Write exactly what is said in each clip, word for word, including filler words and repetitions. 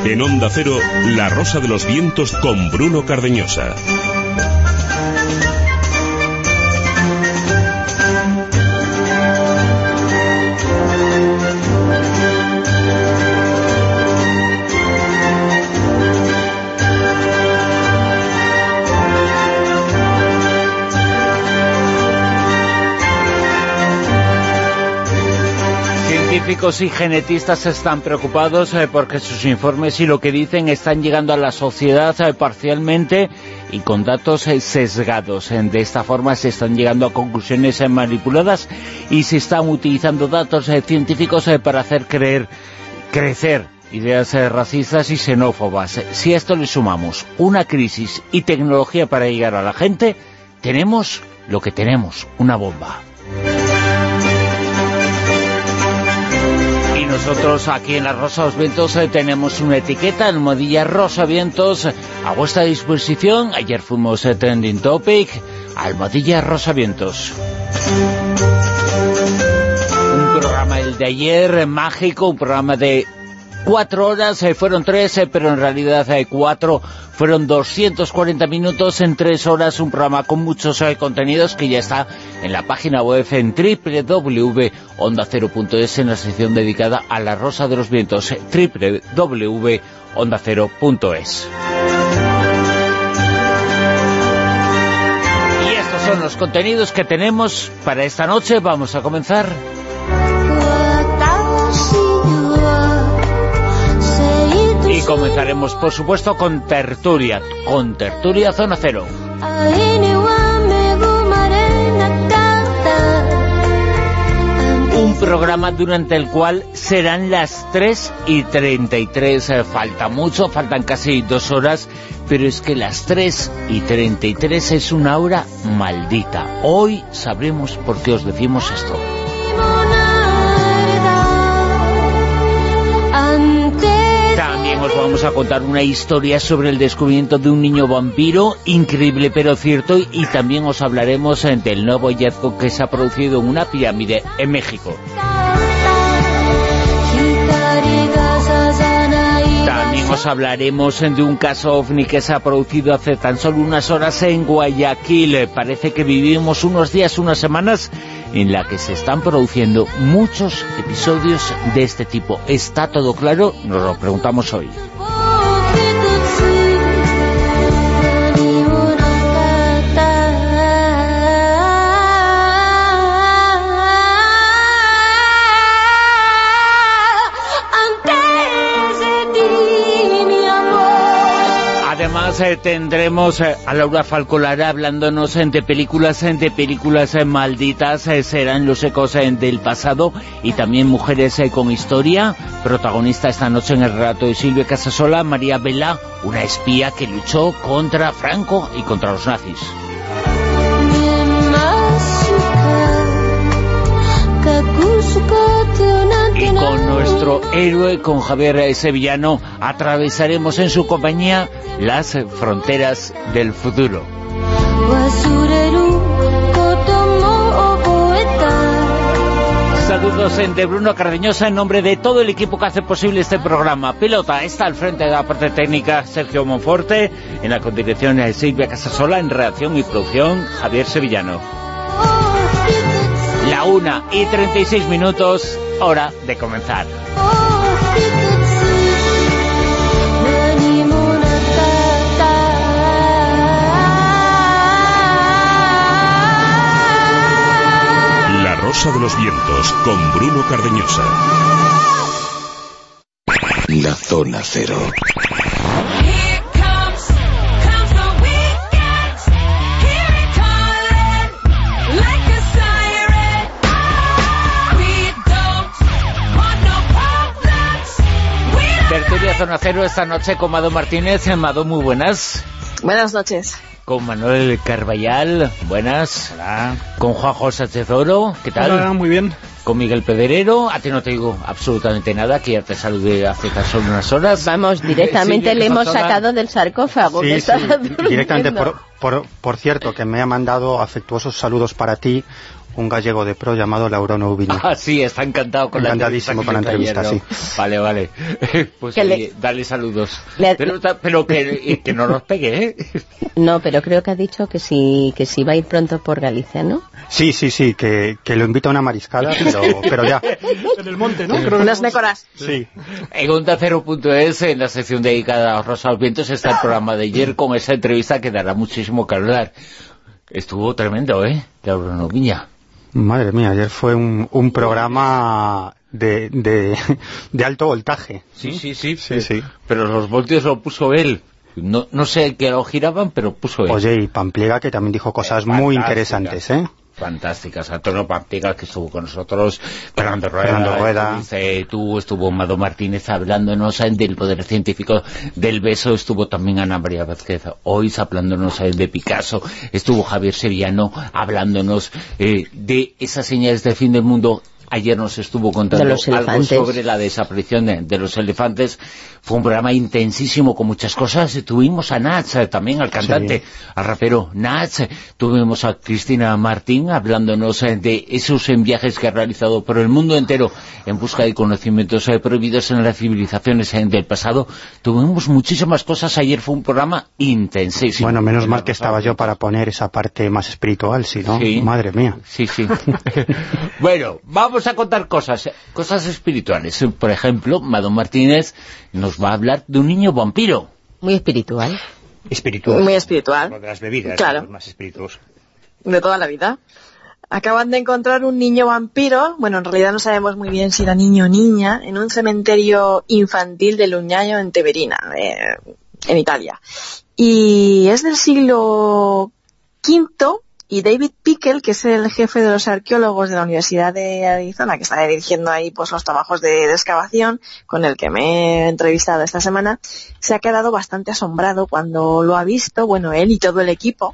En Onda Cero, La Rosa de los Vientos con Bruno Cardeñosa. Científicos y genetistas están preocupados eh, porque sus informes y lo que dicen están llegando a la sociedad eh, parcialmente y con datos eh, sesgados. Eh, de esta forma se están llegando a conclusiones eh, manipuladas y se están utilizando datos eh, científicos eh, para hacer creer, crecer ideas eh, racistas y xenófobas. Si a esto le sumamos una crisis y tecnología para llegar a la gente, tenemos lo que tenemos, una bomba. Nosotros aquí en La Rosa de los Vientos eh, tenemos una etiqueta, almohadilla Rosa Vientos, a vuestra disposición. Ayer fuimos eh, trending topic, almohadilla Rosa Vientos. Un programa el de ayer, eh, mágico, un programa de cuatro horas, eh, fueron tres, eh, pero en realidad eh, cuatro, fueron doscientos cuarenta minutos en tres horas, un programa con muchos eh, contenidos que ya está en la página web en doble u doble u doble u punto onda cero punto es en la sección dedicada a La Rosa de los Vientos, doble u doble u doble u punto onda cero punto es. Y estos son los contenidos que tenemos para esta noche. Vamos a comenzar. Y comenzaremos, por supuesto, con Tertulia, con Tertulia Zona Cero. Un programa durante el cual serán las tres y treinta y tres. Falta mucho, faltan casi dos horas, pero es que las tres y treinta y tres es una hora maldita. Hoy sabremos por qué os decimos esto. También os vamos a contar una historia sobre el descubrimiento de un niño vampiro, increíble pero cierto, y también os hablaremos del nuevo hallazgo que se ha producido en una pirámide en México. También os hablaremos de un caso ovni que se ha producido hace tan solo unas horas en Guayaquil. Parece que vivimos unos días, unas semanas en la que se están produciendo muchos episodios de este tipo. ¿Está todo claro? Nos lo preguntamos hoy. Además eh, tendremos eh, a Laura Falcolara hablándonos eh, de películas, eh, de películas eh, malditas, eh, serán los ecos eh, del pasado, y también mujeres eh, con historia. Protagonista esta noche en el relato de Silvia Casasola, María Vela, una espía que luchó contra Franco y contra los nazis. Y con nuestro héroe, con Javier Sevillano, atravesaremos en su compañía las fronteras del futuro. Saludos de Bruno Cardeñosa en nombre de todo el equipo que hace posible este programa. Pelota está al frente de la parte técnica Sergio Monforte, en la condirección de Silvia Casasola, en redacción y producción Javier Sevillano. La una y treinta y seis minutos, hora de comenzar. La Rosa de los Vientos con Bruno Cardeñosa. La Zona Cero. Tertulia Zona Cero esta noche con Mado Martínez. Mado, muy buenas. Buenas noches. Con Manuel Carballal, buenas. Hola. Con Juanjo Sánchez Oro, ¿qué tal? Hola, muy bien. Con Miguel Pedrero, a ti no te digo absolutamente nada, que ya te saludé hace tan solo unas horas. Vamos, directamente sí, le hemos sacado horas del sarcófago. Sí, que sí, estaba directamente, por, por, por cierto, que me ha mandado afectuosos saludos para ti un gallego de pro llamado Laurono Ubiña. Ah, sí, está encantado con la entrevista. Encantadísimo con la entrevista, ayer, ¿no? sí. Vale, vale. Pues Que oye, le- dale saludos. Le- Pero, pero que, que no nos pegue, ¿eh? No, pero creo que ha dicho que sí, que sí va a ir pronto por Galicia, ¿no? Sí, sí, sí, que, que lo invito a una mariscada, pero, pero ya. En el monte, ¿no? Creo que Unas no- nécoras. Sí. En Onda Cero punto es, en la sección dedicada a Rosa de los Vientos, está el programa de ayer con esa entrevista que dará muchísimo que hablar. Estuvo tremendo, ¿eh? Laura Noviña. Madre mía, ayer fue un, un programa de, de, de alto voltaje. Sí, sí, sí. Sí, sí. Pero los voltios lo puso él. No, no sé qué lo giraban, pero puso él. Oye, y Pampliega, que también dijo cosas Eh, muy fantásticas. interesantes, ¿eh? Fantásticas. Antonio Pampliega, que estuvo con nosotros, Fernando Rueda, Fernando Rueda. Dice, tú, estuvo Mado Martínez hablándonos eh, del poder científico del beso, estuvo también Ana María Vázquez hoy hablándonos eh, de Picasso, estuvo Javier Sevillano hablándonos eh, de esas señales del fin del mundo. Ayer nos estuvo contando De los algo elefantes. sobre la desaparición de, de los elefantes. Fue un programa intensísimo con muchas cosas. Tuvimos a Nach, eh, también al cantante, Sí. al rapero Nach. Tuvimos a Cristina Martín hablándonos eh, de esos eh, viajes que ha realizado por el mundo entero en busca de conocimientos eh, prohibidos en las civilizaciones eh, del pasado. Tuvimos muchísimas cosas. Ayer fue un programa intensísimo. Bueno, menos En mal la que Rosa estaba de yo los para poner esa parte más espiritual, si no, Sí. madre mía. Sí, sí. Bueno, vamos a contar cosas, cosas espirituales. Por ejemplo, Mado Martínez nos va a hablar de un niño vampiro. Muy espiritual. Espiritual. Muy espiritual. Lo de las bebidas, Claro. los más espirituosos. De toda la vida. Acaban de encontrar un niño vampiro, bueno, en realidad no sabemos muy bien si era niño o niña, en un cementerio infantil de Lugnayo en Teverina, eh, en Italia. Y es del siglo quinto, y David Pickel, que es el jefe de los arqueólogos de la Universidad de Arizona, que está dirigiendo ahí pues los trabajos de, de excavación, con el que me he entrevistado esta semana, se ha quedado bastante asombrado cuando lo ha visto, bueno, él y todo el equipo.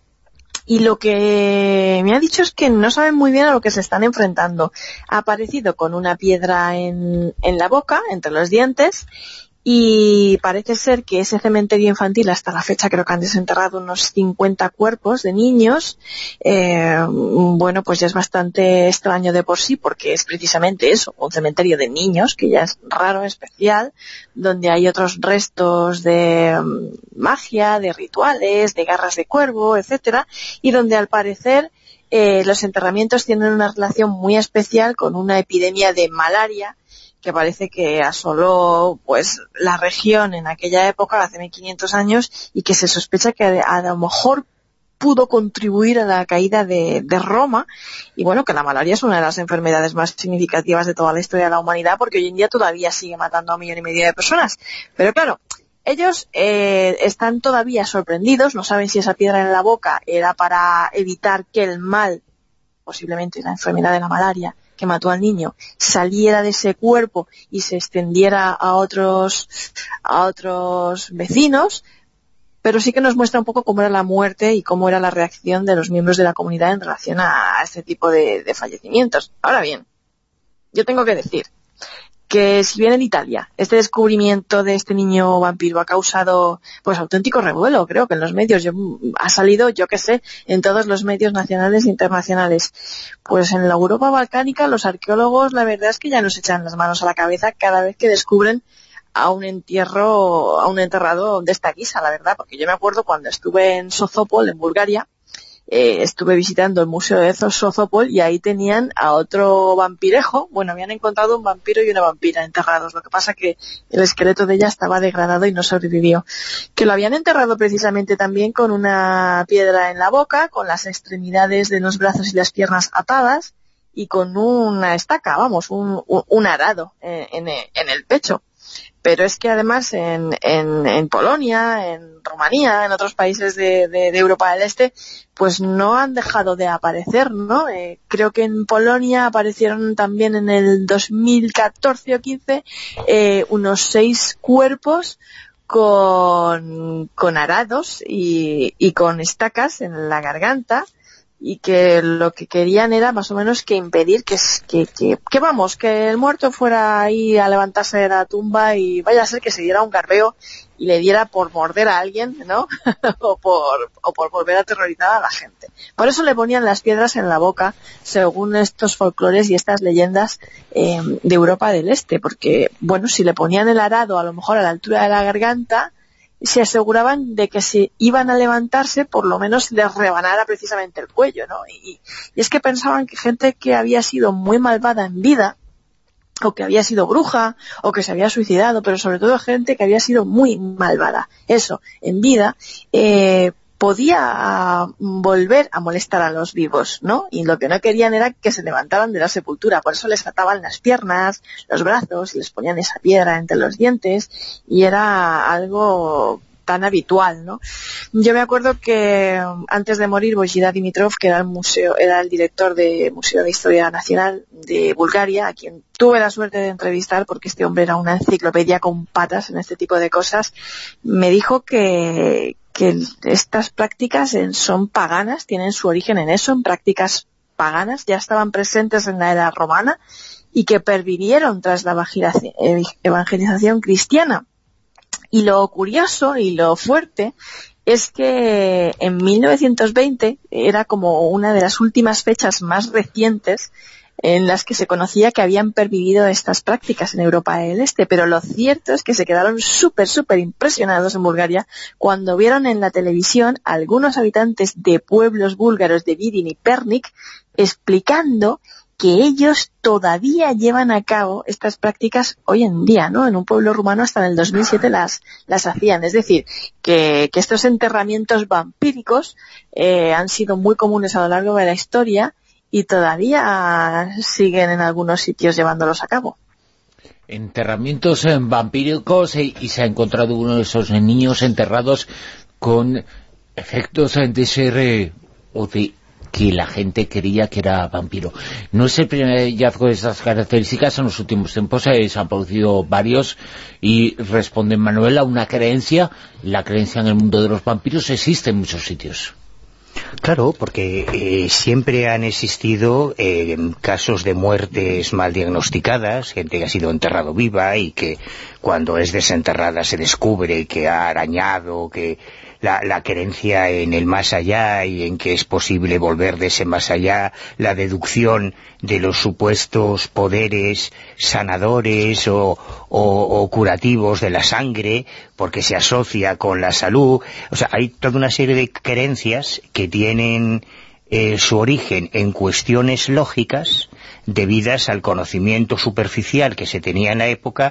Y lo que me ha dicho es que no saben muy bien a lo que se están enfrentando. Ha aparecido con una piedra en, en la boca, entre los dientes, y parece ser que ese cementerio infantil, hasta la fecha creo que han desenterrado unos cincuenta cuerpos de niños. Eh, bueno, pues ya es bastante extraño de por sí, porque es precisamente eso, un cementerio de niños, que ya es raro, especial, donde hay otros restos de um, magia, de rituales, de garras de cuervo, etcétera, y donde al parecer eh, los enterramientos tienen una relación muy especial con una epidemia de malaria que parece que asoló pues la región en aquella época, hace mil quinientos años, y que se sospecha que a, a lo mejor pudo contribuir a la caída de, de Roma. Y bueno, que la malaria es una de las enfermedades más significativas de toda la historia de la humanidad, porque hoy en día todavía sigue matando a un millón y medio de personas. Pero claro, ellos eh, están todavía sorprendidos, no saben si esa piedra en la boca era para evitar que el mal, posiblemente la enfermedad de la malaria, que mató al niño, saliera de ese cuerpo y se extendiera a otros a otros vecinos, pero sí que nos muestra un poco cómo era la muerte y cómo era la reacción de los miembros de la comunidad en relación a este tipo de, de fallecimientos. Ahora bien, yo tengo que decir que si bien en Italia este descubrimiento de este niño vampiro ha causado pues auténtico revuelo, creo que en los medios yo, ha salido, yo qué sé, en todos los medios nacionales e internacionales, pues en la Europa balcánica los arqueólogos la verdad es que ya nos echan las manos a la cabeza cada vez que descubren a un entierro, a un enterrado de esta guisa, la verdad, porque yo me acuerdo cuando estuve en Sozopol, en Bulgaria, Eh, estuve visitando el museo de Sozopol y ahí tenían a otro vampirejo. Bueno, habían encontrado un vampiro y una vampira enterrados, lo que pasa que el esqueleto de ella estaba degradado y no sobrevivió, que lo habían enterrado precisamente también con una piedra en la boca, con las extremidades de los brazos y las piernas atadas y con una estaca, vamos, un, un, un arado en, en, en el pecho. Pero es que además en, en, en Polonia, en Rumanía, en otros países de, de, de Europa del Este, pues no han dejado de aparecer, ¿no? Eh, creo que en Polonia aparecieron también en el dos mil catorce o quince eh, unos seis cuerpos con, con arados y, y con estacas en la garganta, y que lo que querían era más o menos que impedir que, que, que, que vamos, que el muerto fuera ahí a levantarse de la tumba y vaya a ser que se diera un garbeo y le diera por morder a alguien, ¿no? o, por, o por volver a aterrorizar a la gente. Por eso le ponían las piedras en la boca, según estos folclores y estas leyendas eh, de Europa del Este, porque, bueno, si le ponían el arado a lo mejor a la altura de la garganta, se aseguraban de que si iban a levantarse, por lo menos les rebanara precisamente el cuello, ¿no? Y, y es que pensaban que gente que había sido muy malvada en vida, o que había sido bruja, o que se había suicidado, pero sobre todo gente que había sido muy malvada, eso, en vida, eh, podía volver a molestar a los vivos, ¿no? Y lo que no querían era que se levantaran de la sepultura, por eso les ataban las piernas, los brazos, les ponían esa piedra entre los dientes, y era algo tan habitual, ¿no? Yo me acuerdo que antes de morir Vojtila Dimitrov, que era el museo, era el director del Museo de Historia Nacional de Bulgaria, a quien tuve la suerte de entrevistar porque este hombre era una enciclopedia con patas en este tipo de cosas, me dijo que, que estas prácticas son paganas, tienen su origen en eso, en prácticas paganas, ya estaban presentes en la era romana y que pervivieron tras la evangelización cristiana. Y lo curioso y lo fuerte es que en mil novecientos veinte era como una de las últimas fechas más recientes en las que se conocía que habían pervivido estas prácticas en Europa del Este, pero lo cierto es que se quedaron súper, súper impresionados en Bulgaria cuando vieron en la televisión a algunos habitantes de pueblos búlgaros de Vidin y Pernik explicando que ellos todavía llevan a cabo estas prácticas hoy en día, ¿no? En un pueblo rumano hasta en el dos mil siete las, las hacían. Es decir, que, que estos enterramientos vampíricos eh, han sido muy comunes a lo largo de la historia y todavía siguen en algunos sitios llevándolos a cabo. Enterramientos eh, vampíricos eh, y se ha encontrado uno de esos niños enterrados con efectos de ser eh, o de que la gente creía que era vampiro. No es el primer hallazgo de estas características, en los últimos tiempos eh, se han producido varios y responde Manuel a una creencia. La creencia en el mundo de los vampiros existe en muchos sitios. Claro, porque eh, siempre han existido eh, casos de muertes mal diagnosticadas, gente que ha sido enterrado viva y que cuando es desenterrada se descubre que ha arañado, que la, la creencia en el más allá y en que es posible volver de ese más allá, la deducción de los supuestos poderes sanadores o, o, o curativos de la sangre, porque se asocia con la salud. O sea, hay toda una serie de creencias que tienen eh, su origen en cuestiones lógicas debidas al conocimiento superficial que se tenía en la época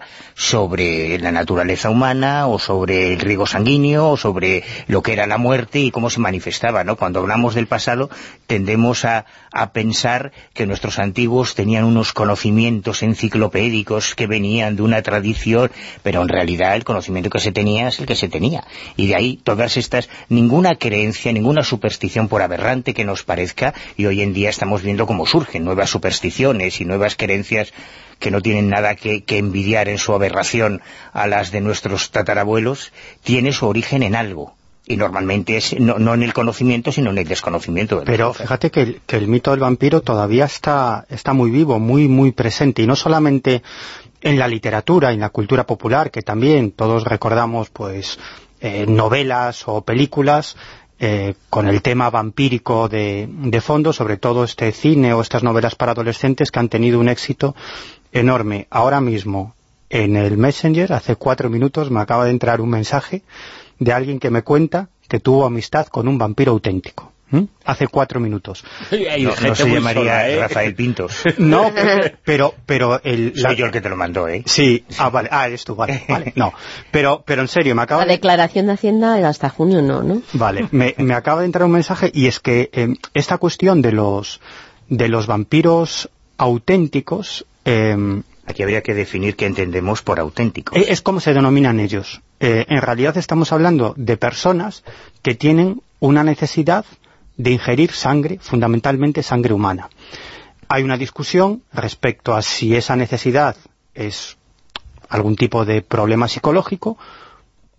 sobre la naturaleza humana o sobre el riego sanguíneo o sobre lo que era la muerte y cómo se manifestaba, ¿no? Cuando hablamos del pasado tendemos a, a pensar que nuestros antiguos tenían unos conocimientos enciclopédicos que venían de una tradición, pero en realidad el conocimiento que se tenía es el que se tenía. Y de ahí todas estas, ninguna creencia, ninguna superstición, por aberrante que nos parezca, y hoy en día estamos viendo cómo surgen nuevas supersticiones y nuevas creencias que no tienen nada que, que envidiar en su aberración a las de nuestros tatarabuelos, tiene su origen en algo. Y normalmente es no, no en el conocimiento, sino en el desconocimiento. Pero fíjate que el, que el mito del vampiro todavía está, está muy vivo, muy muy presente, y no solamente en la literatura y en la cultura popular, que también todos recordamos pues eh, novelas o películas Eh, con el tema vampírico de, de fondo, sobre todo este cine o estas novelas para adolescentes que han tenido un éxito enorme. Ahora mismo en el Messenger, hace cuatro minutos, me acaba de entrar un mensaje de alguien que me cuenta que tuvo amistad con un vampiro auténtico. ¿Mm? Hace cuatro minutos. No, no se llamaría sola, ¿eh? Rafael Pintos. No, pero pero el soy la... yo el que te lo mandó, ¿eh? Sí, ah, vale, ah, eres tú, vale, vale. No, pero pero en serio, me acaba La de... declaración de Hacienda hasta junio no, ¿no? Vale, me, me acaba de entrar un mensaje y es que eh, esta cuestión de los de los vampiros auténticos... Eh, Aquí habría que definir qué entendemos por auténticos. Es como se denominan ellos. Eh, en realidad estamos hablando de personas que tienen una necesidad de ingerir sangre, fundamentalmente sangre humana. Hay una discusión respecto a si esa necesidad es algún tipo de problema psicológico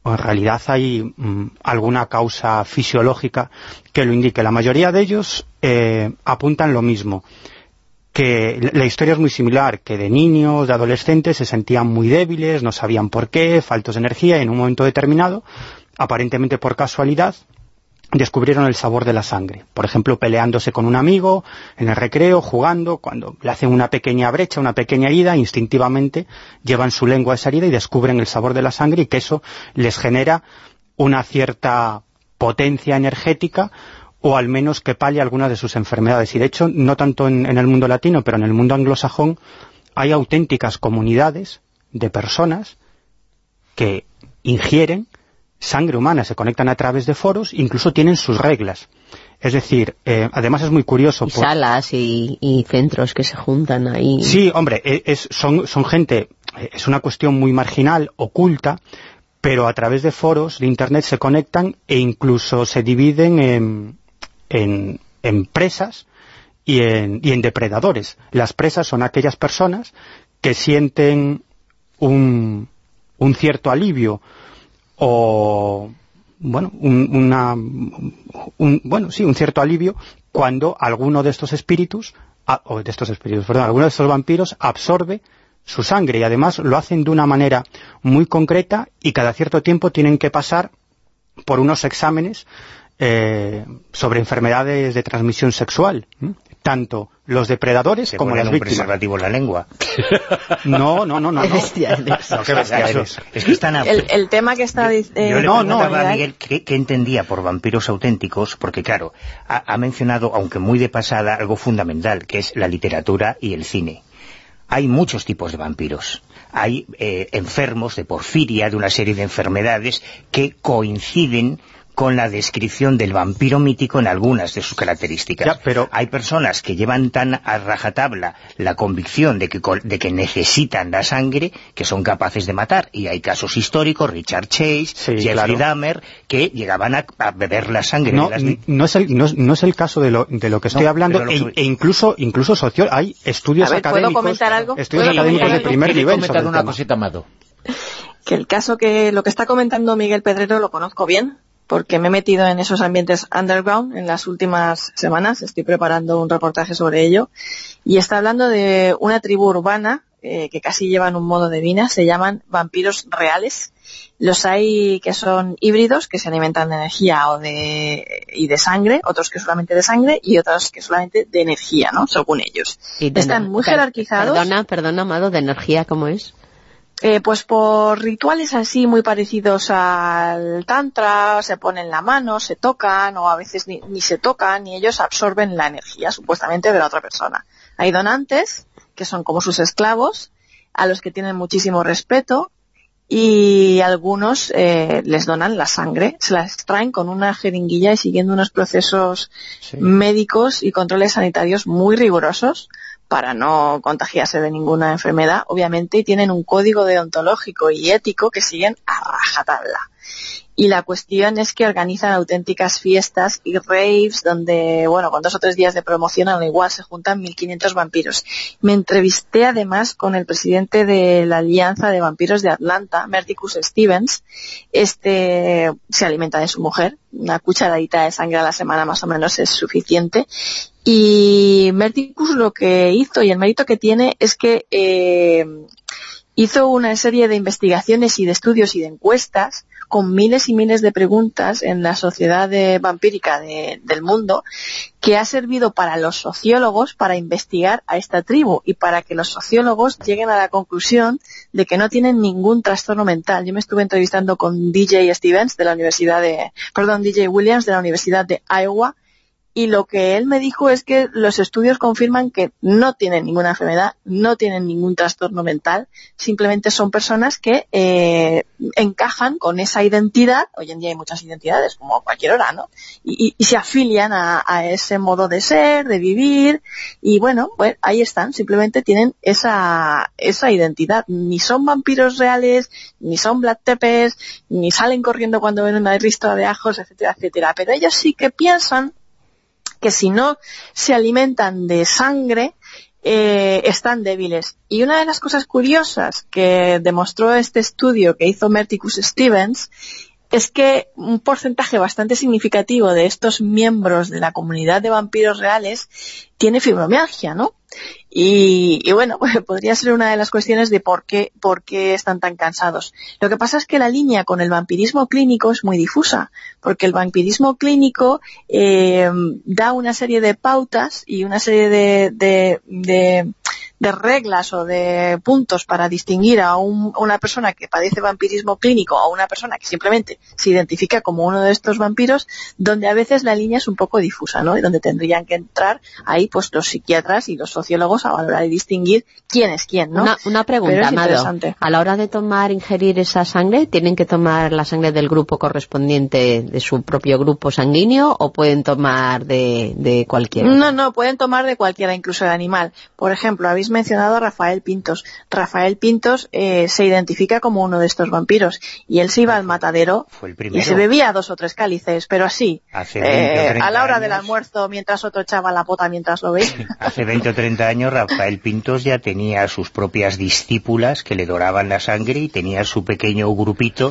o en realidad hay mmm, alguna causa fisiológica que lo indique. La mayoría de ellos eh, apuntan lo mismo, que la historia es muy similar, que de niños, de adolescentes, se sentían muy débiles, no sabían por qué, faltos de energía, y en un momento determinado, aparentemente por casualidad, descubrieron el sabor de la sangre. Por ejemplo, peleándose con un amigo, en el recreo, jugando, cuando le hacen una pequeña brecha, una pequeña herida, instintivamente llevan su lengua a esa herida y descubren el sabor de la sangre, y que eso les genera una cierta potencia energética, o al menos que palie algunas de sus enfermedades. Y de hecho, no tanto en, en el mundo latino, pero en el mundo anglosajón, hay auténticas comunidades de personas que ingieren sangre humana, se conectan a través de foros, incluso tienen sus reglas. Es decir, eh, además es muy curioso. Y por... salas y, y centros que se juntan ahí. Sí, hombre, es, son, son gente, es una cuestión muy marginal, oculta, pero a través de foros de internet se conectan e incluso se dividen en, en, en presas y en, y en depredadores. Las presas son aquellas personas que sienten un, un cierto alivio o bueno un, una un, bueno sí un cierto alivio cuando alguno de estos espíritus a, o de estos espíritus perdón alguno de estos vampiros absorbe su sangre, y además lo hacen de una manera muy concreta, y cada cierto tiempo tienen que pasar por unos exámenes eh, sobre enfermedades de transmisión sexual, ¿eh? Tanto los depredadores ¿Se como las un víctimas. preservativo en la lengua? No, no, no, no. no. Bestia, no, qué bestia eres. Es que están a... El, el tema que está... Yo, Eh, yo le no, preguntaba no, a Miguel qué, qué entendía por vampiros auténticos, porque claro, ha, ha mencionado, aunque muy de pasada, algo fundamental, que es la literatura y el cine. Hay muchos tipos de vampiros. Hay eh, enfermos de porfiria, de una serie de enfermedades que coinciden con la descripción del vampiro mítico en algunas de sus características. Ya, pero... Hay personas que llevan tan a rajatabla la convicción de que, de que necesitan la sangre, que son capaces de matar. Y hay casos históricos, Richard Chase, sí, Jeffrey claro. Dahmer, que llegaban a, a beber la sangre No, de las... no, es el, no, no es el caso de lo, de lo que estoy No, hablando, lo e, que... e incluso incluso socio, hay estudios a ver, ¿puedo académicos, comentar algo? estudios ¿Puedo académicos de comentar primer ¿Quiere nivel comentar sobre el una tema. cosita, Amado? Que el caso que lo que está comentando Miguel Pedrero lo conozco bien, porque me he metido en esos ambientes underground en las últimas semanas. Estoy preparando un reportaje sobre ello, y está hablando de una tribu urbana eh, que casi llevan un modo de vida. Se llaman vampiros reales. Los hay que son híbridos, que se alimentan de energía o de y de sangre, otros que solamente de sangre y otros que solamente de energía, ¿no? Según ellos. Y de Están muy per- jerarquizados. Perdona, perdona, Amado, ¿de energía cómo es? Eh, pues por rituales así muy parecidos al tantra, se ponen la mano, se tocan, o a veces ni, ni se tocan, y ellos absorben la energía supuestamente de la otra persona. Hay donantes, que son como sus esclavos, a los que tienen muchísimo respeto, y algunos eh, les donan la sangre, se la extraen con una jeringuilla y siguiendo unos procesos Sí. médicos y controles sanitarios muy rigurosos para no contagiarse de ninguna enfermedad, obviamente, y tienen un código deontológico y ético que siguen a rajatabla. Y la cuestión es que organizan auténticas fiestas y raves donde, bueno, con dos o tres días de promoción al igual se juntan mil quinientos vampiros. Me entrevisté además con el presidente de la Alianza de Vampiros de Atlanta, Merticus Stevens. Este se alimenta de su mujer, una cucharadita de sangre a la semana más o menos es suficiente. Y Merticus lo que hizo y el mérito que tiene es que eh, hizo una serie de investigaciones y de estudios y de encuestas con miles y miles de preguntas en la sociedad de, vampírica de, del mundo, que ha servido para los sociólogos para investigar a esta tribu y para que los sociólogos lleguen a la conclusión de que no tienen ningún trastorno mental. Yo me estuve entrevistando con D J Stevens de la Universidad de, perdón, D J Williams de la Universidad de Iowa, y lo que él me dijo es que los estudios confirman que no tienen ninguna enfermedad, no tienen ningún trastorno mental, simplemente son personas que eh, encajan con esa identidad. Hoy en día hay muchas identidades, como a cualquier hora, ¿no? Y, y, y se afilian a, a ese modo de ser, de vivir, y bueno, pues ahí están, simplemente tienen esa, esa identidad. Ni son vampiros reales, ni son black tepes, ni salen corriendo cuando ven una ristra de ajos, etcétera, etcétera. Pero ellos sí que piensan que si no se alimentan de sangre, eh, están débiles. Y una de las cosas curiosas que demostró este estudio que hizo Merticus Stevens es que un porcentaje bastante significativo de estos miembros de la comunidad de vampiros reales tiene fibromialgia, ¿no? Y, y bueno, pues podría ser una de las cuestiones de por qué, por qué están tan cansados. Lo que pasa es que la línea con el vampirismo clínico es muy difusa, porque el vampirismo clínico eh, da una serie de pautas y una serie de, de, de, de reglas o de puntos para distinguir a, un, a una persona que padece vampirismo clínico a una persona que simplemente se identifica como uno de estos vampiros, donde a veces la línea es un poco difusa, ¿no? Y donde tendrían que entrar ahí pues los psiquiatras y los sociólogos a valorar y distinguir quién es quién, ¿no? Una, una pregunta, Amado. A la hora de tomar, ingerir esa sangre, ¿tienen que tomar la sangre del grupo correspondiente de su propio grupo sanguíneo o pueden tomar de, de cualquiera? No, no, pueden tomar de cualquiera, incluso de animal. Por ejemplo, habéis mencionado a Rafael Pintos. Rafael Pintos eh, se identifica como uno de estos vampiros y él se iba al matadero y se bebía dos o tres cálices, pero así, eh, a la hora del almuerzo, mientras otro echaba la pota mientras lo veía. Hace veinte o treinta años Rafael Pintos ya tenía sus propias discípulas que le doraban la sangre y tenía su pequeño grupito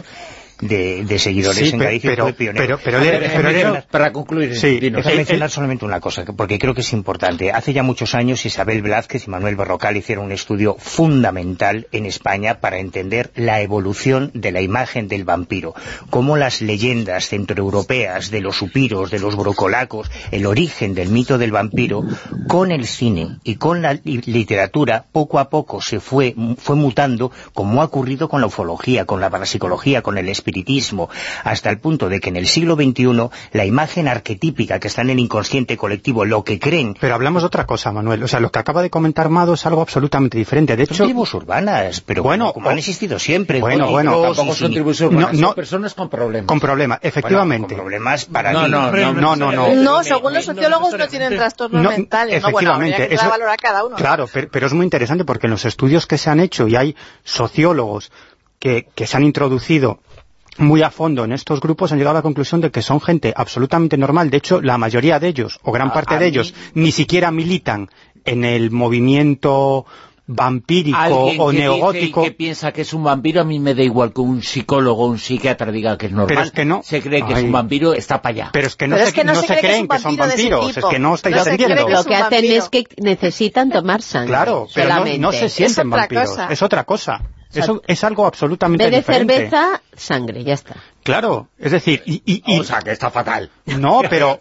de, de seguidores sí, en Galicia. Pero, fue pionero. pero, pero, pero, pero, pero, pero para concluir, sí, déjame mencionar solamente una cosa, porque creo que es importante. Hace ya muchos años Isabel Blázquez y Manuel Berrocal hicieron un estudio fundamental en España para entender la evolución de la imagen del vampiro, cómo las leyendas centroeuropeas de los upiros, de los brocolacos, el origen del mito del vampiro, con el cine y con la literatura, poco a poco se fue, fue mutando, como ha ocurrido con la ufología, con la parapsicología, con el espiritismo, hasta el punto de que en el siglo veintiuno la imagen arquetípica que está en el inconsciente colectivo, lo que creen... Pero hablamos de otra cosa, Manuel. O sea, lo que acaba de comentar Mado es algo absolutamente diferente. De hecho, son tribus urbanas, pero bueno, como, como han existido siempre. Bueno, bueno, tampoco sí, son sí. tribus urbanas, no, no, son personas con problemas. Con problemas, efectivamente. Bueno, con problemas para no, mí. No, no, no, no, no. No, según los sociólogos no tienen trastornos no, mentales. No, bueno, habría que eso, valorar cada uno. Claro, pero, pero es muy interesante porque en los estudios que se han hecho, y hay sociólogos que, que se han introducido muy a fondo en estos grupos, han llegado a la conclusión de que son gente absolutamente normal. De hecho, la mayoría de ellos, o gran parte de ellos, ni siquiera militan en el movimiento vampírico o que neogótico. Dice que piensa que es un vampiro, a mí me da igual que un psicólogo o un psiquiatra diga que es normal. Pero es que no. Se cree que Ay. es un vampiro, está para allá. Pero es que no, Pero se, es que no no se se cree creen que que es son un vampiro de vampiros. ese Es que no estáis no se entendiendo. cree que Lo es que un hacen vampiro. es que necesitan tomar sangre. Claro, pero no, solamente. no se sienten Es otra vampiros. cosa. Es otra cosa. Eso es algo En absolutamente vez de diferente. cerveza, sangre, ya está. Claro, es decir, y, y, y O sea, que está fatal. no, pero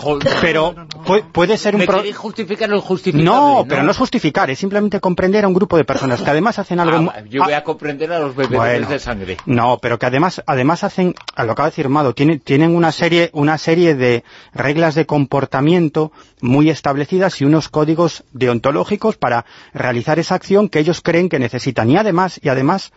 pero pu- puede ser un ¿Me pro... queréis justificar lo justificable? No, pero no es justificar, es simplemente comprender a un grupo de personas que además hacen algo... Ah, mu- yo voy a comprender a los bebedores Bueno, de sangre. no, pero que además además hacen, a lo que acaba de decir Mado, tienen, tienen una serie una serie de reglas de comportamiento muy establecidas y unos códigos deontológicos para realizar esa acción que ellos creen que necesitan. Y además, y además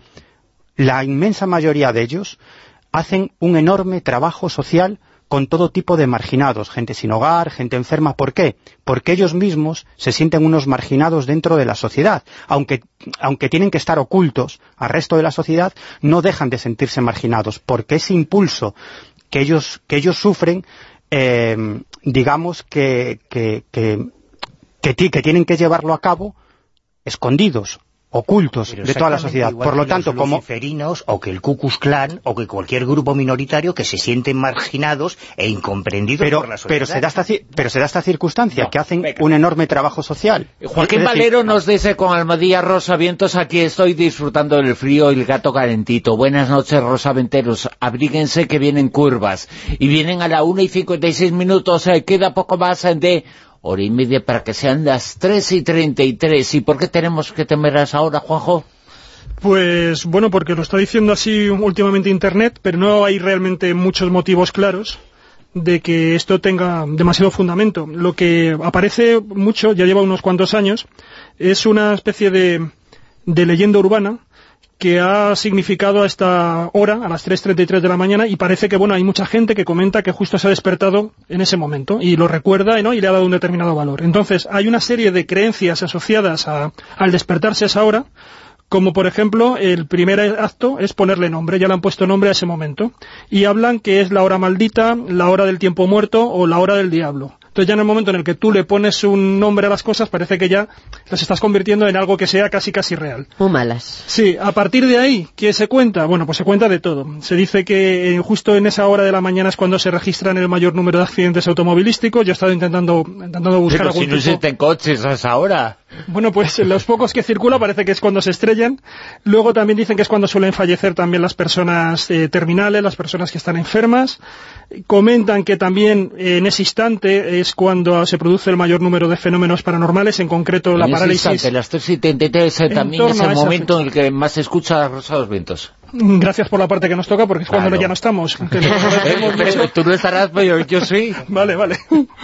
la inmensa mayoría de ellos hacen un enorme trabajo social con todo tipo de marginados, gente sin hogar, gente enferma. ¿Por qué? Porque ellos mismos se sienten unos marginados dentro de la sociedad. Aunque, aunque tienen que estar ocultos al resto de la sociedad, no dejan de sentirse marginados, porque ese impulso que ellos, que ellos sufren, eh, digamos que, que, que, que, que tienen que llevarlo a cabo escondidos, ocultos Pero de toda la sociedad. Por lo tanto, los como luciferinos, o que el Ku Klux Klan, o que cualquier grupo minoritario que se sienten marginados e incomprendidos pero, por la sociedad. pero se da esta, ci- pero se da esta circunstancia, No, que hacen venga. un enorme trabajo social. Joaquín Es decir, Valero nos dice con Almadía Rosavientos, aquí estoy disfrutando del frío y el gato calentito. Buenas noches, Rosaventeros. Abríguense que vienen curvas. Y vienen a la una y cincuenta y seis minutos. Eh, queda poco más de hora y media para que sean las tres y treinta y tres. ¿Y por qué tenemos que temer a esa hora, Juanjo? Pues bueno, porque lo está diciendo así últimamente Internet, pero no hay realmente muchos motivos claros de que esto tenga demasiado fundamento. Lo que aparece mucho, ya lleva unos cuantos años, es una especie de, de leyenda urbana que ha significado a esta hora, a las tres treinta y tres de la mañana, y parece que bueno hay mucha gente que comenta que justo se ha despertado en ese momento, y lo recuerda, ¿no?, y le ha dado un determinado valor. Entonces, hay una serie de creencias asociadas a, al despertarse a esa hora, como por ejemplo, el primer acto es ponerle nombre, ya le han puesto nombre a ese momento, y hablan que es la hora maldita, la hora del tiempo muerto o la hora del diablo. Entonces ya en el momento en el que tú le pones un nombre a las cosas, parece que ya las estás convirtiendo en algo que sea casi casi real. Muy malas. Sí, a partir de ahí, ¿qué se cuenta? Bueno, pues se cuenta de todo. Se dice que eh, justo en esa hora de la mañana es cuando se registran el mayor número de accidentes automovilísticos. Yo he estado intentando, intentando buscar Pero algún si no tipo... existen coches a esa hora. Bueno, pues los pocos que circula parece que es cuando se estrellan. Luego también dicen que es cuando suelen fallecer también las personas eh, terminales, las personas que están enfermas. Comentan que también eh, en ese instante es cuando se produce el mayor número de fenómenos paranormales, en concreto en la ese parálisis. Instante, las tres y treinta y tres eh, también es el momento en el que más se escucha la Rosa de los Vientos. Gracias por la parte que nos toca, porque es claro. cuando ya no estamos. Pero tú no estarás, pero yo sí. Vale, vale.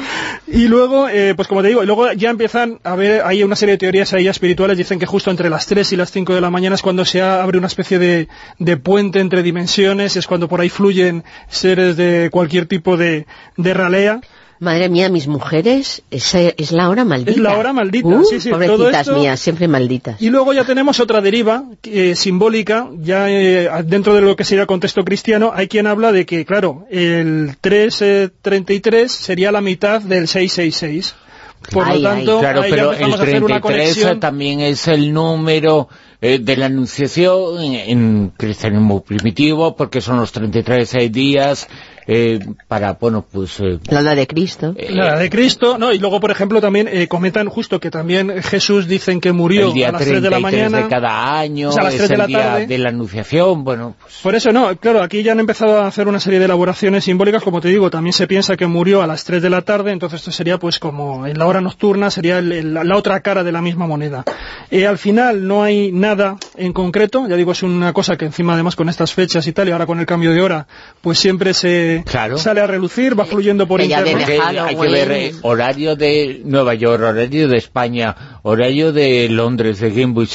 Y luego, eh, pues como te digo, y luego ya empiezan a ver, hay una serie de teorías ahí espirituales, dicen que justo entre las tres y las cinco de la mañana es cuando se abre una especie de, de puente entre dimensiones, es cuando por ahí fluyen seres de cualquier tipo de, de ralea. Madre mía, mis mujeres, es, es la hora maldita. Es la hora maldita, uh, sí, sí. Pobrecitas todo esto... mías, siempre malditas. Y luego ya tenemos otra deriva eh, simbólica, ya eh, dentro de lo que sería el contexto cristiano, hay quien habla de que, claro, el tres treinta y tres sería la mitad del seiscientos sesenta y seis. Por ay, lo tanto, ay. Claro, ahí pero ya empezamos el a hacer una treinta y tres conexión. También es el número eh, de la Anunciación en, en cristianismo primitivo, porque son los treinta y tres eh, días eh, para, bueno, pues... Eh, la edad de Cristo. Eh, la edad de Cristo, ¿no? Y luego, por ejemplo, también eh, comentan justo que también Jesús dicen que murió el día a las tres de la mañana. de cada año, o sea, a las es tres de el la día tarde. de la Anunciación, bueno... Pues... Por eso no, claro, aquí ya han empezado a hacer una serie de elaboraciones simbólicas, como te digo, también se piensa que murió a las tres de la tarde, entonces esto sería pues como en la hora nocturna, sería el, el, la otra cara de la misma moneda. Eh, al final no hay nada en concreto, ya digo, es una cosa que encima además con estas fechas y tal, y ahora con el cambio de hora, pues siempre se claro. sale a relucir, va fluyendo por internet. Porque hay que ver eh, horario de Nueva York, horario de España, horario de Londres, de Greenwich...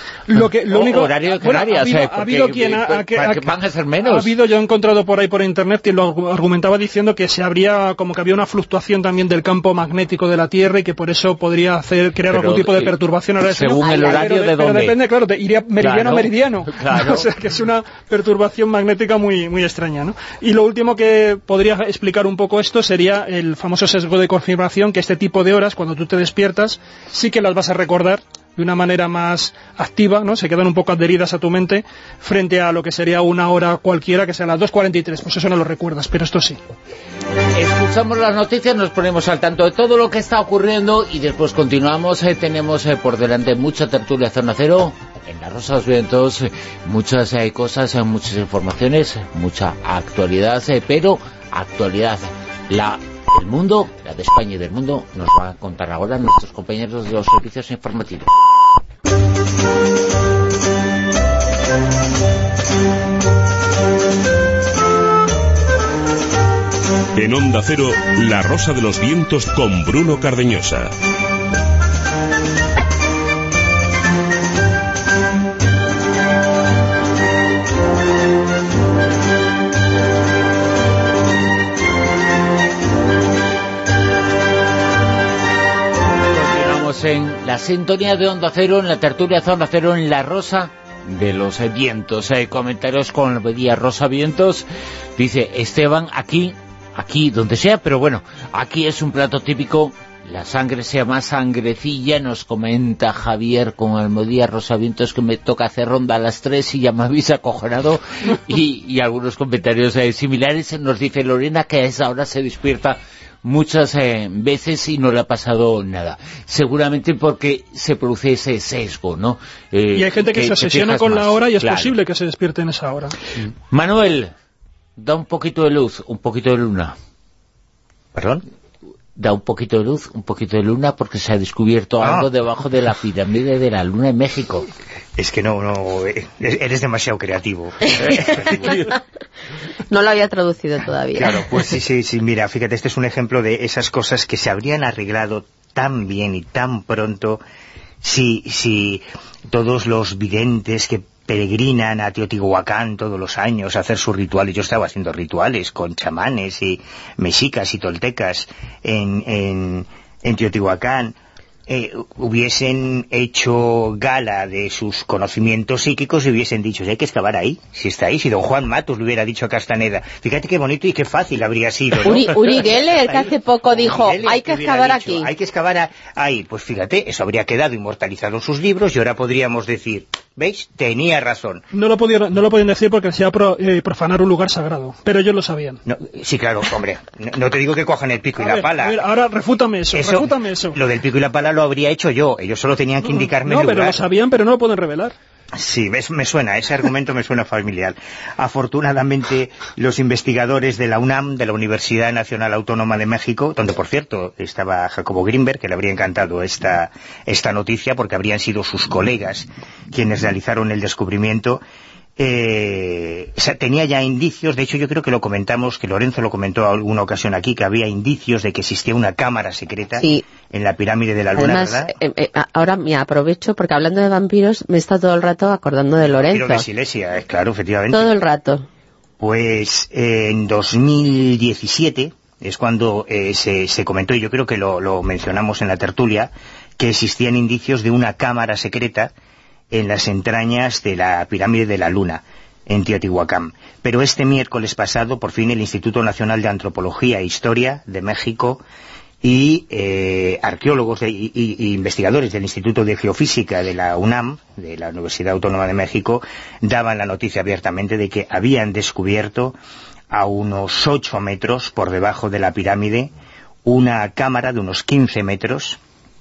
Lo que, lo o, único, horario de bueno, Canarias, ha habido, ¿eh? ha habido quien ha, para ha, que ha, van a ser menos. Ha habido, yo he encontrado por ahí por internet que lo argumentaba diciendo que se habría, como que había una fluctuación también del campo magnético de la Tierra y que por eso podría hacer crear pero, algún tipo de perturbación. Ahora según el horario pero, de, de dónde. Pero depende, claro, de, iría meridiano claro, a meridiano. Claro. O sea, que es una perturbación magnética muy, muy extraña, ¿no? Y lo último que podría explicar un poco esto sería el famoso sesgo de confirmación, que este tipo de horas, cuando tú te despiertas, sí que las vas a recordar de una manera más activa, ¿no? Se quedan un poco adheridas a tu mente frente a lo que sería una hora cualquiera, que sea las dos cuarenta y tres, pues eso no lo recuerdas, pero esto sí. Escuchamos las noticias, nos ponemos al tanto de todo lo que está ocurriendo y después continuamos. Eh, tenemos eh, por delante mucha tertulia Zona Cero, en La Rosa de los Vientos, eh, muchas eh, cosas, eh, muchas informaciones, mucha actualidad, eh, pero actualidad, la del mundo, la de España y del mundo, nos va a contar ahora nuestros compañeros de los servicios informativos. En Onda Cero, La Rosa de los Vientos con Bruno Cardeñosa. En la sintonía de Onda Cero, en la tertulia de Onda Cero, en La Rosa de los Vientos. Hay comentarios con el día Rosa Vientos. Dice Esteban, aquí, aquí, donde sea, pero bueno, aquí es un plato típico. La sangre se llama sangrecilla, nos comenta Javier con Almodía Rosavientos, que me toca hacer ronda a las tres y ya me habéis acojonado, y, y algunos comentarios eh, similares. Nos dice Lorena que a esa hora se despierta muchas eh, veces y no le ha pasado nada. Seguramente porque se produce ese sesgo, ¿no? Eh, y hay gente que, que se obsesiona con más. La hora y es claro. posible que se despierte en esa hora. Manuel, da un poquito de luz, un poquito de luna. ¿Perdón? Da un poquito de luz, un poquito de luna, porque se ha descubierto ah. algo debajo de la pirámide de la luna en México. Es que no, no, eres demasiado creativo. No lo había traducido todavía. Claro, pues sí, sí, sí, mira, fíjate, este es un ejemplo de esas cosas que se habrían arreglado tan bien y tan pronto si, si todos los videntes que peregrinan a Teotihuacán todos los años a hacer sus rituales. Yo estaba haciendo rituales con chamanes y mexicas y toltecas en, en, en Teotihuacán. eh, hubiesen hecho gala de sus conocimientos psíquicos y hubiesen dicho, hay que excavar ahí, si está ahí, si don Juan Matus le hubiera dicho a Castaneda, fíjate qué bonito y qué fácil habría sido, ¿no? Uri, Uri Geller, que hace poco dijo, Geller, hay que excavar dicho, aquí. Hay que excavar a, ahí, pues fíjate, eso habría quedado inmortalizado en sus libros y ahora podríamos decir, ¿veis? Tenía razón. No lo podían, no lo podían decir porque se iba a pro, eh, profanar un lugar sagrado, pero ellos lo sabían. No, sí, claro, hombre, no, no te digo que cojan el pico a y ver, la pala. A ver, ahora refútame eso, eso, refútame eso. Lo del pico y la pala lo habría hecho yo, ellos solo tenían que no, indicarme no, el lugar. No, pero lo sabían, pero no lo pueden revelar. Sí, me, me suena, ese argumento me suena familiar. Afortunadamente, los investigadores de la UNAM, de la Universidad Nacional Autónoma de México, donde, por cierto, estaba Jacobo Grinberg, que le habría encantado esta, esta noticia, porque habrían sido sus colegas quienes realizaron el descubrimiento, eh, o sea, tenía ya indicios, de hecho yo creo que lo comentamos, que Lorenzo lo comentó a alguna ocasión aquí, que había indicios de que existía una cámara secreta sí. en la pirámide de la Luna, Además, ¿verdad? Eh, eh, ahora me aprovecho, porque hablando de vampiros, me está todo el rato acordando de Lorenzo. Vampiro de Silesia, claro, efectivamente. Todo el rato. Pues eh, en dos mil diecisiete es cuando eh, se, se comentó, y yo creo que lo, lo mencionamos en la tertulia, que existían indicios de una cámara secreta en las entrañas de la pirámide de la Luna, en Teotihuacán. Pero este miércoles pasado, por fin, el Instituto Nacional de Antropología e Historia de México y eh, arqueólogos de, y, y investigadores del Instituto de Geofísica de la UNAM, de la Universidad Autónoma de México, daban la noticia abiertamente de que habían descubierto a unos ocho metros por debajo de la pirámide una cámara de unos quince metros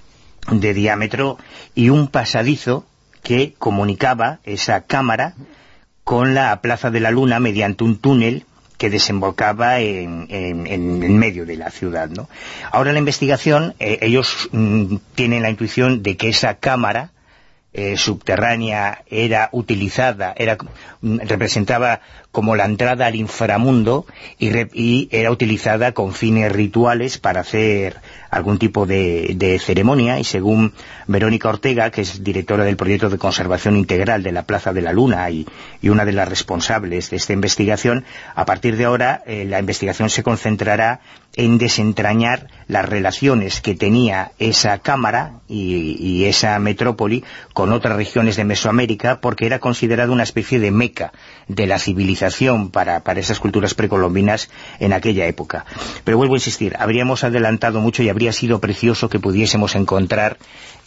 de diámetro y un pasadizo que comunicaba esa cámara con la Plaza de la Luna mediante un túnel que desembocaba en, en, en medio de la ciudad, ¿no? Ahora la investigación, eh, ellos mm, tienen la intuición de que esa cámara eh, subterránea era utilizada, era mm, representaba como la entrada al inframundo y, re, y era utilizada con fines rituales para hacer algún tipo de, de ceremonia, y según Verónica Ortega, que es directora del proyecto de conservación integral de la Plaza de la Luna y, y una de las responsables de esta investigación, a partir de ahora eh, la investigación se concentrará en desentrañar las relaciones que tenía esa cámara y, y esa metrópoli con otras regiones de Mesoamérica, porque era considerada una especie de meca de la civilización para, para esas culturas precolombinas en aquella época. Pero vuelvo a insistir, habríamos adelantado mucho y habría sido precioso que pudiésemos encontrar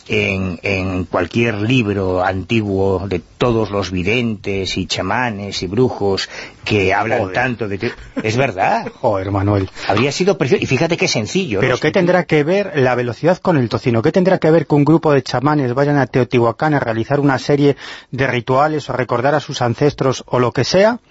en, en cualquier libro antiguo de todos los videntes y chamanes y brujos que hablan Joder. tanto de que... Es verdad. Joder, Manuel. Habría sido precioso. Y fíjate qué sencillo. Pero ¿no? ¿qué tendrá que ver la velocidad con el tocino? ¿Qué tendrá que ver que un grupo de chamanes vayan a Teotihuacán a realizar una serie de rituales o recordar a sus ancestros o lo que sea?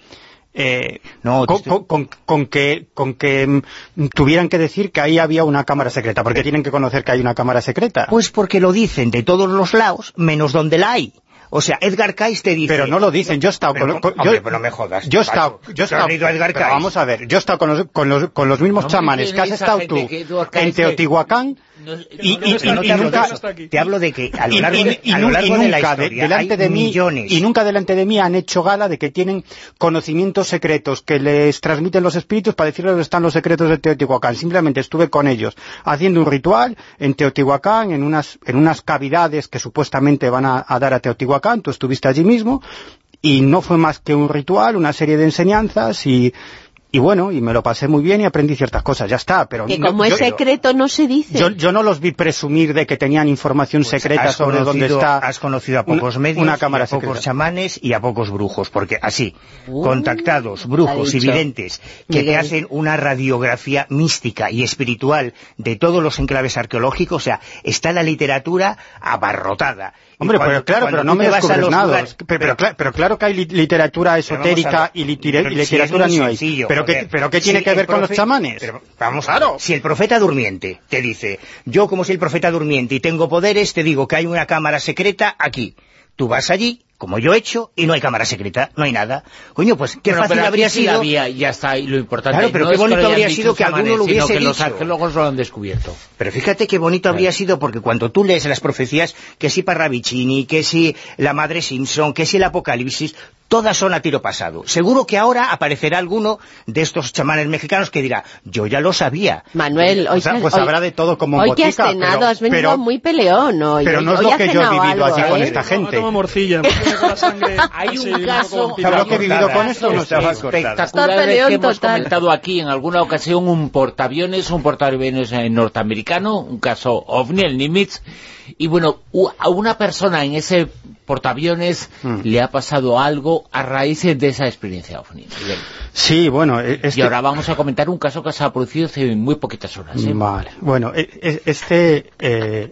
Eh, no, con, estoy... con, con, con que con que mm, tuvieran que decir que ahí había una cámara secreta. ¿Por qué tienen que conocer que hay una cámara secreta? Pues porque lo dicen de todos los lados, menos donde la hay. O sea, Edgar Cayce te dice... Pero no lo dicen, yo he estado... Pero, con, con, hombre, yo, pero no me jodas. Yo he estado... Yo he estado Edgar pero vamos a ver, yo he estado con los, con los, con los mismos no chamanes que has estado tú en Teotihuacán no, y, no, y, no, no, y, y nunca... Te hablo de que a lo largo, y, de, y, a lo largo y, de y la nunca historia de, delante de mí, millones. Y nunca delante de mí han hecho gala de que tienen conocimientos secretos que les transmiten los espíritus para decirles dónde están los secretos de Teotihuacán. Simplemente estuve con ellos haciendo un ritual en Teotihuacán, en unas, en unas cavidades que supuestamente van a, a dar a Teotihuacán. Tú estuviste allí mismo. Y no fue más que un ritual, una serie de enseñanzas y, y bueno, y me lo pasé muy bien y aprendí ciertas cosas, ya está. Pero que no, como yo, es secreto no se dice. Yo, yo no los vi presumir de que tenían información pues secreta sobre dónde está. Has conocido a pocos una, medios, una cámara y a pocos secreta. chamanes y a pocos brujos, porque así, uh, contactados, brujos y videntes, que Miguel. te hacen una radiografía mística y espiritual de todos los enclaves arqueológicos, o sea, está la literatura abarrotada. Hombre, cuando, pero claro, pero no me descubres nada. Lugares, pero, pero, pero, pero claro que hay literatura esotérica y, litera, y literatura si New Age. Pero, ¿qué, pero ¿qué tiene si que ver con profe, los chamanes? Pero, vamos, claro. Si el profeta durmiente te dice, yo como soy el profeta durmiente y tengo poderes, te digo que hay una cámara secreta aquí. Tú vas allí, como yo he hecho, y no hay cámara secreta, no hay nada. Coño, pues qué bueno, fácil habría sido... Sí había, ya está, y lo importante... Claro, pero no qué bonito que habría sido que alguno lo hubiese sino que dicho. Los arqueólogos lo han descubierto. Pero fíjate qué bonito claro. habría sido, porque cuando tú lees las profecías, que si Parravicini, que si la Madre Simpson, que si el Apocalipsis... todas son a tiro pasado. Seguro que ahora aparecerá alguno de estos chamanes mexicanos que dirá, yo ya lo sabía. Manuel, hoy, o sea, pues hoy, habrá de todo como en hoy botica, que has cenado, pero, has venido pero, muy peleón hoy. Pero no es hoy lo que yo he vivido algo, allí ¿eh? con esta gente. No toma morcilla. La sangre, Hay un sí, caso... ¿Sabes lo que he vivido con esto? No estaba espectacular que hemos total. comentado aquí en alguna ocasión, un portaaviones, un portaaviones norteamericano, un caso OVNI, el Nimitz, y bueno, a una persona en ese portaaviones mm. le ha pasado algo a raíz de esa experiencia OVNI. Sí, bueno... Este... Y ahora vamos a comentar un caso que se ha producido hace muy poquitas horas. ¿eh? Vale, bueno, este... Eh...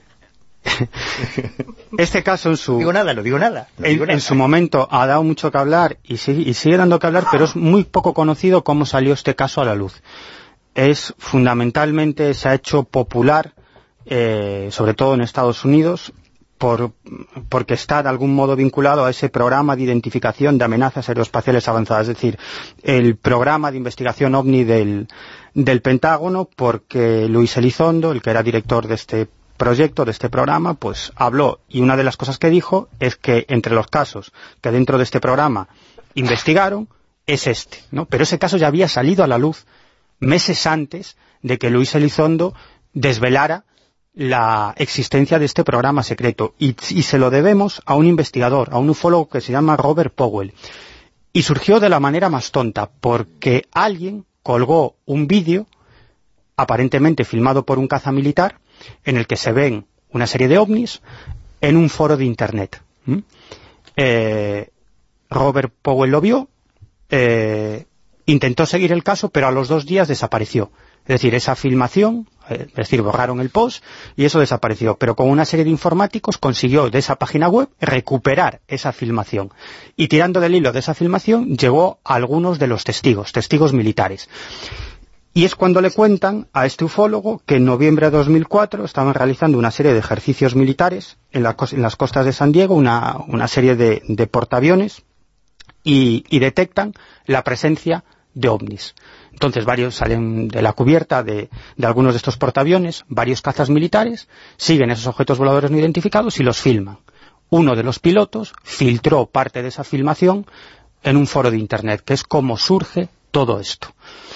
este caso en su... No digo nada, no digo nada. No digo en, nada. en su momento ha dado mucho que hablar y sigue, y sigue dando que hablar, pero es muy poco conocido cómo salió este caso a la luz. Es fundamentalmente, se ha hecho popular, eh, sobre todo en Estados Unidos, por, porque está de algún modo vinculado a ese programa de identificación de amenazas aeroespaciales avanzadas, es decir, el programa de investigación OVNI del, del Pentágono, porque Luis Elizondo, el que era director de este proyecto, de este programa, pues habló, y una de las cosas que dijo es que entre los casos que dentro de este programa investigaron, es este, ¿no? Pero ese caso ya había salido a la luz meses antes de que Luis Elizondo desvelara la existencia de este programa secreto, y, y se lo debemos a un investigador, a un ufólogo que se llama Robert Powell, y surgió de la manera más tonta, porque alguien colgó un vídeo, aparentemente filmado por un caza militar, en el que se ven una serie de ovnis en un foro de internet. ¿Mm? Eh, Robert Powell lo vio, eh, intentó seguir el caso, pero a los dos días desapareció. Es decir, esa filmación, eh, es decir, borraron el post y eso desapareció. Pero con una serie de informáticos consiguió de esa página web recuperar esa filmación. Y tirando del hilo de esa filmación llegó a algunos de los testigos, testigos militares. Y es cuando le cuentan a este ufólogo que en noviembre de dos mil cuatro estaban realizando una serie de ejercicios militares en, la, en las costas de San Diego, una, una serie de, de portaaviones, y, y detectan la presencia de ovnis. Entonces varios salen de la cubierta de, de algunos de estos portaaviones, varios cazas militares, siguen esos objetos voladores no identificados y los filman. Uno de los pilotos filtró parte de esa filmación en un foro de internet, que es como surge todo esto.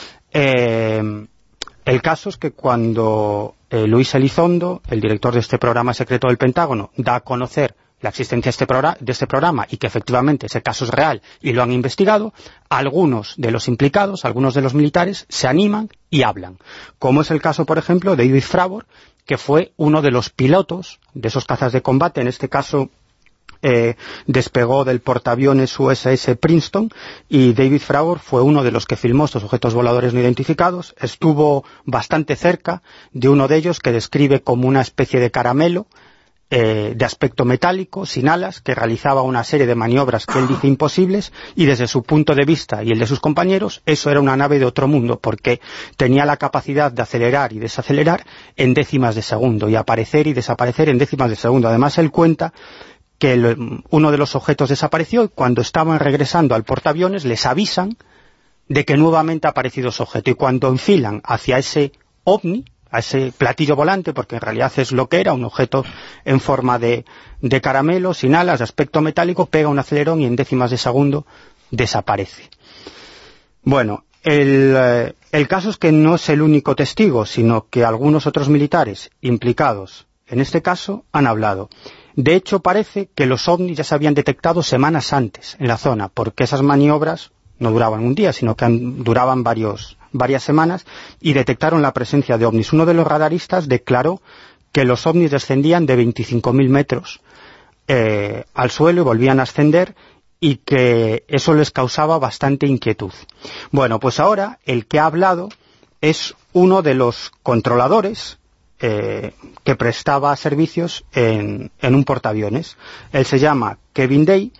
Eh, el caso es que cuando eh, Luis Elizondo, el director de este programa secreto del Pentágono, da a conocer la existencia de este, de este programa y que efectivamente ese caso es real y lo han investigado, algunos de los implicados, algunos de los militares, se animan y hablan. Como es el caso, por ejemplo, de David Fravor, que fue uno de los pilotos de esos cazas de combate, en este caso Eh, despegó del portaaviones U S S Princeton, y David Fravor fue uno de los que filmó estos objetos voladores no identificados. Estuvo bastante cerca de uno de ellos, que describe como una especie de caramelo eh, de aspecto metálico, sin alas, que realizaba una serie de maniobras que él dice imposibles, y desde su punto de vista y el de sus compañeros, eso era una nave de otro mundo, porque tenía la capacidad de acelerar y desacelerar en décimas de segundo, y aparecer y desaparecer en décimas de segundo. Además, él cuenta que el, uno de los objetos desapareció, y cuando estaban regresando al portaaviones les avisan de que nuevamente ha aparecido ese objeto, y cuando enfilan hacia ese ovni, a ese platillo volante, porque en realidad es lo que era, un objeto en forma de, de caramelo, sin alas, de aspecto metálico, pega un acelerón y en décimas de segundo desaparece. Bueno, el, eh, el caso es que no es el único testigo, sino que algunos otros militares implicados en este caso han hablado. De hecho, parece que los ovnis ya se habían detectado semanas antes en la zona, porque esas maniobras no duraban un día, sino que duraban varios, varias semanas, y detectaron la presencia de ovnis. Uno de los radaristas declaró que los ovnis descendían de veinticinco mil metros eh, al suelo y volvían a ascender, y que eso les causaba bastante inquietud. Bueno, pues ahora el que ha hablado es uno de los controladores Eh, que prestaba servicios en, en un portaaviones. Él se llama Kevin Day,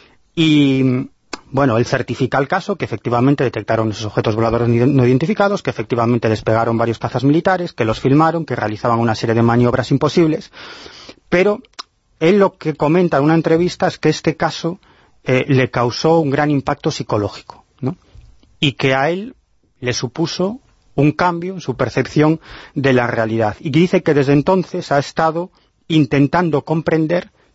y bueno, él certifica el caso, que efectivamente detectaron esos objetos voladores no identificados, que efectivamente despegaron varios cazas militares, que los filmaron, que realizaban una serie de maniobras imposibles, pero él lo que comenta en una entrevista es que este caso eh, le causó un gran impacto psicológico, ¿no? Y que a él le supuso un cambio en su percepción de la realidad, y dice que desde entonces ha estado intentando comprender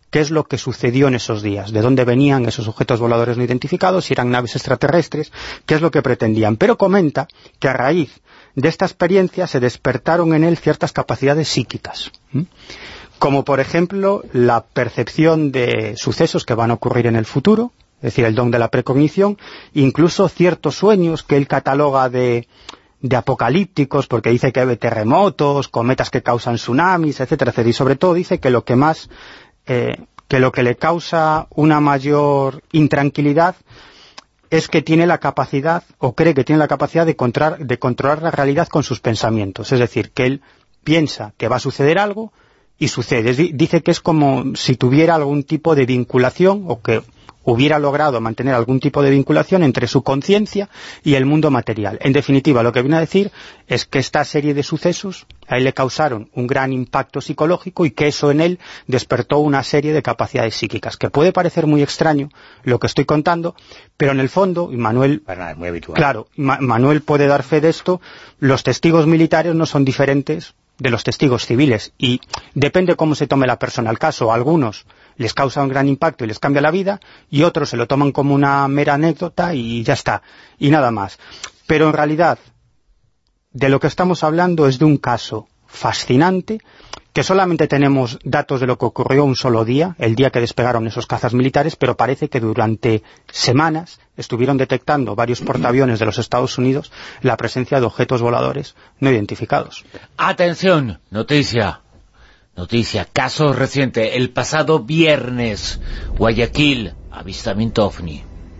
qué es lo que sucedió en esos días, de dónde venían esos objetos voladores no identificados, si eran naves extraterrestres, qué es lo que pretendían. Pero comenta que a raíz de esta experiencia se despertaron en él ciertas capacidades psíquicas, ¿Mm? como por ejemplo la percepción de sucesos que van a ocurrir en el futuro, es decir, el don de la precognición, incluso ciertos sueños que él cataloga de, de apocalípticos, porque dice que hay terremotos, cometas que causan tsunamis, etcétera, etcétera, y sobre todo dice que lo que más, eh, que lo que le causa una mayor intranquilidad es que tiene la capacidad, o cree que tiene la capacidad de controlar, de controlar la realidad con sus pensamientos, es decir, que él piensa que va a suceder algo, y sucede. Dice que es como si tuviera algún tipo de vinculación, o que hubiera logrado mantener algún tipo de vinculación entre su conciencia y el mundo material. En definitiva, lo que viene a decir es que esta serie de sucesos a él le causaron un gran impacto psicológico y que eso en él despertó una serie de capacidades psíquicas, que puede parecer muy extraño lo que estoy contando, pero en el fondo, y Manuel, Para, muy habitual. Claro, Ma- Manuel puede dar fe de esto, los testigos militares no son diferentes de los testigos civiles, y depende cómo se tome la persona el caso. A algunos les causa un gran impacto y les cambia la vida, y otros se lo toman como una mera anécdota y ya está, y nada más. Pero en realidad, de lo que estamos hablando es de un caso fascinante, que solamente tenemos datos de lo que ocurrió un solo día, el día que despegaron esos cazas militares, pero parece que durante semanas estuvieron detectando varios portaaviones de los Estados Unidos la presencia de objetos voladores no identificados. Atención, noticia, noticia, caso reciente, el pasado viernes, Guayaquil, avistamiento ovni.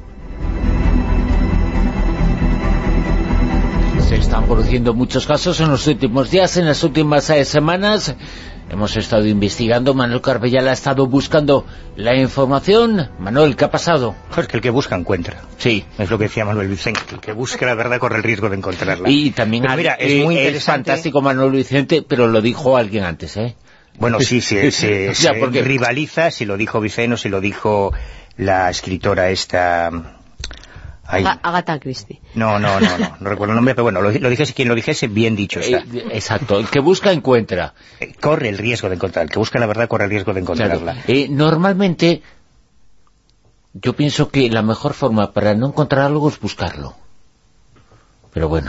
Se están produciendo muchos casos en los últimos días, en las últimas eh, semanas. Hemos estado investigando, Manuel Carbellal ha estado buscando la información. Manuel, ¿qué ha pasado? Pues que el que busca encuentra. Sí. Es lo que decía Manuel Vicente, que el que busca la verdad corre el riesgo de encontrarla. Y también Pero mira, es muy interesante. Es fantástico Manuel Vicente, pero lo dijo alguien antes, ¿eh? Bueno, sí, sí, se, ya, se porque... rivaliza, si lo dijo Viceno, si lo dijo la escritora esta... Ay. Agatha Christie. No, no, no, no, no recuerdo el nombre, pero bueno, lo, lo dijese quien lo dijese, bien dicho está. Eh, exacto, el que busca encuentra. Eh, corre el riesgo de encontrar, el que busca la verdad corre el riesgo de encontrarla. Claro. Eh, normalmente, yo pienso que la mejor forma para no encontrar algo es buscarlo. Pero bueno.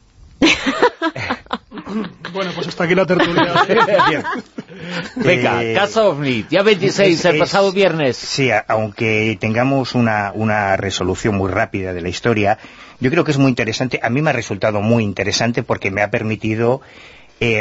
Bueno, pues hasta aquí la tertulia. Venga, eh, caso OVNI, día veintiséis, el es, pasado viernes. Sí, aunque tengamos una, una resolución muy rápida de la historia, yo creo que es muy interesante. A mí me ha resultado muy interesante porque me ha permitido eh,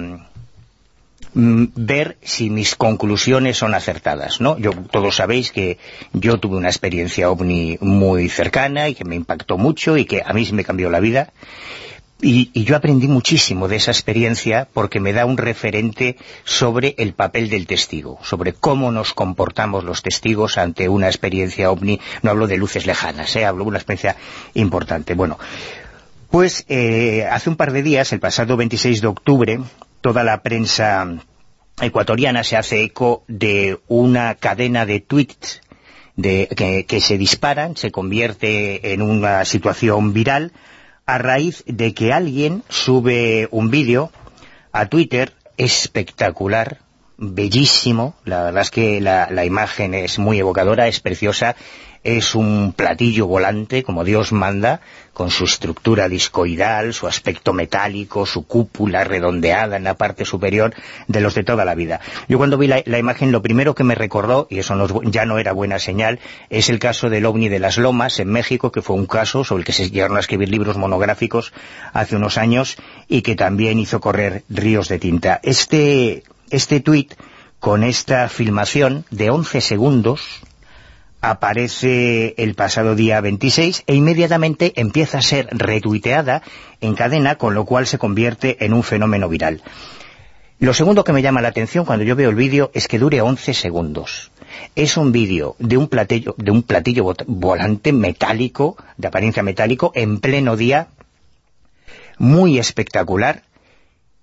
ver si mis conclusiones son acertadas, ¿no? Yo, todos sabéis que yo tuve una experiencia OVNI muy cercana y que me impactó mucho y que a mí sí me cambió la vida. Y, y yo aprendí muchísimo de esa experiencia porque me da un referente sobre el papel del testigo, sobre cómo nos comportamos los testigos ante una experiencia OVNI. No hablo de luces lejanas, ¿eh? Hablo de una experiencia importante. Bueno, pues eh, hace un par de días, el pasado veintiséis de octubre, toda la prensa ecuatoriana se hace eco de una cadena de tweets de, que, que se disparan, se convierte en una situación viral, a raíz de que alguien sube un vídeo a Twitter espectacular, bellísimo, la verdad es que la, la imagen es muy evocadora, es preciosa, es un platillo volante, como Dios manda, con su estructura discoidal, su aspecto metálico, su cúpula redondeada en la parte superior, de los de toda la vida. Yo cuando vi la, la imagen, lo primero que me recordó, y eso no es, ya no era buena señal, es el caso del OVNI de las Lomas, en México, que fue un caso sobre el que se llegaron a escribir libros monográficos hace unos años, y que también hizo correr ríos de tinta. Este, este tuit, con esta filmación de once segundos... aparece el pasado día veintiséis e inmediatamente empieza a ser retuiteada en cadena, con lo cual se convierte en un fenómeno viral. Lo segundo que me llama la atención cuando yo veo el vídeo es que dure once segundos. Es un vídeo de un platillo, de un platillo volante metálico, de apariencia metálico, en pleno día, muy espectacular,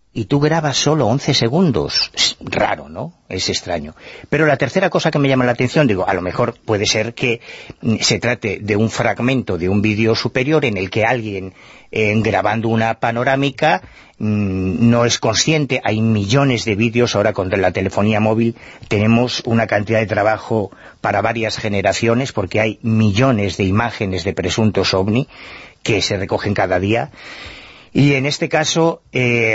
y tú grabas solo once segundos. Es raro, ¿no? Es extraño. Pero la tercera cosa que me llama la atención, digo, a lo mejor puede ser que se trate de un fragmento de un vídeo superior en el que alguien, eh, grabando una panorámica, mmm, no es consciente. Hay millones de vídeos, ahora con la telefonía móvil tenemos una cantidad de trabajo para varias generaciones, porque hay millones de imágenes de presuntos ovni que se recogen cada día. Y en este caso, eh,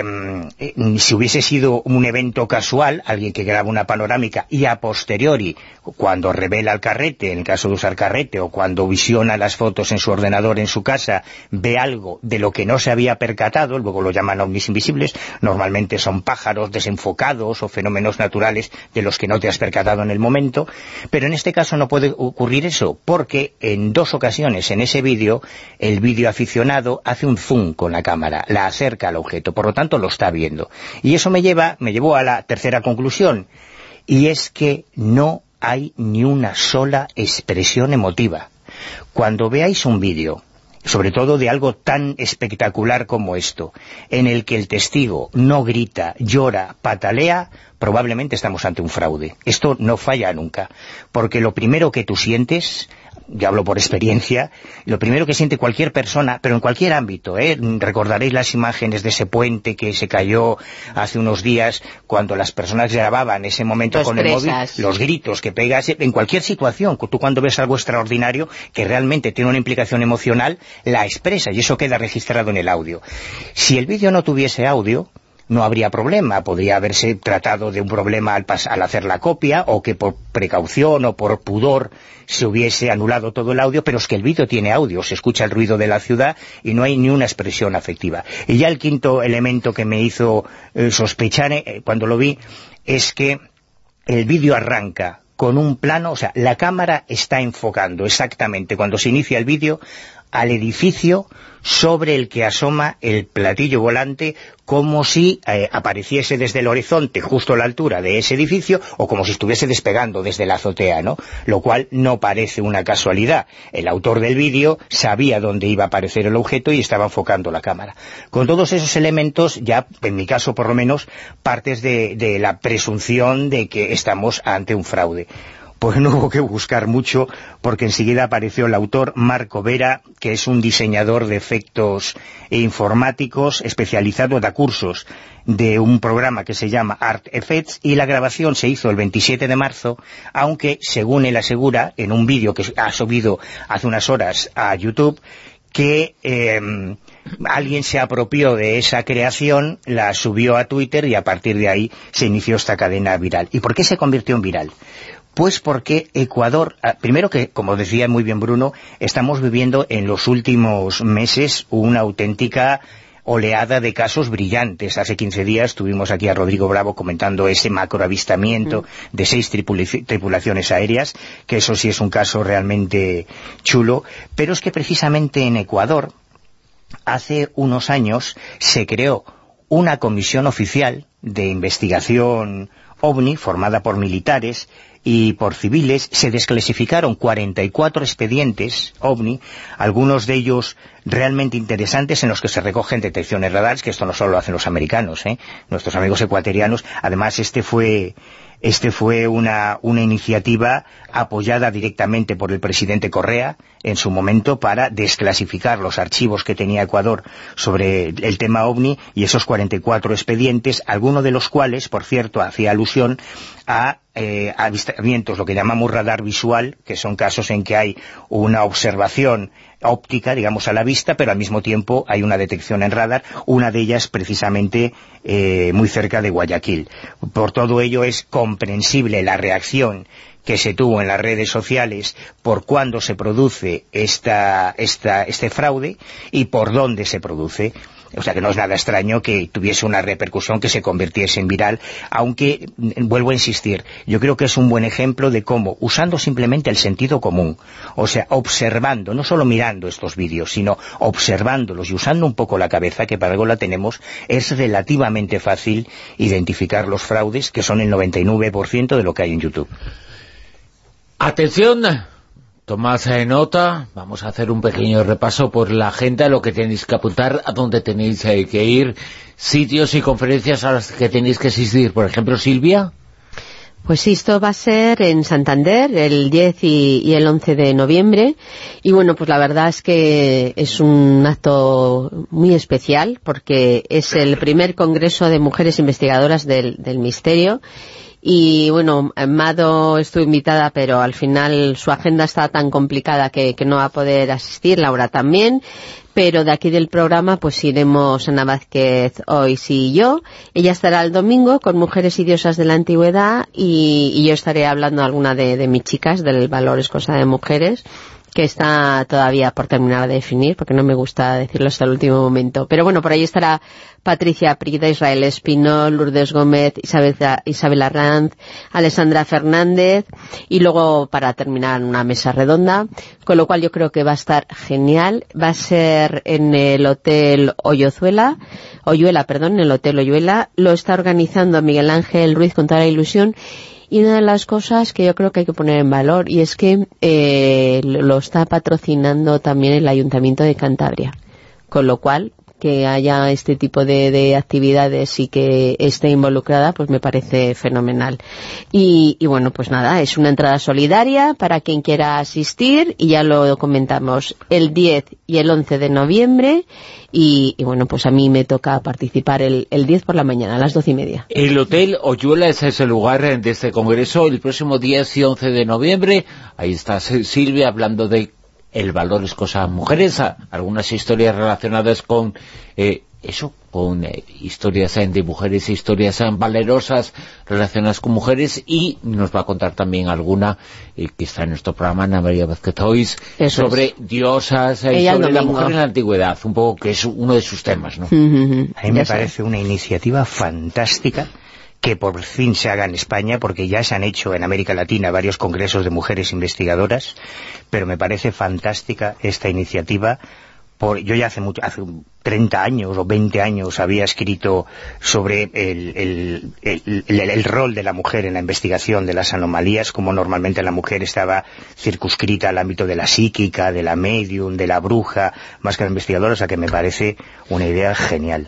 si hubiese sido un evento casual, alguien que graba una panorámica y a posteriori, cuando revela el carrete, en el caso de usar carrete, o cuando visiona las fotos en su ordenador en su casa, ve algo de lo que no se había percatado, luego lo llaman ovnis invisibles, normalmente son pájaros desenfocados o fenómenos naturales de los que no te has percatado en el momento, pero en este caso no puede ocurrir eso, porque en dos ocasiones en ese vídeo, el vídeo aficionado hace un zoom con la cámara, la acerca al objeto, por lo tanto lo está viendo. Y eso me lleva, me llevó a la tercera conclusión, y es que no hay ni una sola expresión emotiva. Cuando veáis un vídeo, sobre todo de algo tan espectacular como esto, en el que el testigo no grita, llora, patalea, probablemente estamos ante un fraude. Esto no falla nunca, porque lo primero que tú sientes, ya hablo por experiencia, lo primero que siente cualquier persona, pero en cualquier ámbito, ¿eh? Recordaréis las imágenes de ese puente que se cayó hace unos días, cuando las personas grababan ese momento los con presas. El móvil, los gritos que pegas, en cualquier situación, tú cuando ves algo extraordinario que realmente tiene una implicación emocional, la expresa, y eso queda registrado en el audio. Si el vídeo no tuviese audio, no habría problema, podría haberse tratado de un problema al, al hacer la copia, o que por precaución o por pudor se hubiese anulado todo el audio, pero es que el vídeo tiene audio, se escucha el ruido de la ciudad y no hay ni una expresión afectiva. Y ya el quinto elemento que me hizo eh, sospechar eh, cuando lo vi, es que el vídeo arranca con un plano, o sea, la cámara está enfocando exactamente cuando se inicia el vídeo al edificio sobre el que asoma el platillo volante, como si eh, apareciese desde el horizonte justo a la altura de ese edificio, o como si estuviese despegando desde la azotea, ¿no? Lo cual no parece una casualidad. El autor del vídeo sabía dónde iba a aparecer el objeto y estaba enfocando la cámara. Con todos esos elementos, ya, en mi caso por lo menos, partes de, de la presunción de que estamos ante un fraude. Pues no hubo que buscar mucho, porque enseguida apareció el autor, Marco Vera, que es un diseñador de efectos informáticos especializado, da cursos de un programa que se llama Art Effects, y la grabación se hizo el veintisiete de marzo, aunque, según él asegura, en un vídeo que ha subido hace unas horas a YouTube, que eh, alguien se apropió de esa creación, la subió a Twitter, y a partir de ahí se inició esta cadena viral. ¿Y por qué se convirtió en viral? Pues porque Ecuador, primero que, como decía muy bien Bruno, estamos viviendo en los últimos meses una auténtica oleada de casos brillantes. Hace quince días tuvimos aquí a Rodrigo Bravo comentando ese macroavistamiento mm. de seis tripula- tripulaciones aéreas, que eso sí es un caso realmente chulo, pero es que precisamente en Ecuador, hace unos años, se creó una comisión oficial de investigación OVNI, formada por militares y por civiles. Se desclasificaron cuarenta y cuatro expedientes OVNI, algunos de ellos realmente interesantes, en los que se recogen detecciones radares, que esto no solo lo hacen los americanos, ¿eh? Nuestros amigos ecuatorianos. Además, este fue este fue una, una iniciativa apoyada directamente por el presidente Correa en su momento, para desclasificar los archivos que tenía Ecuador sobre el tema OVNI, y esos cuarenta y cuatro expedientes, algunos de los cuales, por cierto, hacía alusión a eh, avistamientos, lo que llamamos radar visual, que son casos en que hay una observación óptica, digamos, a la vista, pero al mismo tiempo hay una detección en radar, una de ellas precisamente eh, muy cerca de Guayaquil. Por todo ello es comprensible la reacción que se tuvo en las redes sociales por cuándo se produce esta, esta, este fraude y por dónde se produce. O sea que no es nada extraño que tuviese una repercusión, que se convirtiese en viral, aunque, vuelvo a insistir, yo creo que es un buen ejemplo de cómo, usando simplemente el sentido común, o sea, observando, no solo mirando estos vídeos, sino observándolos y usando un poco la cabeza, que para algo la tenemos, es relativamente fácil identificar los fraudes, que son el noventa y nueve por ciento de lo que hay en YouTube. Atención, Tomás eh, nota, vamos a hacer un pequeño repaso por la agenda, lo que tenéis que apuntar, a dónde tenéis eh, que ir, sitios y conferencias a las que tenéis que asistir. Por ejemplo, Silvia. Pues sí, esto va a ser en Santander el diez y, y el once de noviembre, y bueno, pues la verdad es que es un acto muy especial porque es el primer congreso de mujeres investigadoras del, del misterio. Y bueno, Mado estuvo invitada, pero al final su agenda está tan complicada que, que no va a poder asistir, Laura también, pero de aquí del programa pues iremos Ana Vázquez, hoy sí y yo. Ella estará el domingo con Mujeres y Diosas de la Antigüedad y, y yo estaré hablando alguna de, de mis chicas, del valor es cosa de mujeres, que está todavía por terminar de definir, porque no me gusta decirlo hasta el último momento. Pero bueno, por ahí estará Patricia Prida, Israel Espino, Lourdes Gómez, Isabel, Isabel Arranz, Alessandra Fernández, y luego para terminar una mesa redonda, con lo cual yo creo que va a estar genial. Va a ser en el Hotel Oyuela, Oyuela, perdón, en el Hotel Oyuela. Lo está organizando Miguel Ángel Ruiz con toda la ilusión. Y una de las cosas que yo creo que hay que poner en valor, y es que eh, lo está patrocinando también el Ayuntamiento de Cantabria, con lo cual que haya este tipo de, de actividades y que esté involucrada, pues me parece fenomenal. Y, y bueno, pues nada, es una entrada solidaria para quien quiera asistir, y ya lo comentamos, el diez y el once de noviembre, y, y bueno, pues a mí me toca participar el, el diez por la mañana, a las doce y media. El Hotel Oyuela es ese lugar de este congreso, el próximo diez y once de noviembre, ahí está Silvia hablando de el valor es cosa mujeres, algunas historias relacionadas con eh, eso, con eh, historias eh, de mujeres, historias eh, valerosas relacionadas con mujeres, y nos va a contar también alguna eh, que está en nuestro programa, Ana María Vázquez Hoyos, sobre es. diosas, eh, sobre la mujer en la antigüedad, un poco que es uno de sus temas, ¿no? Uh-huh. A mí me parece una iniciativa fantástica que por fin se haga en España, porque ya se han hecho en América Latina varios congresos de mujeres investigadoras, pero me parece fantástica esta iniciativa. Por, yo ya hace mucho, hace treinta años o veinte años había escrito sobre el, el, el, el, el rol de la mujer en la investigación de las anomalías, como normalmente la mujer estaba circunscrita al ámbito de la psíquica, de la medium, de la bruja, más que la investigadora, o sea que me parece una idea genial.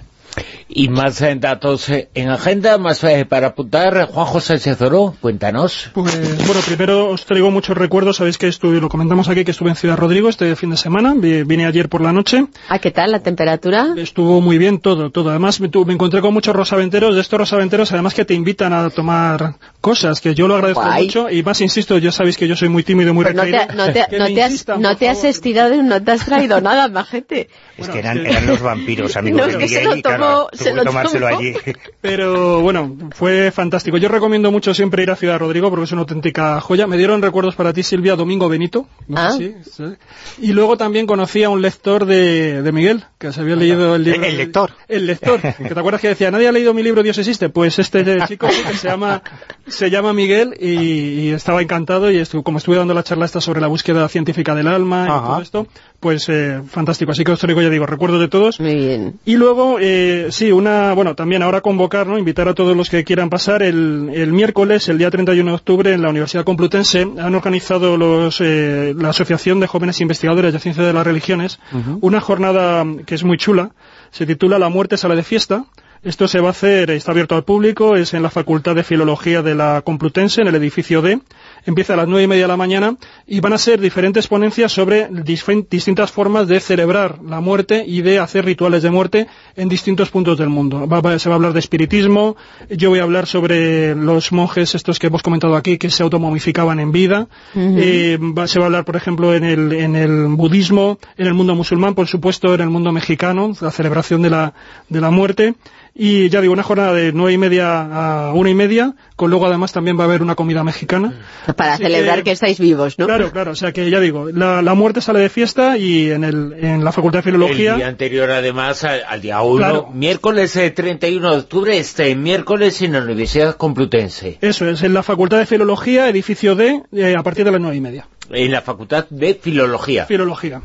Y más eh, datos eh, en agenda, más eh, para apuntar. Juan José Cezoro, cuéntanos. Pues bueno, primero os traigo muchos recuerdos. Sabéis que estuve, lo comentamos aquí, que estuve en Ciudad Rodrigo este fin de semana. Vine ayer por la noche. Ah, ¿qué tal la temperatura? Estuvo muy bien todo, todo. Además me, me encontré con muchos rosaventeros, de estos rosaventeros además que te invitan a tomar cosas, que yo lo agradezco Guay. mucho. Y más insisto, ya sabéis que yo soy muy tímido y muy Pero recaído. No te, no te, no te has, no te has estirado y no te has traído nada, majete. Es que eran, eran los vampiros, amigos no, de Miguel, se lo y claro, se tuvo que tomárselo allí. Pero bueno, fue fantástico. Yo recomiendo mucho siempre ir a Ciudad Rodrigo porque es una auténtica joya. Me dieron recuerdos para ti, Silvia, Domingo Benito. No ah. sé si, ¿sí? Y luego también conocí a un lector de, de Miguel, que se había leído el libro. ¿El, el lector? El lector. Que te acuerdas que decía, nadie ha leído mi libro Dios existe. Pues este chico que se llama se llama Miguel y, y estaba encantado, y estuvo, como estuve dando la charla esta sobre la búsqueda científica del alma y Ajá. todo esto, pues eh, fantástico. Así que os traigo, ya digo, recuerdos de todos. Muy bien. Y luego, eh, sí, una, bueno, también ahora convocar, ¿no? Invitar a todos los que quieran pasar el, el miércoles, el día treinta y uno de octubre, en la Universidad Complutense, han organizado los, eh, la Asociación de Jóvenes Investigadores de Ciencia de las Religiones, uh-huh. una jornada que es muy chula, se titula La muerte sala de fiesta. Esto se va a hacer, está abierto al público, es en la Facultad de Filología de la Complutense, en el edificio D, empieza a las nueve y media de la mañana, y van a ser diferentes ponencias sobre distintas formas de celebrar la muerte y de hacer rituales de muerte en distintos puntos del mundo. Va, va, se va a hablar de espiritismo, yo voy a hablar sobre los monjes estos que hemos comentado aquí, que se automomificaban en vida, uh-huh. eh, va, se va a hablar, por ejemplo, en el, en el budismo, en el mundo musulmán, por supuesto, en el mundo mexicano, la celebración de la, de la muerte. Y ya digo, una jornada de nueve y media a una y media, con luego además también va a haber una comida mexicana. Para Así celebrar que, que estáis vivos, ¿no? Claro, claro, o sea que ya digo, la, la muerte sale de fiesta, y en el en la Facultad de Filología... El día anterior además, al, al día uno, claro. miércoles eh, treinta y uno de octubre, este miércoles en la Universidad Complutense. Eso es, en la Facultad de Filología, edificio D, eh, a partir de las nueve y media. En la Facultad de Filología. Filología.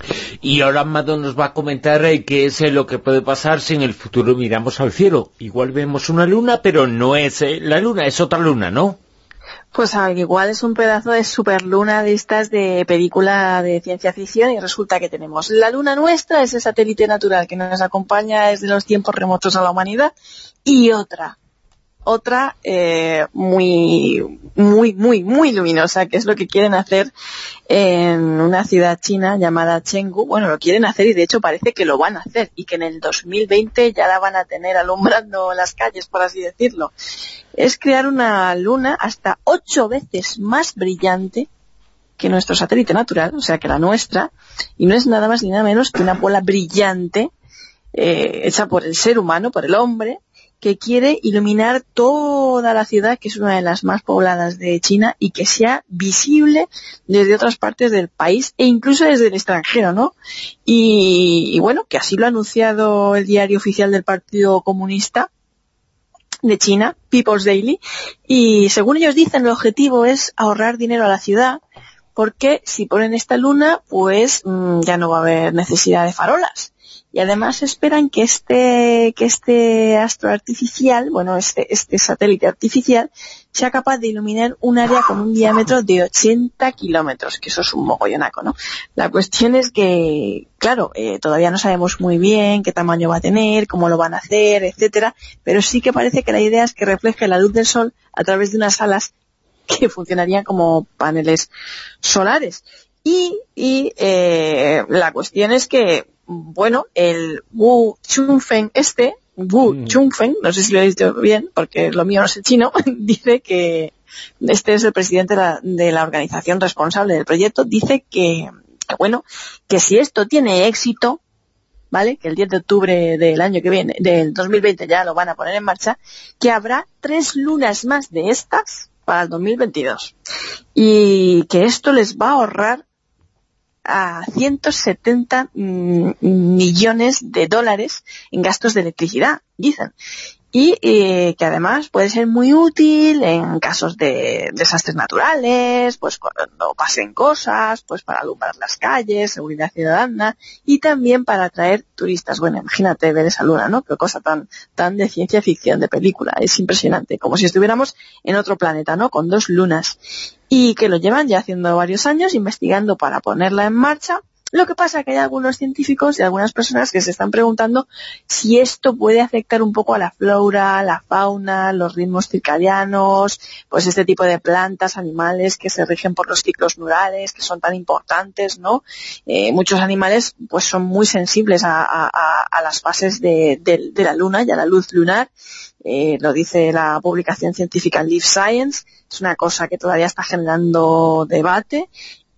Y ahora Mado nos va a comentar eh, qué es eh, lo que puede pasar si en el futuro miramos al cielo. Igual vemos una luna, pero no es eh, la luna, es otra luna, ¿no? Pues al igual es un pedazo de superluna de estas de película de ciencia ficción y resulta que tenemos la luna nuestra, ese satélite natural que nos acompaña desde los tiempos remotos a la humanidad, y otra, otra eh, muy, muy, muy, muy luminosa, que es lo que quieren hacer en una ciudad china llamada Chengdu. Bueno, lo quieren hacer y de hecho parece que lo van a hacer y que en el dos mil veinte ya la van a tener alumbrando las calles, por así decirlo. Es crear una luna hasta ocho veces más brillante que nuestro satélite natural, o sea que la nuestra, y no es nada más ni nada menos que una bola brillante eh, hecha por el ser humano, por el hombre, que quiere iluminar toda la ciudad, que es una de las más pobladas de China, y que sea visible desde otras partes del país e incluso desde el extranjero, ¿no? Y, y bueno, que así lo ha anunciado el diario oficial del Partido Comunista de China, People's Daily, y según ellos dicen, el objetivo es ahorrar dinero a la ciudad, porque si ponen esta luna, pues mmm, ya no va a haber necesidad de farolas. Y además esperan que este que este astro artificial, bueno, este este satélite artificial, sea capaz de iluminar un área con un diámetro de ochenta kilómetros, que eso es un mogollonaco, ¿no? La cuestión es que, claro, eh, todavía no sabemos muy bien qué tamaño va a tener, cómo lo van a hacer, etcétera, pero sí que parece que la idea es que refleje la luz del sol a través de unas alas que funcionarían como paneles solares. Y, y eh, la cuestión es que, bueno, el Wu Chunfeng este, Wu mm. Chunfeng, no sé si lo he dicho bien, porque lo mío no es chino, dice que, este es el presidente de la, de la organización responsable del proyecto, dice que, que, bueno, que si esto tiene éxito, ¿vale?, que el diez de octubre del año que viene, del dos mil veinte ya lo van a poner en marcha, que habrá tres lunas más de estas para el dos mil veintidós. Y que esto les va a ahorrar a ciento setenta mm, millones de dólares en gastos de electricidad, dicen. Y eh, que además puede ser muy útil en casos de desastres naturales, pues cuando pasen cosas, pues para alumbrar las calles, seguridad ciudadana, y también para atraer turistas. Bueno, imagínate ver esa luna, ¿no? Qué cosa tan tan de ciencia ficción, de película. Es impresionante, como si estuviéramos en otro planeta, ¿no? Con dos lunas. Y que lo llevan ya haciendo varios años, investigando para ponerla en marcha. Lo que pasa es que hay algunos científicos y algunas personas que se están preguntando si esto puede afectar un poco a la flora, la fauna, los ritmos circadianos, pues este tipo de plantas, animales que se rigen por los ciclos lunarales, que son tan importantes, ¿no? Eh, muchos animales pues son muy sensibles a, a, a las fases de, de, de la luna y a la luz lunar. Eh, lo dice la publicación científica Live Science. Es una cosa que todavía está generando debate.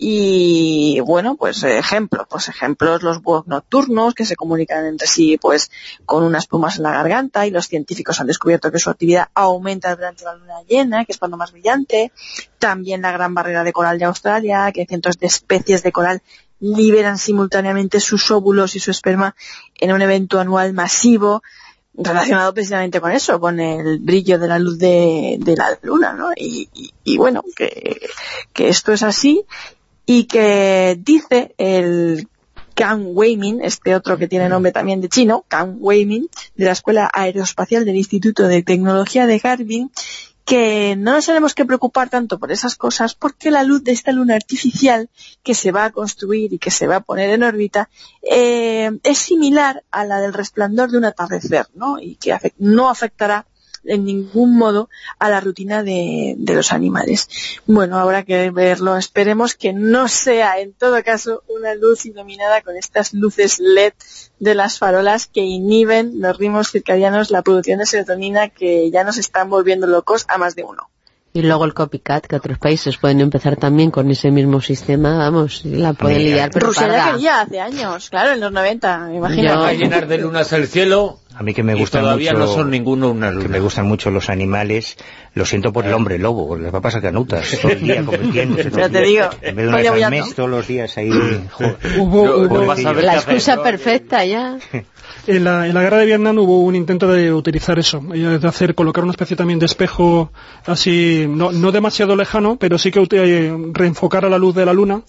Y bueno, pues ejemplos, pues ejemplos, los búhos nocturnos que se comunican entre sí pues con unas plumas en la garganta, y los científicos han descubierto que su actividad aumenta durante la luna llena, que es cuando más brillante. También la gran barrera de coral de Australia, que cientos de especies de coral liberan simultáneamente sus óvulos y su esperma en un evento anual masivo, relacionado precisamente con eso, con el brillo de la luz de, de la luna, ¿no? Y, y, y bueno, que, que esto es así. Y que dice el Kang Weimin, este otro que tiene nombre también de chino, Kang Weimin, de la Escuela Aeroespacial del Instituto de Tecnología de Harbin, que no nos tenemos que preocupar tanto por esas cosas, porque la luz de esta luna artificial que se va a construir y que se va a poner en órbita eh, es similar a la del resplandor de un atardecer, ¿no? Y que afect- no afectará en ningún modo a la rutina de, de los animales. Bueno, habrá que verlo. Esperemos que no sea, en todo caso, una luz iluminada con estas luces L E D de las farolas que inhiben los ritmos circadianos, la producción de serotonina, que ya nos están volviendo locos a más de uno. Y luego el copycat, que otros países pueden empezar también con ese mismo sistema, vamos, la pueden liar, pero Rusia parda. ya quería hace años, claro, en los noventa, me imagino. Va a llenar de lunas el cielo. A mí que me gustan todavía mucho, no son ninguno una luna. Que me gustan mucho los animales, lo siento por el hombre lobo, les va a pasar canutas todo el día convirtiéndose. Pero te digo, en vez de una vez al mes, todos los días ahí. Hubo, hubo la excusa perfecta ya. En la, en la guerra de Vietnam hubo un intento de utilizar eso, de hacer, colocar una especie también de espejo así, no, no demasiado lejano, pero sí que eh, reenfocar a la luz de la luna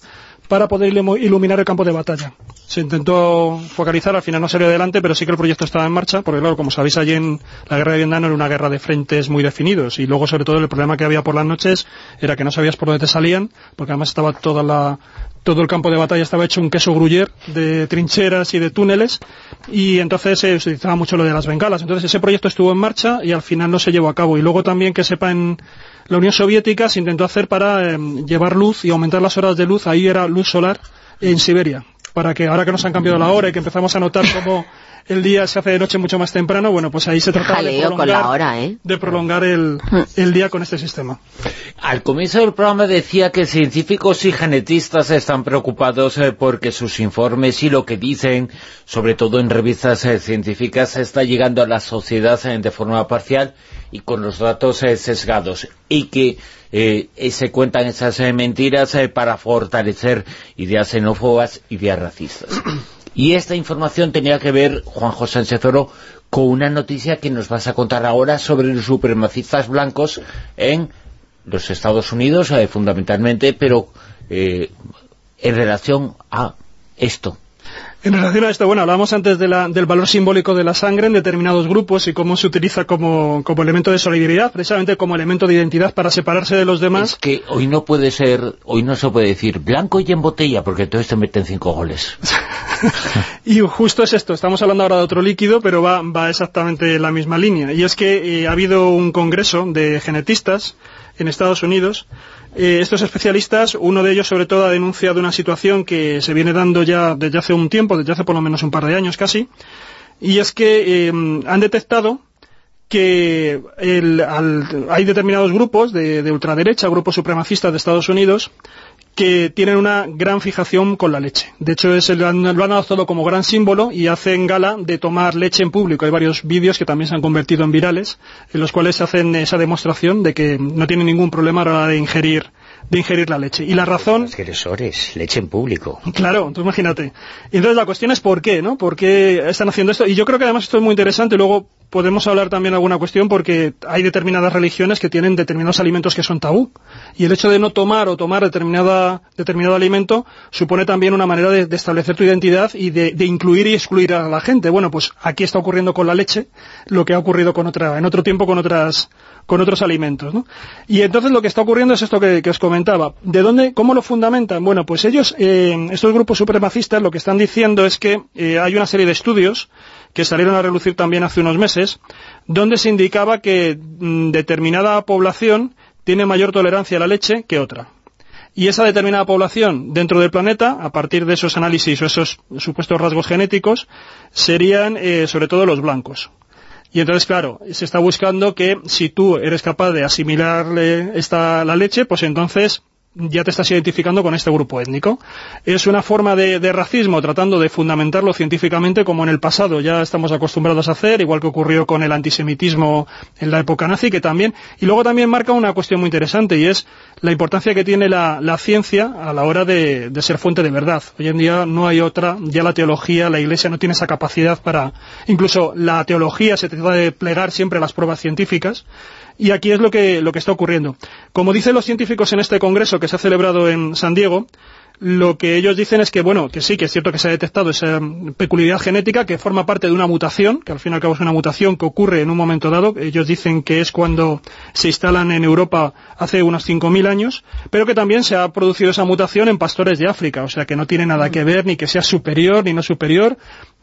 para poder iluminar el campo de batalla. Se intentó focalizar, al final no salió adelante, pero sí que el proyecto estaba en marcha, porque claro, como sabéis, allí en la guerra de Vietnam era una guerra de frentes muy definidos, y luego sobre todo el problema que había por las noches era que no sabías por dónde te salían, porque además estaba toda la, todo el campo de batalla estaba hecho un queso gruyère de trincheras y de túneles, y entonces se utilizaba mucho lo de las bengalas. Entonces ese proyecto estuvo en marcha y al final no se llevó a cabo. Y luego también, que sepa, en la Unión Soviética se intentó hacer para eh, llevar luz y aumentar las horas de luz, ahí era luz solar, en Siberia, para que ahora que nos han cambiado la hora y que empezamos a notar cómo el día se hace de noche mucho más temprano, bueno, pues ahí se trataba de prolongar, con la hora, ¿eh? de prolongar el, el día con este sistema. Al comienzo del programa decía que científicos y genetistas están preocupados eh, porque sus informes y lo que dicen, sobre todo en revistas eh, científicas, está llegando a la sociedad eh, de forma parcial y con los datos eh, sesgados, y que eh, se cuentan esas eh, mentiras eh, para fortalecer ideas xenófobas, ideas racistas. Y esta información tenía que ver, Juanjo Sánchez Oro, con una noticia que nos vas a contar ahora sobre los supremacistas blancos en los Estados Unidos, eh, fundamentalmente, pero eh, en relación a esto. En relación a esto, bueno, hablábamos antes de la, del valor simbólico de la sangre en determinados grupos y cómo se utiliza como, como elemento de solidaridad, precisamente como elemento de identidad para separarse de los demás. Es que hoy no puede ser, hoy no se puede decir blanco y en botella, porque entonces te meten cinco goles. Y justo es esto, estamos hablando ahora de otro líquido, pero va, va exactamente en la misma línea. Y es que eh, ha habido un congreso de genetistas en Estados Unidos. Eh, estos especialistas, uno de ellos sobre todo ha denunciado una situación que se viene dando ya desde hace un tiempo, desde hace por lo menos un par de años casi, y es que eh, han detectado que el, al, hay determinados grupos de, de ultraderecha, grupos supremacistas de Estados Unidos, que tienen una gran fijación con la leche. De hecho, es el, lo han adoptado como gran símbolo y hacen gala de tomar leche en público. Hay varios vídeos que también se han convertido en virales, en los cuales hacen esa demostración de que no tienen ningún problema a la hora de ingerir, de ingerir la leche. Y la razón... Los agresores, leche en público. Claro, tú imagínate. Y entonces la cuestión es por qué, ¿no? ¿Por qué están haciendo esto? Y yo creo que además esto es muy interesante. Luego podemos hablar también de alguna cuestión, porque hay determinadas religiones que tienen determinados alimentos que son tabú. Y el hecho de no tomar o tomar determinada, determinado alimento supone también una manera de, de establecer tu identidad y de, de incluir y excluir a la gente. Bueno, pues aquí está ocurriendo con la leche lo que ha ocurrido con otra, en otro tiempo con otras... con otros alimentos, ¿no? Y entonces lo que está ocurriendo es esto que, que os comentaba. ¿De dónde, cómo lo fundamentan? Bueno, pues ellos, eh, estos grupos supremacistas, lo que están diciendo es que eh, hay una serie de estudios que salieron a relucir también hace unos meses, donde se indicaba que mm, determinada población tiene mayor tolerancia a la leche que otra. Y esa determinada población dentro del planeta, a partir de esos análisis o esos supuestos rasgos genéticos, serían eh, sobre todo los blancos. Y entonces, claro, se está buscando que si tú eres capaz de asimilarle esta, la leche, pues entonces ya te estás identificando con este grupo étnico. Es una forma de, de racismo tratando de fundamentarlo científicamente, como en el pasado ya estamos acostumbrados a hacer, igual que ocurrió con el antisemitismo en la época nazi, que también, y luego también marca una cuestión muy interesante, y es la importancia que tiene la, la ciencia a la hora de, de ser fuente de verdad. Hoy en día no hay otra, ya la teología, la Iglesia no tiene esa capacidad para, incluso la teología se trata de plegar siempre a las pruebas científicas. Y aquí es lo que, lo que está ocurriendo. Como dicen los científicos en este congreso que se ha celebrado en San Diego, lo que ellos dicen es que, bueno, que sí, que es cierto que se ha detectado esa peculiaridad genética que forma parte de una mutación, que al fin y al cabo es una mutación que ocurre en un momento dado. Ellos dicen que es cuando se instalan en Europa hace unos cinco mil años, pero que también se ha producido esa mutación en pastores de África, o sea que no tiene nada que ver, ni que sea superior ni no superior,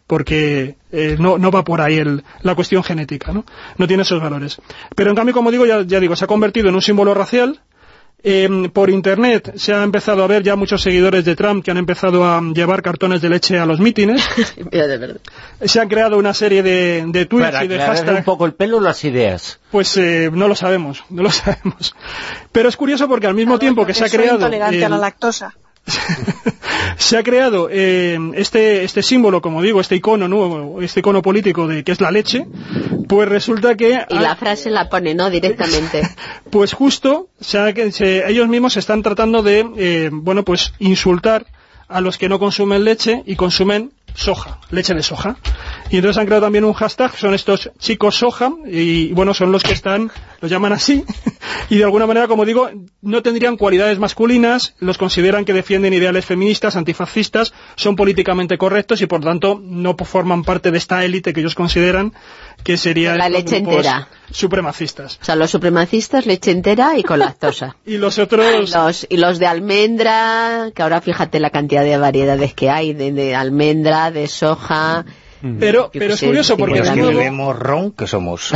porque eh, no, no va por ahí el, la cuestión genética, ¿no? No tiene esos valores. Pero en cambio, como digo, ya, ya digo, se ha convertido en un símbolo racial. Eh, por internet se ha empezado a ver ya muchos seguidores de Trump que han empezado a llevar cartones de leche a los mítines. De verdad. Se han creado una serie de, de tweets Para y de hashtags. un poco el pelo, las ideas. Pues eh, no lo sabemos, no lo sabemos. Pero es curioso porque al mismo claro, tiempo que se ha creado... intolerante eh, a la lactosa. se ha creado eh, este este símbolo, como digo, este icono nuevo, este icono político de que es la leche, pues resulta que... Y la frase la pone, ¿no?, directamente. Pues justo, se ha, se, ellos mismos están tratando de, eh, bueno, pues insultar a los que no consumen leche y consumen soja, leche de soja. Y entonces han creado también un hashtag, son estos chicos soja, y bueno, son los que están, los llaman así, y de alguna manera, como digo, no tendrían cualidades masculinas, los consideran que defienden ideales feministas, antifascistas, son políticamente correctos y por tanto no forman parte de esta élite que ellos consideran que sería la leche entera, supremacistas. O sea, los supremacistas, leche entera y con lactosa. Y los otros... Los, y los de almendra, que ahora fíjate la cantidad de variedades que hay, de, de almendra, de soja... Pero, pero es curioso porque... Los que bebemos ron, ¿qué somos?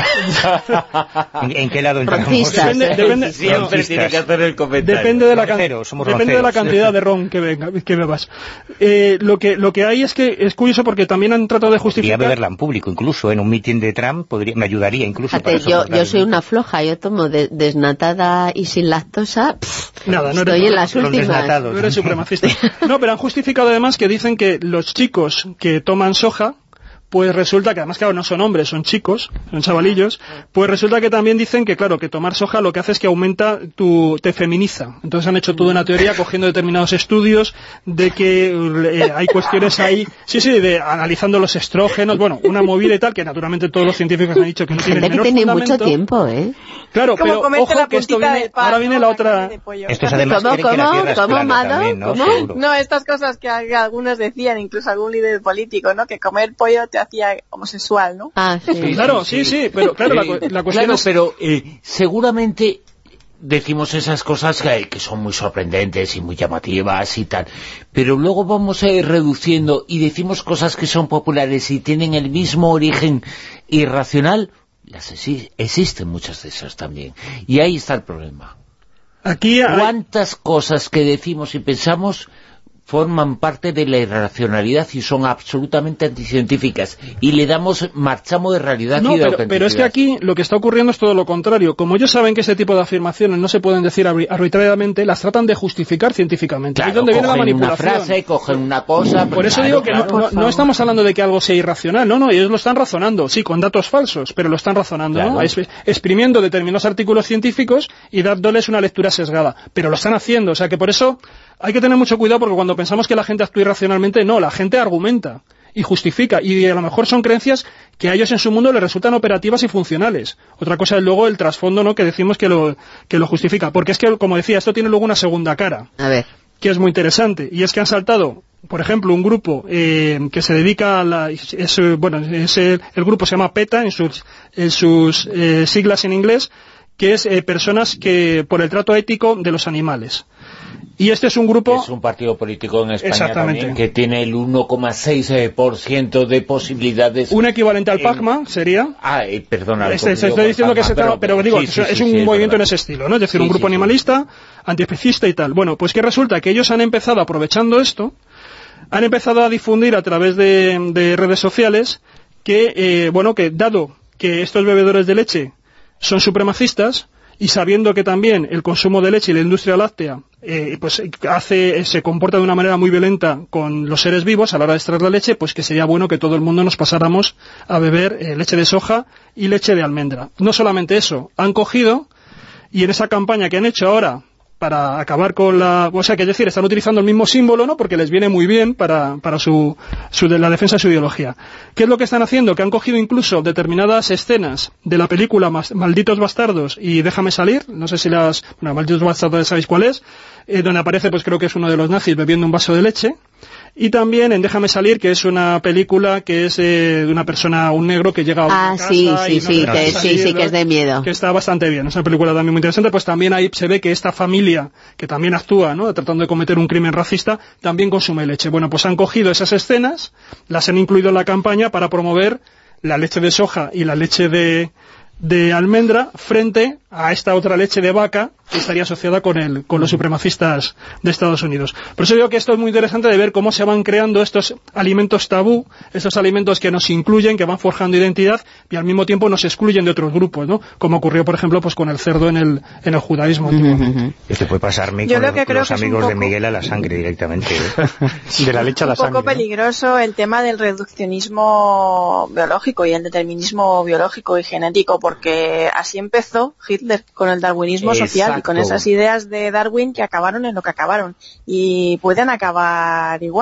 ¿En, ¿En qué lado entramos? Depende, depende, Siempre no, tiene que hacer el comentario. Depende de la, can... somos depende de la cantidad de ron que, venga, que bebas. Eh, lo que lo que hay es que es curioso porque también han tratado de justificar... Podría beberla en público, incluso en un mitin de Trump, podría, me ayudaría incluso. Fíjate, para yo, yo soy una floja, yo tomo de, desnatada y sin lactosa, pff, Nada, no estoy eres, en las últimas. No eres supremacista. No, pero han justificado además que dicen que los chicos que toman soja, pues resulta que además, claro, no son hombres, son chicos, son chavalillos, pues resulta que también dicen que, claro, que tomar soja lo que hace es que aumenta tu, te feminiza. Entonces han hecho toda una teoría cogiendo determinados estudios de que eh, hay cuestiones ahí, sí, sí, de analizando los estrógenos, bueno, una movida y tal, que naturalmente todos los científicos han dicho que no tienen Gente menor que tiene fundamento. mucho tiempo, ¿eh? Claro, como pero ojo que esto viene, pan, ahora viene ¿no? la La otra... Estos además ¿Cómo, creen que la cómo, Tierra es cómo, plana Mado? también, ¿no? ¿Cómo? Seguro. No, estas cosas que algunos decían, incluso algún líder político, ¿no? Que comer pollo te hacía homosexual, ¿no? Ah, sí. Sí, claro, sí, sí, pero claro, la, la cuestión Claro, es... pero eh, seguramente decimos esas cosas que, que son muy sorprendentes y muy llamativas y tal, pero luego vamos a ir reduciendo y decimos cosas que son populares y tienen el mismo origen irracional. Las exi existen muchas de esas también, y ahí está el problema. Aquí hay... ¿Cuántas cosas que decimos y pensamos forman parte de la irracionalidad y son absolutamente anticientíficas, y le damos, marchamos de realidad No, y de pero, autenticidad? pero es que aquí lo que está ocurriendo es todo lo contrario. Como ellos saben que ese tipo de afirmaciones no se pueden decir arbitrariamente, las tratan de justificar científicamente. Claro, es donde viene la cogen manipulación. una frase, cogen una cosa... Por eso claro, digo que claro. no, no, no estamos hablando de que algo sea irracional, no, no, ellos lo están razonando, sí, con datos falsos, pero lo están razonando, Claro. ¿no? Es, exprimiendo determinados artículos científicos y dándoles una lectura sesgada, pero lo están haciendo, o sea que por eso hay que tener mucho cuidado, porque cuando pensamos que la gente actúa irracionalmente, no, la gente argumenta y justifica, y a lo mejor son creencias que a ellos en su mundo les resultan operativas y funcionales. Otra cosa es luego el trasfondo, ¿no?, que decimos que lo, que lo justifica, porque es que, como decía, esto tiene luego una segunda cara. A ver. Que es muy interesante, y es que han saltado, por ejemplo, un grupo eh, que se dedica a la... Es, bueno, es el, el grupo se llama PETA, en sus, en sus eh, siglas en inglés, que es eh, personas que por el trato ético de los animales. Y este es un grupo... Es un partido político en España Exactamente. también, que tiene el uno coma seis por ciento de posibilidades... Un equivalente al en... PACMA sería... Ah, eh, perdona. Este, se estoy diciendo que se trata, pero, pero digo, sí, sí, es sí, un sí, movimiento es en ese estilo, ¿no? Es decir, sí, un grupo sí, animalista, sí. antiespecista y tal. Bueno, pues que resulta que ellos han empezado, aprovechando esto, han empezado a difundir a través de, de redes sociales que, eh, bueno, que dado que estos bebedores de leche son supremacistas, y sabiendo que también el consumo de leche y la industria láctea eh, pues hace se comporta de una manera muy violenta con los seres vivos a la hora de extraer la leche, pues que sería bueno que todo el mundo nos pasáramos a beber eh, leche de soja y leche de almendra. No solamente eso, han cogido, y en esa campaña que han hecho ahora para acabar con la... O sea, que es decir, están utilizando el mismo símbolo, ¿no?, porque les viene muy bien para, para su, su, de la defensa de su ideología. ¿Qué es lo que están haciendo? Que han cogido incluso determinadas escenas de la película Malditos Bastardos y Déjame Salir, no sé si las... Bueno, Malditos Bastardos sabéis cuál es, eh, donde aparece, pues creo que es uno de los nazis bebiendo un vaso de leche. Y también en Déjame Salir, que es una película que es eh, de una persona, un negro que llega a una ah, casa sí, y sí, no sí, que, salir, sí, sí, que es de miedo. que está bastante bien, es una película también muy interesante. Pues también ahí se ve que esta familia, que también actúa, ¿no?, tratando de cometer un crimen racista, también consume leche. Bueno, pues han cogido esas escenas, las han incluido en la campaña para promover la leche de soja y la leche de... de almendra frente a esta otra leche de vaca que estaría asociada con el, con los supremacistas de Estados Unidos. Por eso digo que esto es muy interesante de ver cómo se van creando estos alimentos tabú, estos alimentos que nos incluyen, que van forjando identidad y al mismo tiempo nos excluyen de otros grupos, ¿no? Como ocurrió, por ejemplo, pues con el cerdo en el, en el judaísmo antiguamente. Uh-huh. Este puede pasarme Yo con lo que los, creo los que es un amigos de poco- Miguel a la sangre directamente, ¿eh? De la leche a la Un poco sangre, ¿no? peligroso el tema del reduccionismo biológico y el determinismo biológico y genético, porque así empezó Hitler con el darwinismo social y con Exacto. esas ideas de Darwin que acabaron en lo que acabaron y pueden acabar igual.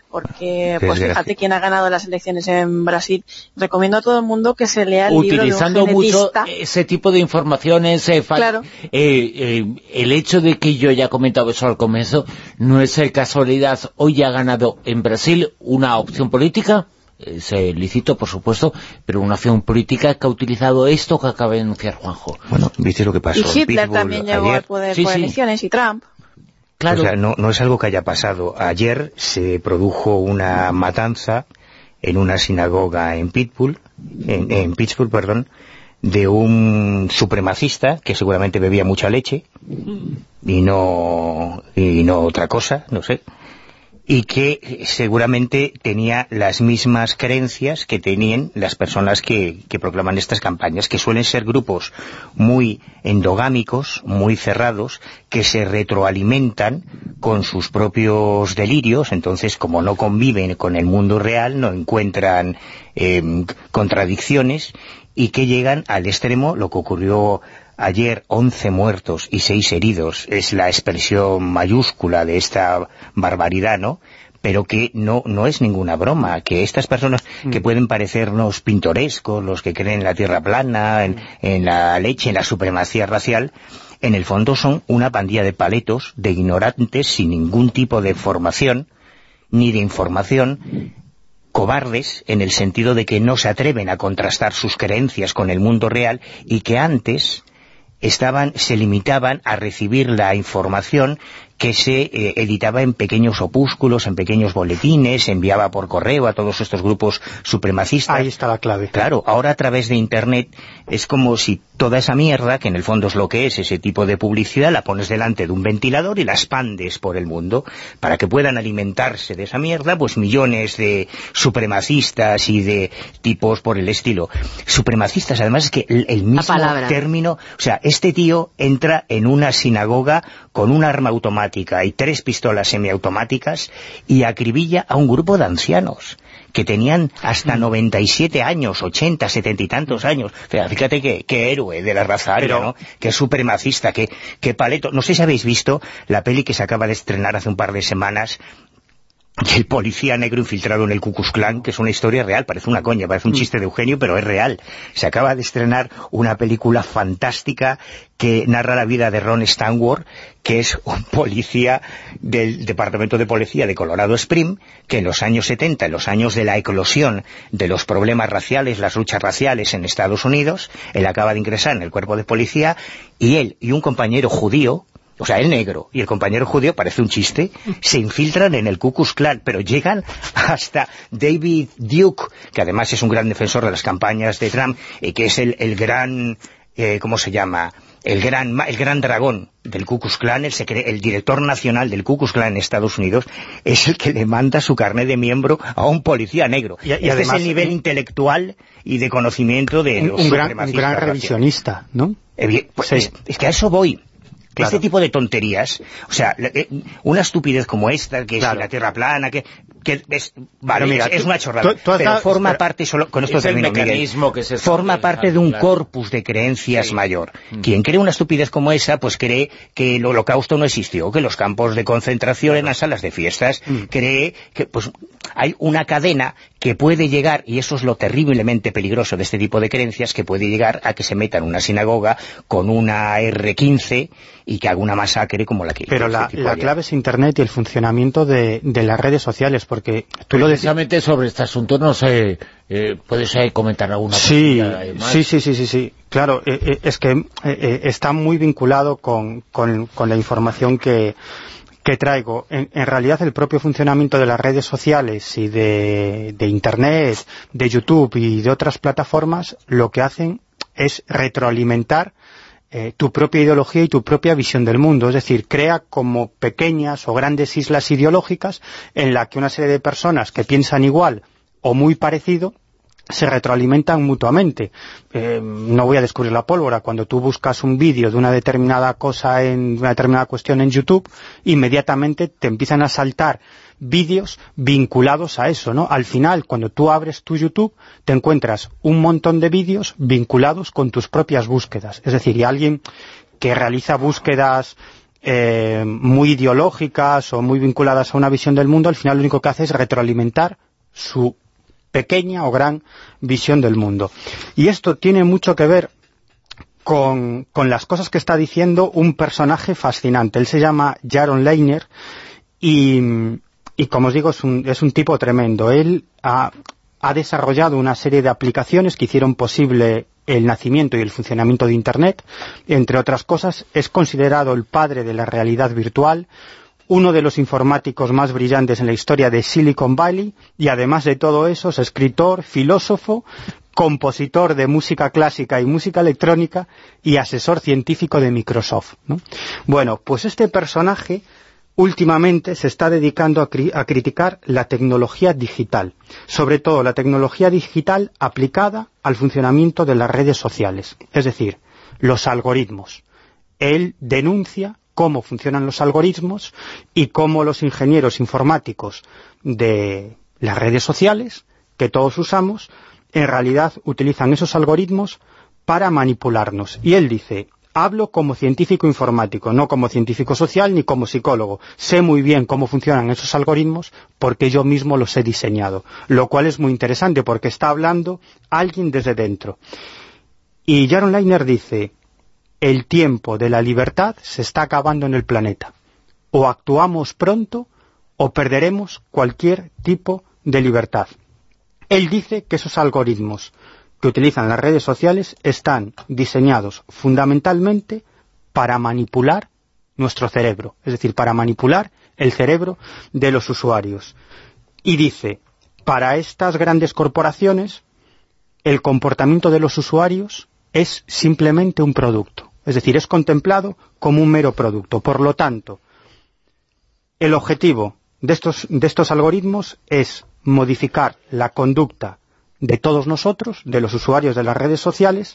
porque pues fíjate quién ha ganado las elecciones en Brasil. Recomiendo a todo el mundo que se lea el utilizando libro de un genetista. Mucho ese tipo de informaciones. Eh, claro. eh, eh, el hecho de que yo ya he comentado eso al comienzo, no es casualidad. Hoy ha ganado en Brasil una opción política, es eh, lícito, por supuesto, pero una opción política que ha utilizado esto que acaba de denunciar Juanjo. Bueno, viste lo que pasó. Y Hitler Pitbull, también llegó ayer. al poder Sí, por sí. elecciones, y Trump. Claro. O sea, no, no es algo que haya pasado. Ayer se produjo una matanza en una sinagoga en Pittsburgh, en, en Pittsburgh, perdón, de un supremacista que seguramente bebía mucha leche y no y no otra cosa, no sé, y que seguramente tenía las mismas creencias que tenían las personas que, que proclaman estas campañas, que suelen ser grupos muy endogámicos, muy cerrados, que se retroalimentan con sus propios delirios. Entonces, como no conviven con el mundo real, no encuentran eh, contradicciones, y que llegan al extremo, lo que ocurrió ayer, once muertos y seis heridos, es la expresión mayúscula de esta barbaridad, ¿no? Pero que no no es ninguna broma, que estas personas mm. que pueden parecernos pintorescos, los que creen en la tierra plana, en, en la leche, en la supremacía racial, en el fondo son una pandilla de paletos, de ignorantes, sin ningún tipo de formación, ni de información, cobardes, en el sentido de que no se atreven a contrastar sus creencias con el mundo real, y que antes estaban se limitaban a recibir la información que se eh, editaba en pequeños opúsculos, en pequeños boletines, se enviaba por correo a todos estos grupos supremacistas. Ahí está la clave. Claro, ahora a través de Internet es como si toda esa mierda, que en el fondo es lo que es, ese tipo de publicidad, la pones delante de un ventilador y la expandes por el mundo, para que puedan alimentarse de esa mierda, pues millones de supremacistas y de tipos por el estilo. Supremacistas, además, es que el, el mismo término, o sea, este tío entra en una sinagoga con un arma automática y tres pistolas semiautomáticas y acribilla a un grupo de ancianos que tenían hasta noventa y siete años, ochenta, setenta y tantos años. O sea, fíjate qué, qué héroe de la raza aria, ¿no? Qué supremacista, qué, qué paleto. No sé si habéis visto la peli que se acaba de estrenar hace un par de semanas, el policía negro infiltrado en el Ku Klux Klan, que es una historia real, parece una coña, parece un chiste de Eugenio, pero es real. Se acaba de estrenar una película fantástica que narra la vida de Ron Stallworth, que es un policía del Departamento de Policía de Colorado Springs, que en los años setenta, en los años de la eclosión de los problemas raciales, las luchas raciales en Estados Unidos, él acaba de ingresar en el cuerpo de policía, y él y un compañero judío, o sea, el negro y el compañero judío, parece un chiste, se infiltran en el Ku Klux Klan, pero llegan hasta David Duke, que además es un gran defensor de las campañas de Trump, y que es el, el gran, eh, ¿cómo se llama?, el gran el gran dragón del Ku Klux Klan, el, el director nacional del Ku Klux Klan en Estados Unidos, es el que le manda su carnet de miembro a un policía negro. Y, y este además, es el nivel un, intelectual y de conocimiento de un, los un gran, un gran revisionista, ¿no? Eh, pues sí. es, es que a eso voy. Claro. Este tipo de tonterías, o sea, una estupidez como esta, que claro. es la tierra plana, que, que es, vale, mira, es, es una chorrada, tú, tú pero dado, forma espera, parte, solo con esto termino, el mecanismo Miguel, que se forma parte claro, de un claro. corpus de creencias sí. mayor. Mm. Quien cree una estupidez como esa, pues cree que el holocausto no existió, que los campos de concentración claro. eran salas de fiestas, mm. cree que pues hay una cadena que puede llegar, y eso es lo terriblemente peligroso de este tipo de creencias, que puede llegar a que se meta en una sinagoga con una erre quince y que haga una masacre como la que... Pero la, la clave es Internet y el funcionamiento de, de las redes sociales, porque tú lo decías... Precisamente sobre este asunto, no sé, eh, ¿puedes eh, comentar alguna cosa? Sí, sí, sí, sí, sí, sí, claro, eh, eh, es que eh, está muy vinculado con, con, con la información que... que traigo. En, en realidad el propio funcionamiento de las redes sociales y de, de Internet, de YouTube y de otras plataformas, lo que hacen es retroalimentar eh, tu propia ideología y tu propia visión del mundo. Es decir, crea como pequeñas o grandes islas ideológicas en las que una serie de personas que piensan igual o muy parecido se retroalimentan mutuamente. Eh, no voy a descubrir la pólvora. Cuando tú buscas un vídeo de una determinada cosa, en una determinada cuestión en YouTube, inmediatamente te empiezan a saltar vídeos vinculados a eso, ¿no? Al final, cuando tú abres tu YouTube, te encuentras un montón de vídeos vinculados con tus propias búsquedas. Es decir, y alguien que realiza búsquedas eh, muy ideológicas o muy vinculadas a una visión del mundo, al final lo único que hace es retroalimentar su pequeña o gran visión del mundo. Y esto tiene mucho que ver con, con las cosas que está diciendo un personaje fascinante. Él se llama Jaron Lanier y, y como os digo, es un, es un tipo tremendo. Él ha, ha desarrollado una serie de aplicaciones que hicieron posible el nacimiento y el funcionamiento de Internet. Entre otras cosas, es considerado el padre de la realidad virtual, uno de los informáticos más brillantes en la historia de Silicon Valley, y además de todo eso, es escritor, filósofo, compositor de música clásica y música electrónica y asesor científico de Microsoft, ¿no? Bueno, pues este personaje últimamente se está dedicando a, cri a criticar la tecnología digital, sobre todo la tecnología digital aplicada al funcionamiento de las redes sociales, es decir, los algoritmos. Él denuncia cómo funcionan los algoritmos y cómo los ingenieros informáticos de las redes sociales, que todos usamos, en realidad utilizan esos algoritmos para manipularnos. Y él dice: hablo como científico informático, no como científico social ni como psicólogo. Sé muy bien cómo funcionan esos algoritmos porque yo mismo los he diseñado. Lo cual es muy interesante porque está hablando alguien desde dentro. Y Jaron Lanier dice: el tiempo de la libertad se está acabando en el planeta. O actuamos pronto o perderemos cualquier tipo de libertad. Él dice que esos algoritmos que utilizan las redes sociales están diseñados fundamentalmente para manipular nuestro cerebro, es decir, para manipular el cerebro de los usuarios. Y dice, para estas grandes corporaciones, el comportamiento de los usuarios es simplemente un producto, es decir, es contemplado como un mero producto. Por lo tanto, el objetivo de estos, de estos algoritmos es modificar la conducta de todos nosotros, de los usuarios de las redes sociales,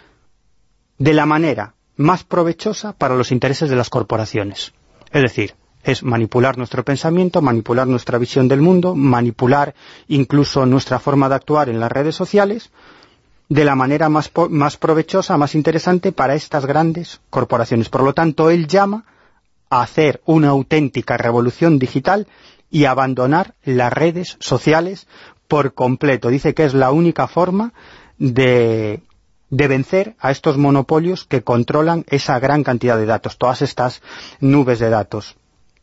de la manera más provechosa para los intereses de las corporaciones. Es decir, es manipular nuestro pensamiento, manipular nuestra visión del mundo, manipular incluso nuestra forma de actuar en las redes sociales, de la manera más, más provechosa, más interesante para estas grandes corporaciones. Por lo tanto, él llama a hacer una auténtica revolución digital y abandonar las redes sociales por completo. Dice que es la única forma de, de vencer a estos monopolios que controlan esa gran cantidad de datos, todas estas nubes de datos.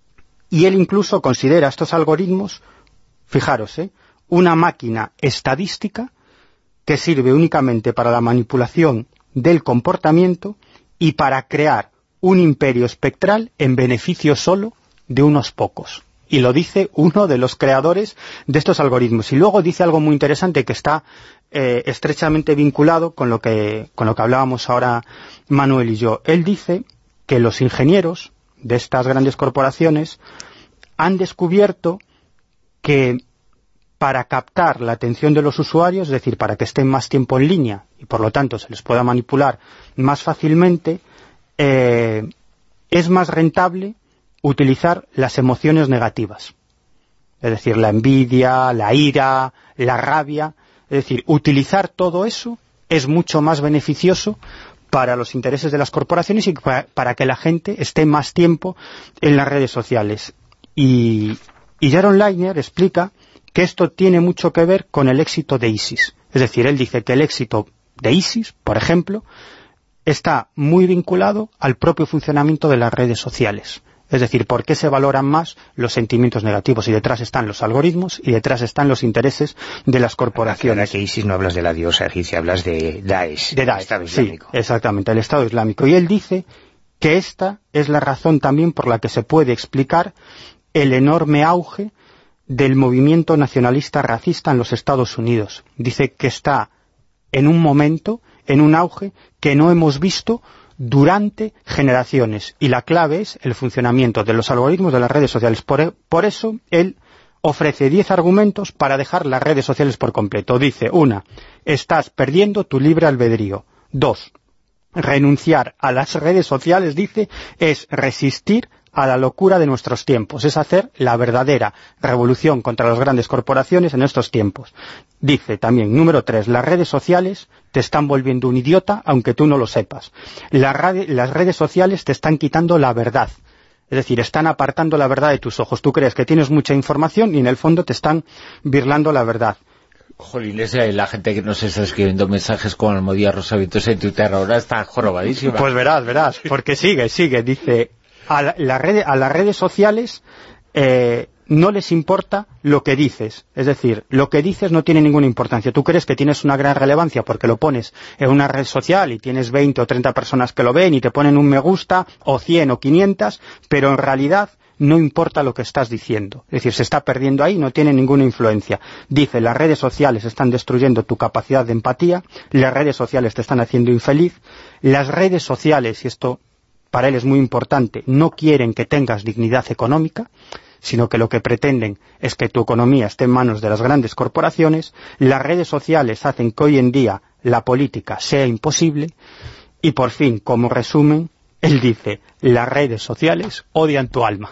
Y él incluso considera estos algoritmos, fijaros, ¿eh? una máquina estadística que sirve únicamente para la manipulación del comportamiento y para crear un imperio espectral en beneficio solo de unos pocos. Y lo dice uno de los creadores de estos algoritmos. Y luego dice algo muy interesante que está eh, estrechamente vinculado con lo que con lo que hablábamos ahora Manuel y yo. Él dice que los ingenieros de estas grandes corporaciones han descubierto que para captar la atención de los usuarios, es decir, para que estén más tiempo en línea y por lo tanto se les pueda manipular más fácilmente, eh, es más rentable utilizar las emociones negativas, es decir, la envidia, la ira, la rabia, es decir, utilizar todo eso es mucho más beneficioso para los intereses de las corporaciones y para, para que la gente esté más tiempo en las redes sociales. Y, y Jaron Lanier explica que esto tiene mucho que ver con el éxito de ISIS. Es decir, él dice que el éxito de ISIS, por ejemplo, está muy vinculado al propio funcionamiento de las redes sociales. Es decir, ¿por qué se valoran más los sentimientos negativos? Y detrás están los algoritmos y detrás están los intereses de las corporaciones. Ahora que ISIS no hablas de la diosa egipcia, hablas de Daesh. De Daesh, Estado Islámico. Sí, exactamente, el Estado Islámico. Y él dice que esta es la razón también por la que se puede explicar el enorme auge del movimiento nacionalista racista en los Estados Unidos. Dice que está en un momento, en un auge que no hemos visto durante generaciones, y la clave es el funcionamiento de los algoritmos de las redes sociales. Por, por eso, él ofrece diez argumentos para dejar las redes sociales por completo. Dice, una, estás perdiendo tu libre albedrío. Dos, renunciar a las redes sociales, dice, es resistir a la locura de nuestros tiempos, es hacer la verdadera revolución contra las grandes corporaciones en estos tiempos. Dice también, número tres, las redes sociales te están volviendo un idiota aunque tú no lo sepas. La radi- las redes sociales te están quitando la verdad, Es decir, están apartando la verdad de tus ojos. Tú crees que tienes mucha información y en el fondo te están birlando la verdad. Jolines, la gente que nos está escribiendo mensajes con Almodía Rosavientos en Twitter ahora está jorobadísima. Pues verás, verás, porque sigue, sigue, dice, a, la, la red, a las redes sociales eh, no les importa lo que dices, es decir, lo que dices no tiene ninguna importancia. Tú crees que tienes una gran relevancia porque lo pones en una red social y tienes veinte o treinta personas que lo ven y te ponen un me gusta, o cien o quinientas, pero en realidad no importa lo que estás diciendo. Es decir, se está perdiendo ahí, no tiene ninguna influencia. Dice, las redes sociales están destruyendo tu capacidad de empatía, las redes sociales te están haciendo infeliz, las redes sociales, y esto para él es muy importante, no quieren que tengas dignidad económica, sino que lo que pretenden es que tu economía esté en manos de las grandes corporaciones. Las redes sociales hacen que hoy en día la política sea imposible, y por fin, como resumen, él dice, las redes sociales odian tu alma.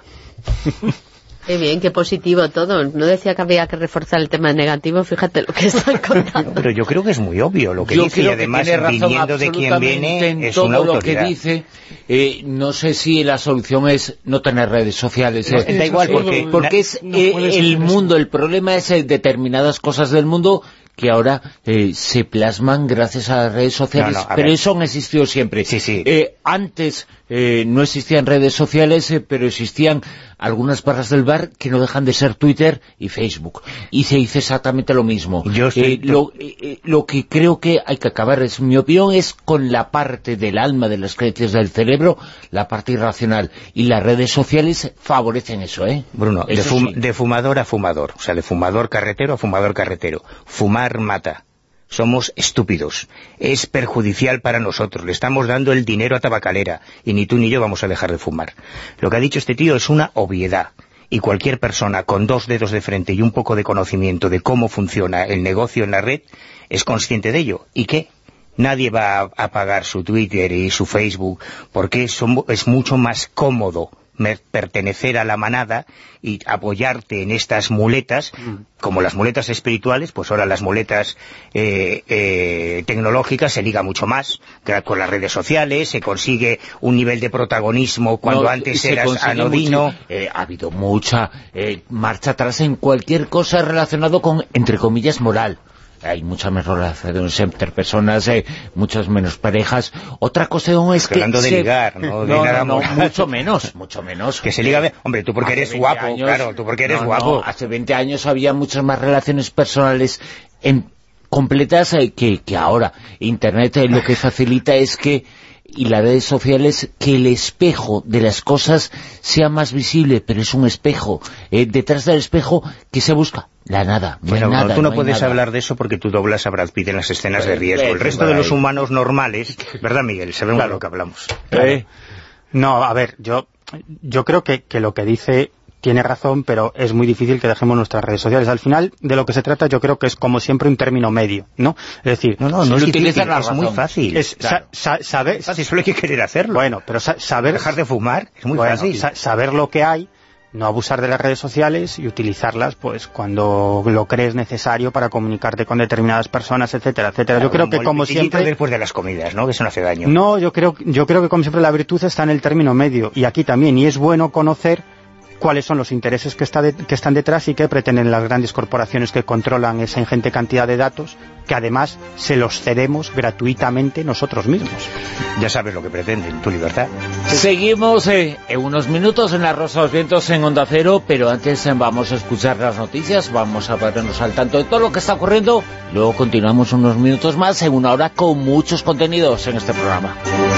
Qué bien, qué positivo todo. No decía que había que reforzar el tema negativo, fíjate lo que están contando. Pero yo creo que es muy obvio lo que yo dice, y además viniendo de quien viene es una autoridad. Lo que dice, eh, no sé si la solución es no tener redes sociales. No, eh. da igual, porque, porque es no eh, el mundo, el problema es eh, determinadas cosas del mundo que ahora eh, se plasman gracias a las redes sociales, no, no, pero ver. Eso han existido siempre. Sí, sí. Eh, antes eh, no existían redes sociales, eh, pero existían algunas barras del bar que no dejan de ser Twitter y Facebook. Y se dice exactamente lo mismo. Yo estoy... eh, lo, eh, lo que creo que hay que acabar, es mi opinión, es con la parte del alma, de las creencias del cerebro, la parte irracional. Y las redes sociales favorecen eso, ¿eh? Bruno, eso de, fum sí. de fumador a fumador, o sea, de fumador carretero a fumador carretero. Fumar mata. Somos estúpidos. Es perjudicial para nosotros. Le estamos dando el dinero a tabacalera y ni tú ni yo vamos a dejar de fumar. Lo que ha dicho este tío es una obviedad. Y cualquier persona con dos dedos de frente y un poco de conocimiento de cómo funciona el negocio en la red es consciente de ello. ¿Y qué? Nadie va a, a pagar su Twitter y su Facebook porque es, es mucho más cómodo pertenecer a la manada y apoyarte en estas muletas, mm. como las muletas espirituales, pues ahora las muletas eh, eh, tecnológicas se liga mucho más, con las redes sociales, se consigue un nivel de protagonismo cuando no, antes eras anodino. Mucho, eh, ha habido mucha eh, marcha atrás en cualquier cosa relacionado con, entre comillas, moral. Hay muchas menos relaciones entre personas, eh, muchas menos parejas. Otra cuestión es que... Hablando de se... ligar, ¿no? De no, nada no, no, moral. mucho menos, mucho menos. Que se liga... Bien. Hombre, tú porque hace eres guapo, años, claro, tú porque eres no, guapo. No, hace veinte años había muchas más relaciones personales en, completas eh, que, que ahora. Internet eh, lo que facilita es que... y las redes sociales, que el espejo de las cosas sea más visible, pero es un espejo. Eh, detrás del espejo, ¿qué se busca? La nada. No bueno, hay nada, tú no, no puedes nada. hablar de eso porque tú doblas a Brad Pitt en las escenas eh, de riesgo. eh, el resto eh, de los eh, humanos normales, ¿verdad, Miguel? Sabemos claro. de lo que hablamos. Eh. No, a ver, yo yo creo que, que lo que dice... tiene razón, pero es muy difícil que dejemos nuestras redes sociales. Al final, de lo que se trata, yo creo que es como siempre un término medio, ¿no? Es decir... No, no, no es difícil, es muy fácil. Es claro. sa sa saber... Fácil, solo hay que querer hacerlo. Bueno, pero sa saber... Dejar de fumar es muy bueno, fácil. Sa saber lo que hay, no abusar de las redes sociales y utilizarlas pues cuando lo crees necesario para comunicarte con determinadas personas, etcétera, etcétera. Claro, yo creo que como siempre... después de las comidas, ¿no? Que eso no hace daño. No, yo creo, yo creo que como siempre la virtud está en el término medio, y aquí también, y es bueno conocer cuáles son los intereses que, está de, que están detrás y qué pretenden las grandes corporaciones que controlan esa ingente cantidad de datos, que además se los cedemos gratuitamente nosotros mismos. Ya sabes lo que pretenden, tu libertad. Seguimos eh, en unos minutos en La Rosa de los Vientos en Onda Cero, pero antes eh, vamos a escuchar las noticias, vamos a ponernos al tanto de todo lo que está ocurriendo, luego continuamos unos minutos más en una hora con muchos contenidos en este programa.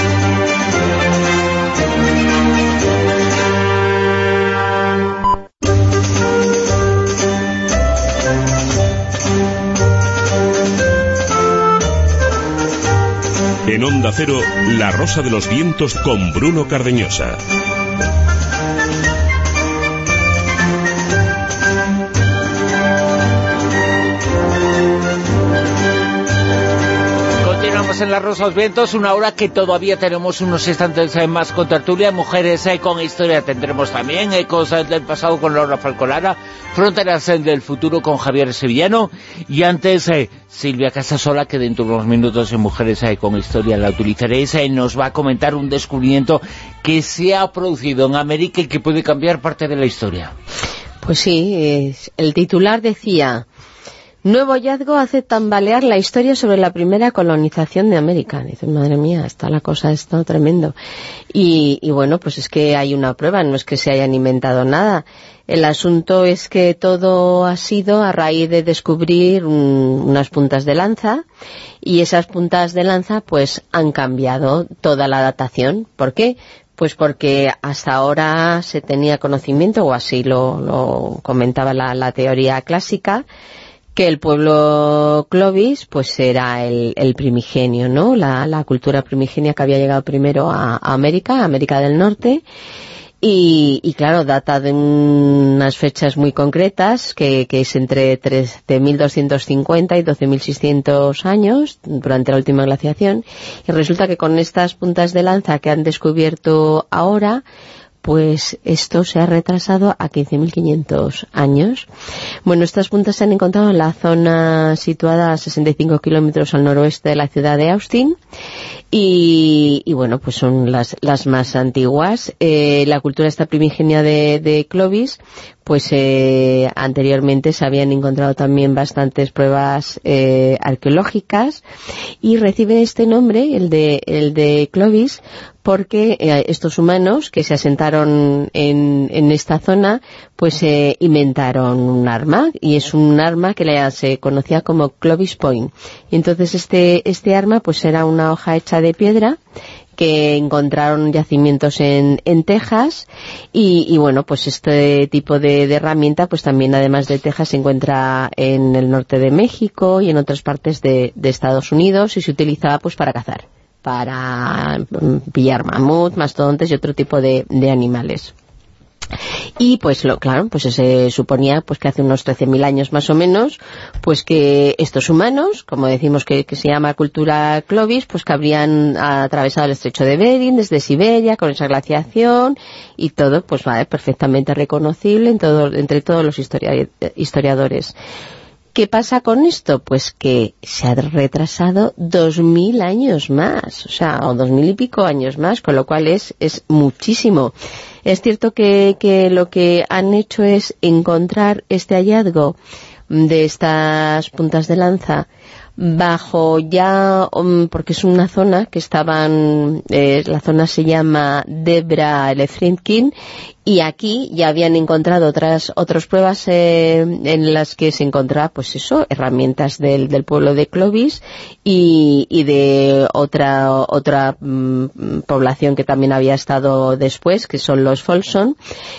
En Onda Cero, La Rosa de los Vientos con Bruno Cardeñosa. más en La Rosa de los Vientos, una hora que todavía tenemos unos instantes eh, más con tertulia, mujeres eh, con historia tendremos también, eh, cosas del pasado con Laura Falcolara, fronteras eh, del futuro con Javier Sevillano, y antes eh, Silvia Casasola, que dentro de unos minutos en Mujeres eh, con Historia la utilizaréis, eh, nos va a comentar un descubrimiento que se ha producido en América y que puede cambiar parte de la historia. Pues sí, es, el titular decía: nuevo hallazgo hace tambalear la historia sobre la primera colonización de América. Dices, madre mía, está la cosa, está tremendo. Y, y bueno, pues es que hay una prueba, no es que se hayan inventado nada. El asunto es que todo ha sido a raíz de descubrir un, unas puntas de lanza, y esas puntas de lanza pues han cambiado toda la datación. ¿Por qué? Pues porque hasta ahora se tenía conocimiento, o así lo, lo comentaba la, la teoría clásica, que el pueblo Clovis pues era el, el primigenio, ¿no? La, la cultura primigenia que había llegado primero a, a América, a América del Norte, y, y claro, data de unas fechas muy concretas, que, que es entre trece mil doscientos cincuenta y doce mil seiscientos años, durante la última glaciación, y resulta que con estas puntas de lanza que han descubierto ahora, pues esto se ha retrasado a quince mil quinientos años. Bueno, estas puntas se han encontrado en la zona situada a sesenta y cinco kilómetros al noroeste de la ciudad de Austin, y, y bueno, pues son las, las más antiguas. Eh, la cultura esta primigenia de, de Clovis, pues eh, anteriormente se habían encontrado también bastantes pruebas eh, arqueológicas, y reciben este nombre, el de, el de Clovis, porque eh, estos humanos que se asentaron en, en esta zona, pues eh, inventaron un arma, y es un arma que le, se conocía como Clovis Point. Y entonces este, este arma pues era una hoja hecha de piedra, que encontraron yacimientos en, en Texas, y, y bueno, pues este tipo de, de herramienta pues también, además de Texas, se encuentra en el norte de México y en otras partes de, de Estados Unidos, y se utilizaba pues para cazar, para pillar mamut, mastodontes y otro tipo de, de animales. Y pues lo claro, pues se suponía pues que hace unos trece mil años más o menos, pues que estos humanos, como decimos que, que se llama cultura Clovis, pues que habrían atravesado el estrecho de Bering desde Siberia con esa glaciación, y todo pues vale, perfectamente reconocible en todo, entre todos los historia, historiadores. ¿Qué pasa con esto? Pues que se ha retrasado dos mil años más, o sea, o dos mil y pico años más, con lo cual es, es muchísimo. Es cierto que, que lo que han hecho es encontrar este hallazgo de estas puntas de lanza bajo ya, um, porque es una zona que estaban, eh, la zona se llama Debra Elefrintkin, y aquí ya habían encontrado otras otras pruebas eh, en las que se encontraba, pues eso, herramientas del, del pueblo de Clovis, y, y de otra otra mm, población que también había estado después, que son los Folsom,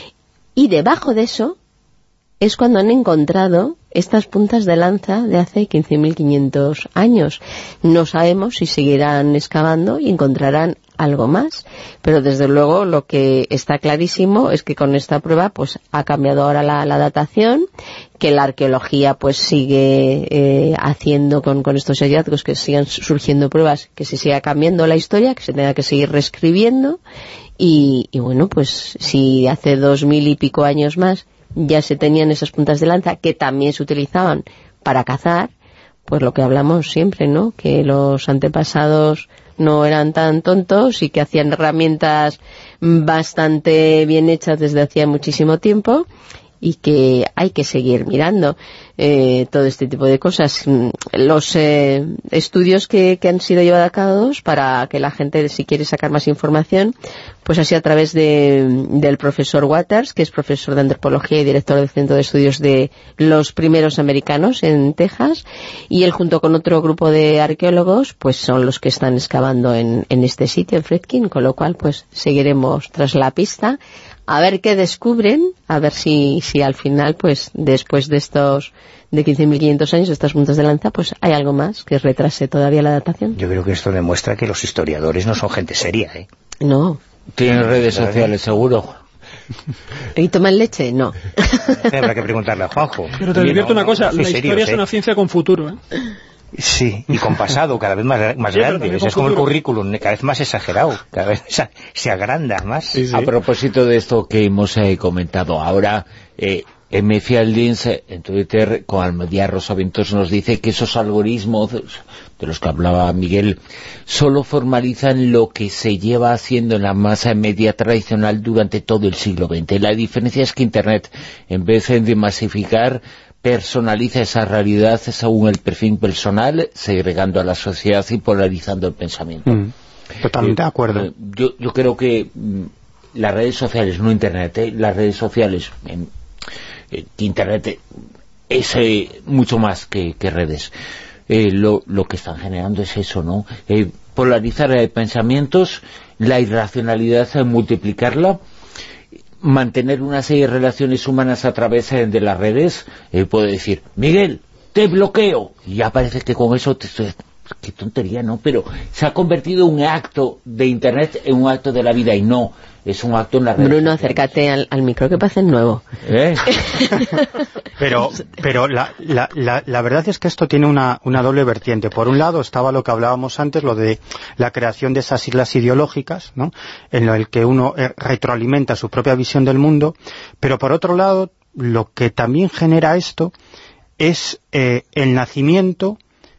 y debajo de eso es cuando han encontrado estas puntas de lanza de hace quince mil quinientos años. No sabemos si seguirán excavando y encontrarán algo más, pero desde luego lo que está clarísimo es que con esta prueba pues ha cambiado ahora la, la datación, que la arqueología pues sigue eh, haciendo con, con estos hallazgos, que sigan surgiendo pruebas, que se siga cambiando la historia, que se tenga que seguir reescribiendo, y, y bueno, pues si hace dos mil y pico años más ya se tenían esas puntas de lanza que también se utilizaban para cazar, pues lo que hablamos siempre, ¿no? Que los antepasados no eran tan tontos y que hacían herramientas bastante bien hechas desde hacía muchísimo tiempo, y que hay que seguir mirando eh, todo este tipo de cosas. Los eh, estudios que, que han sido llevados a cabo para que la gente, si quiere sacar más información, pues así a través de, del profesor Waters, que es profesor de antropología y director del Centro de Estudios de los Primeros Americanos en Texas, y él junto con otro grupo de arqueólogos pues son los que están excavando en, en este sitio, en Fredkin, con lo cual pues seguiremos tras la pista a ver qué descubren, a ver si, si al final, pues después de estos de quince mil quinientos años, estas puntas de lanza, pues hay algo más que retrase todavía la datación. Yo creo que esto demuestra que los historiadores no son gente seria, ¿eh? No. Tienen redes sociales, seguro. ¿Y toman leche? No. Habrá que preguntarle a Juanjo. Pero te advierto una cosa, la historia es una ciencia con futuro, ¿eh? Sí, y con pasado cada vez más, más sí, grande. Es como el currículum, cada vez más exagerado, cada vez se agranda más. Sí, sí. A propósito de esto que hemos eh, comentado ahora, eh, M. Fialdins en Twitter con Almadía Rosavientos nos dice que esos algoritmos de los que hablaba Miguel solo formalizan lo que se lleva haciendo en la masa media tradicional durante todo el siglo veinte. La diferencia es que Internet, en vez de masificar, personaliza esa realidad según el perfil personal, segregando a la sociedad y polarizando el pensamiento. Mm, totalmente eh, de acuerdo. Eh, yo, yo creo que mm, las redes sociales, no Internet, eh, las redes sociales... En, Internet es eh, mucho más que, que redes. Eh, lo, lo que están generando es eso, ¿no? Eh, polarizar eh, pensamientos, la irracionalidad, eh, multiplicarla, mantener una serie de relaciones humanas a través eh, de las redes. Eh, puedo decir, Miguel, te bloqueo. Y ya parece que con eso te estoy... Qué tontería, ¿no? Pero se ha convertido un acto de Internet en un acto de la vida, y no, es un acto en la red. Bruno, acércate al, al micro, que pasa nuevo. ¿Eh? pero pero la, la, la, la verdad es que esto tiene una, una doble vertiente. Por un lado estaba lo que hablábamos antes, lo de la creación de esas islas ideológicas, ¿no?, en el que uno retroalimenta su propia visión del mundo, pero por otro lado, lo que también genera esto es eh, el nacimiento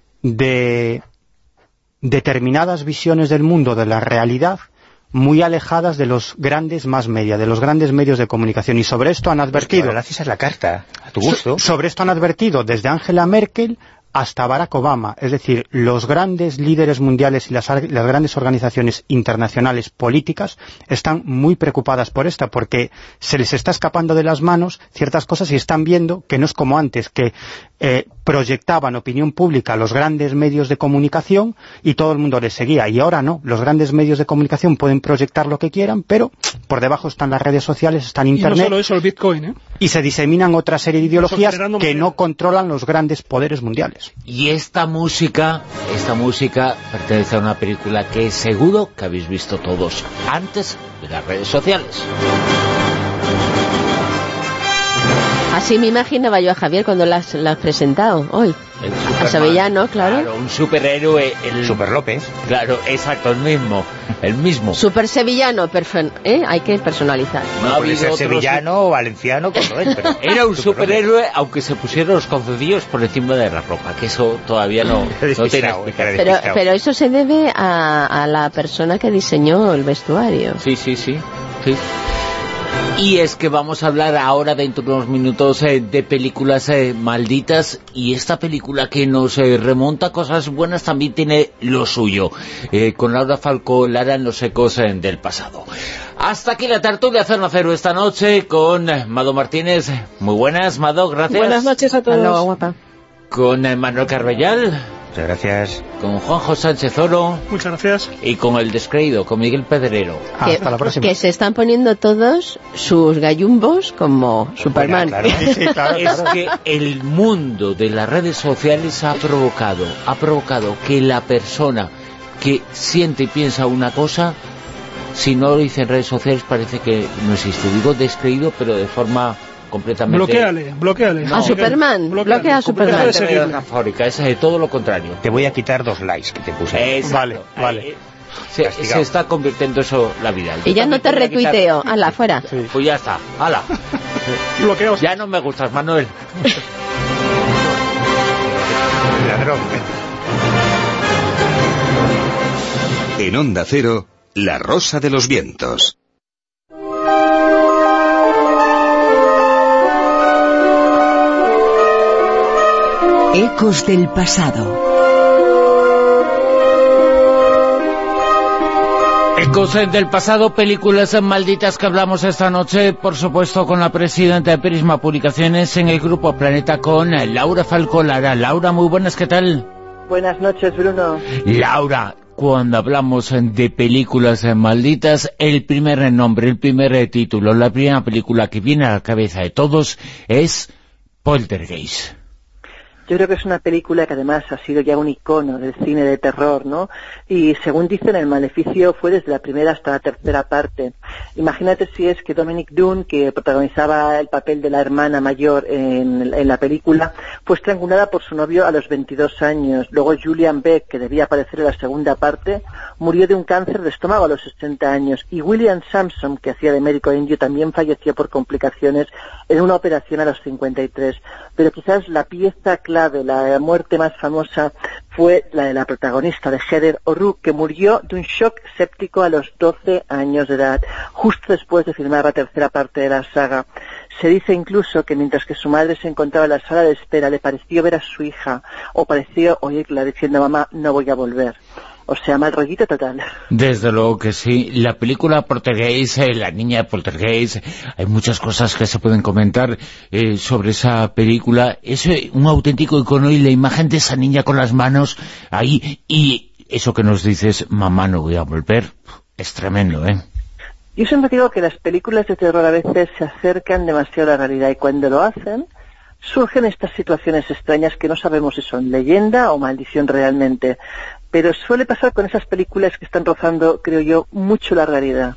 de determinadas visiones del mundo, de la realidad, muy alejadas de los grandes más media, de los grandes medios de comunicación. Y sobre esto han advertido... Pues gracias a la carta, a tu gusto. So, sobre esto han advertido desde Angela Merkel hasta Barack Obama. Es decir, los grandes líderes mundiales y las, las grandes organizaciones internacionales políticas están muy preocupadas por esta, porque se les está escapando de las manos ciertas cosas y están viendo que no es como antes, que eh, proyectaban opinión pública a los grandes medios de comunicación y todo el mundo les seguía. Y ahora no, los grandes medios de comunicación pueden proyectar lo que quieran, pero por debajo están las redes sociales, están Internet. Y no solo eso, el Bitcoin, ¿eh? Y se diseminan otra serie de ideologías que no controlan los grandes poderes mundiales. Y esta música, esta música pertenece a una película que seguro que habéis visto todos antes de las redes sociales. Así me imaginaba yo a Javier cuando la has, la has presentado hoy. A Sevillano, claro. Claro, un superhéroe. El Super López. Claro, exacto, el mismo. El mismo. Super sevillano, ¿eh? Hay que personalizar. No, no puede ser sevillano o valenciano, como él, pero... Era un superhéroe, aunque se pusieron los calzoncillos por encima de la ropa, que eso todavía no, no tiene explicación. Pero, pero eso se debe a, a la persona que diseñó el vestuario. Sí, sí, sí. sí. Y es que vamos a hablar ahora, dentro de unos minutos, eh, de películas eh, malditas, y esta película que nos eh, remonta a cosas buenas también tiene lo suyo, eh, con Laura Falcó Lara en Los ecos eh, del pasado. Hasta aquí la tertulia Zona Cero esta noche con eh, Mado Martínez. Muy buenas, Mado, gracias. Buenas noches a todos. Hasta luego, guapa. Con eh, Manuel Carbellal. Muchas gracias. Con Juanjo Sánchez Oro. Muchas gracias. Y con el descreído, con Miguel Pedrero. Que, Hasta la próxima. Que se están poniendo todos sus gallumbos como Superman. Claro. Sí, sí, claro, Es claro. que el mundo de las redes sociales ha provocado, ha provocado que la persona que siente y piensa una cosa, si no lo dice en redes sociales, parece que no existe. Digo descreído, pero de forma completamente... Bloquéale, bloquéale. No. A Superman, Bloquéale. bloquea a Superman. Deja de seguirle. Metafórica, es de todo lo contrario. Te voy a quitar dos likes que te puse. Exacto. Vale, vale. Eh, Se, se está convirtiendo eso la vida. Y ya no te También voy a quitar- retuiteo. Hala, fuera. Sí. Pues ya está, hala. Bloqueaos. Ya no me gustas, Manuel. Ladrón. En Onda Cero, La Rosa de los Vientos. Ecos del pasado. Ecos del pasado, películas malditas que hablamos esta noche, por supuesto, con la presidenta de Prisma Publicaciones en el Grupo Planeta, con Laura Falcó Lara. Laura, muy buenas, ¿qué tal? Buenas noches, Bruno. Laura, cuando hablamos de películas malditas, el primer nombre, el primer título, la primera película que viene a la cabeza de todos es Poltergeist. Yo creo que es una película que además ha sido ya un icono del cine de terror, ¿no? Y según dicen, El Maleficio fue desde la primera hasta la tercera parte. Imagínate si es que Dominic Dunne, que protagonizaba el papel de la hermana mayor en, en la película, fue estrangulada por su novio a los veintidós años. Luego Julian Beck, que debía aparecer en la segunda parte, murió de un cáncer de estómago a los sesenta años. Y William Sampson, que hacía de médico indio, también falleció por complicaciones en una operación a los cincuenta y tres. Pero quizás la pieza clave, la muerte más famosa, fue la de la protagonista, de Heather O'Rourke, que murió de un shock séptico a los doce años de edad, justo después de filmar la tercera parte de la saga. Se dice incluso que mientras que su madre se encontraba en la sala de espera, le pareció ver a su hija, o pareció oírla diciendo: mamá, no voy a volver. O sea, mal rollito total. Desde luego que sí. La película Poltergeist, eh, la niña de Poltergeist, hay muchas cosas que se pueden comentar eh, sobre esa película. Es eh, un auténtico icono, y la imagen de esa niña con las manos ahí, y eso que nos dices, mamá, no voy a volver, es tremendo, ¿eh? Yo siempre digo que las películas de terror a veces se acercan demasiado a la realidad, y cuando lo hacen, surgen estas situaciones extrañas que no sabemos si son leyenda o maldición realmente. Pero suele pasar con esas películas que están rozando, creo yo, mucho la realidad.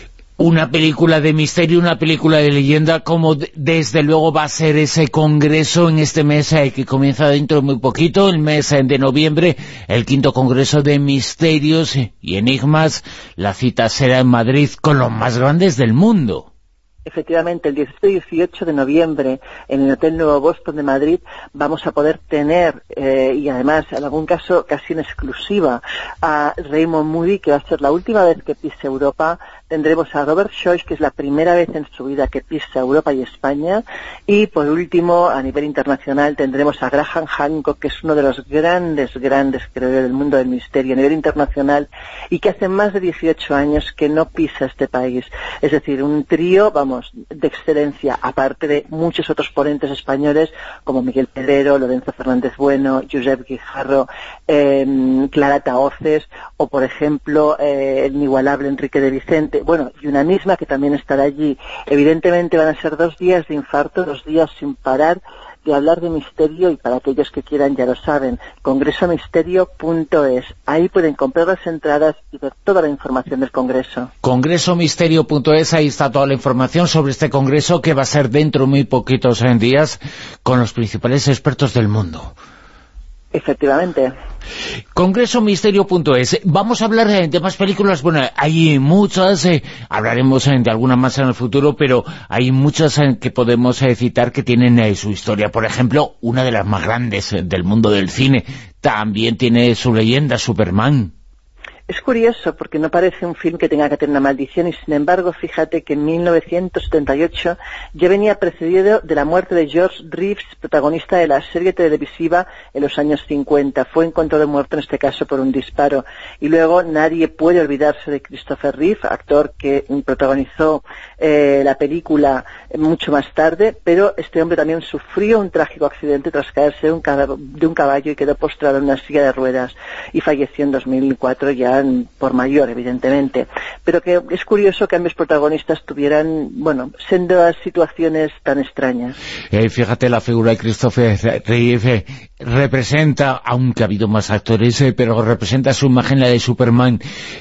Una película de misterio, una película de leyenda, como de, desde luego va a ser ese congreso en este mes eh, que comienza dentro de muy poquito, el mes eh, de noviembre, el quinto congreso de misterios y enigmas. La cita será en Madrid con los más grandes del mundo. Efectivamente, el diecisiete y dieciocho de noviembre en el Hotel Nuevo Boston de Madrid vamos a poder tener, eh, y además en algún caso casi en exclusiva, a Raymond Moody, que va a ser la última vez que pise Europa. Tendremos a Robert Joyce, que es la primera vez en su vida que pisa Europa y España. Y por último, a nivel internacional, tendremos a Graham Hancock, que es uno de los grandes, grandes, creo yo, del mundo del misterio a nivel internacional, y que hace más de dieciocho años que no pisa este país. Es decir, un trío, vamos, de excelencia, aparte de muchos otros ponentes españoles, como Miguel Pedrero, Lorenzo Fernández Bueno, Josep Guijarro, eh, Clara Tahoces, o por ejemplo, eh, el inigualable Enrique de Vicente. Bueno, y una misma que también estará allí. Evidentemente van a ser dos días de infarto, dos días sin parar de hablar de misterio, y para aquellos que quieran ya lo saben, congreso misterio punto es. Ahí pueden comprar las entradas y ver toda la información del congreso. congreso misterio punto es, ahí está toda la información sobre este congreso, que va a ser dentro de muy poquitos días, con los principales expertos del mundo. Efectivamente. congreso misterio punto es. Vamos a hablar de, de más películas. Bueno, hay muchas, eh, hablaremos eh, de alguna más en el futuro, pero hay muchas eh, que podemos eh, citar que tienen eh, su historia. Por ejemplo, una de las más grandes eh, del mundo del cine, también tiene su leyenda, Superman. Es curioso porque no parece un film que tenga que tener una maldición, y sin embargo, fíjate que en mil novecientos setenta y ocho ya venía precedido de la muerte de George Reeves, protagonista de la serie televisiva en los años cincuenta. Fue encontrado muerto en este caso por un disparo. Y luego nadie puede olvidarse de Christopher Reeve, actor que protagonizó eh, la película mucho más tarde, pero este hombre también sufrió un trágico accidente tras caerse de un, de un caballo y quedó postrado en una silla de ruedas, y falleció en dos mil cuatro ya por mayor, evidentemente. Pero que es curioso que ambos protagonistas tuvieran, bueno, sendas situaciones tan extrañas. Eh, fíjate, la figura de Christopher Reeve eh, representa, aunque ha habido más actores, eh, pero representa su imagen, la de Superman,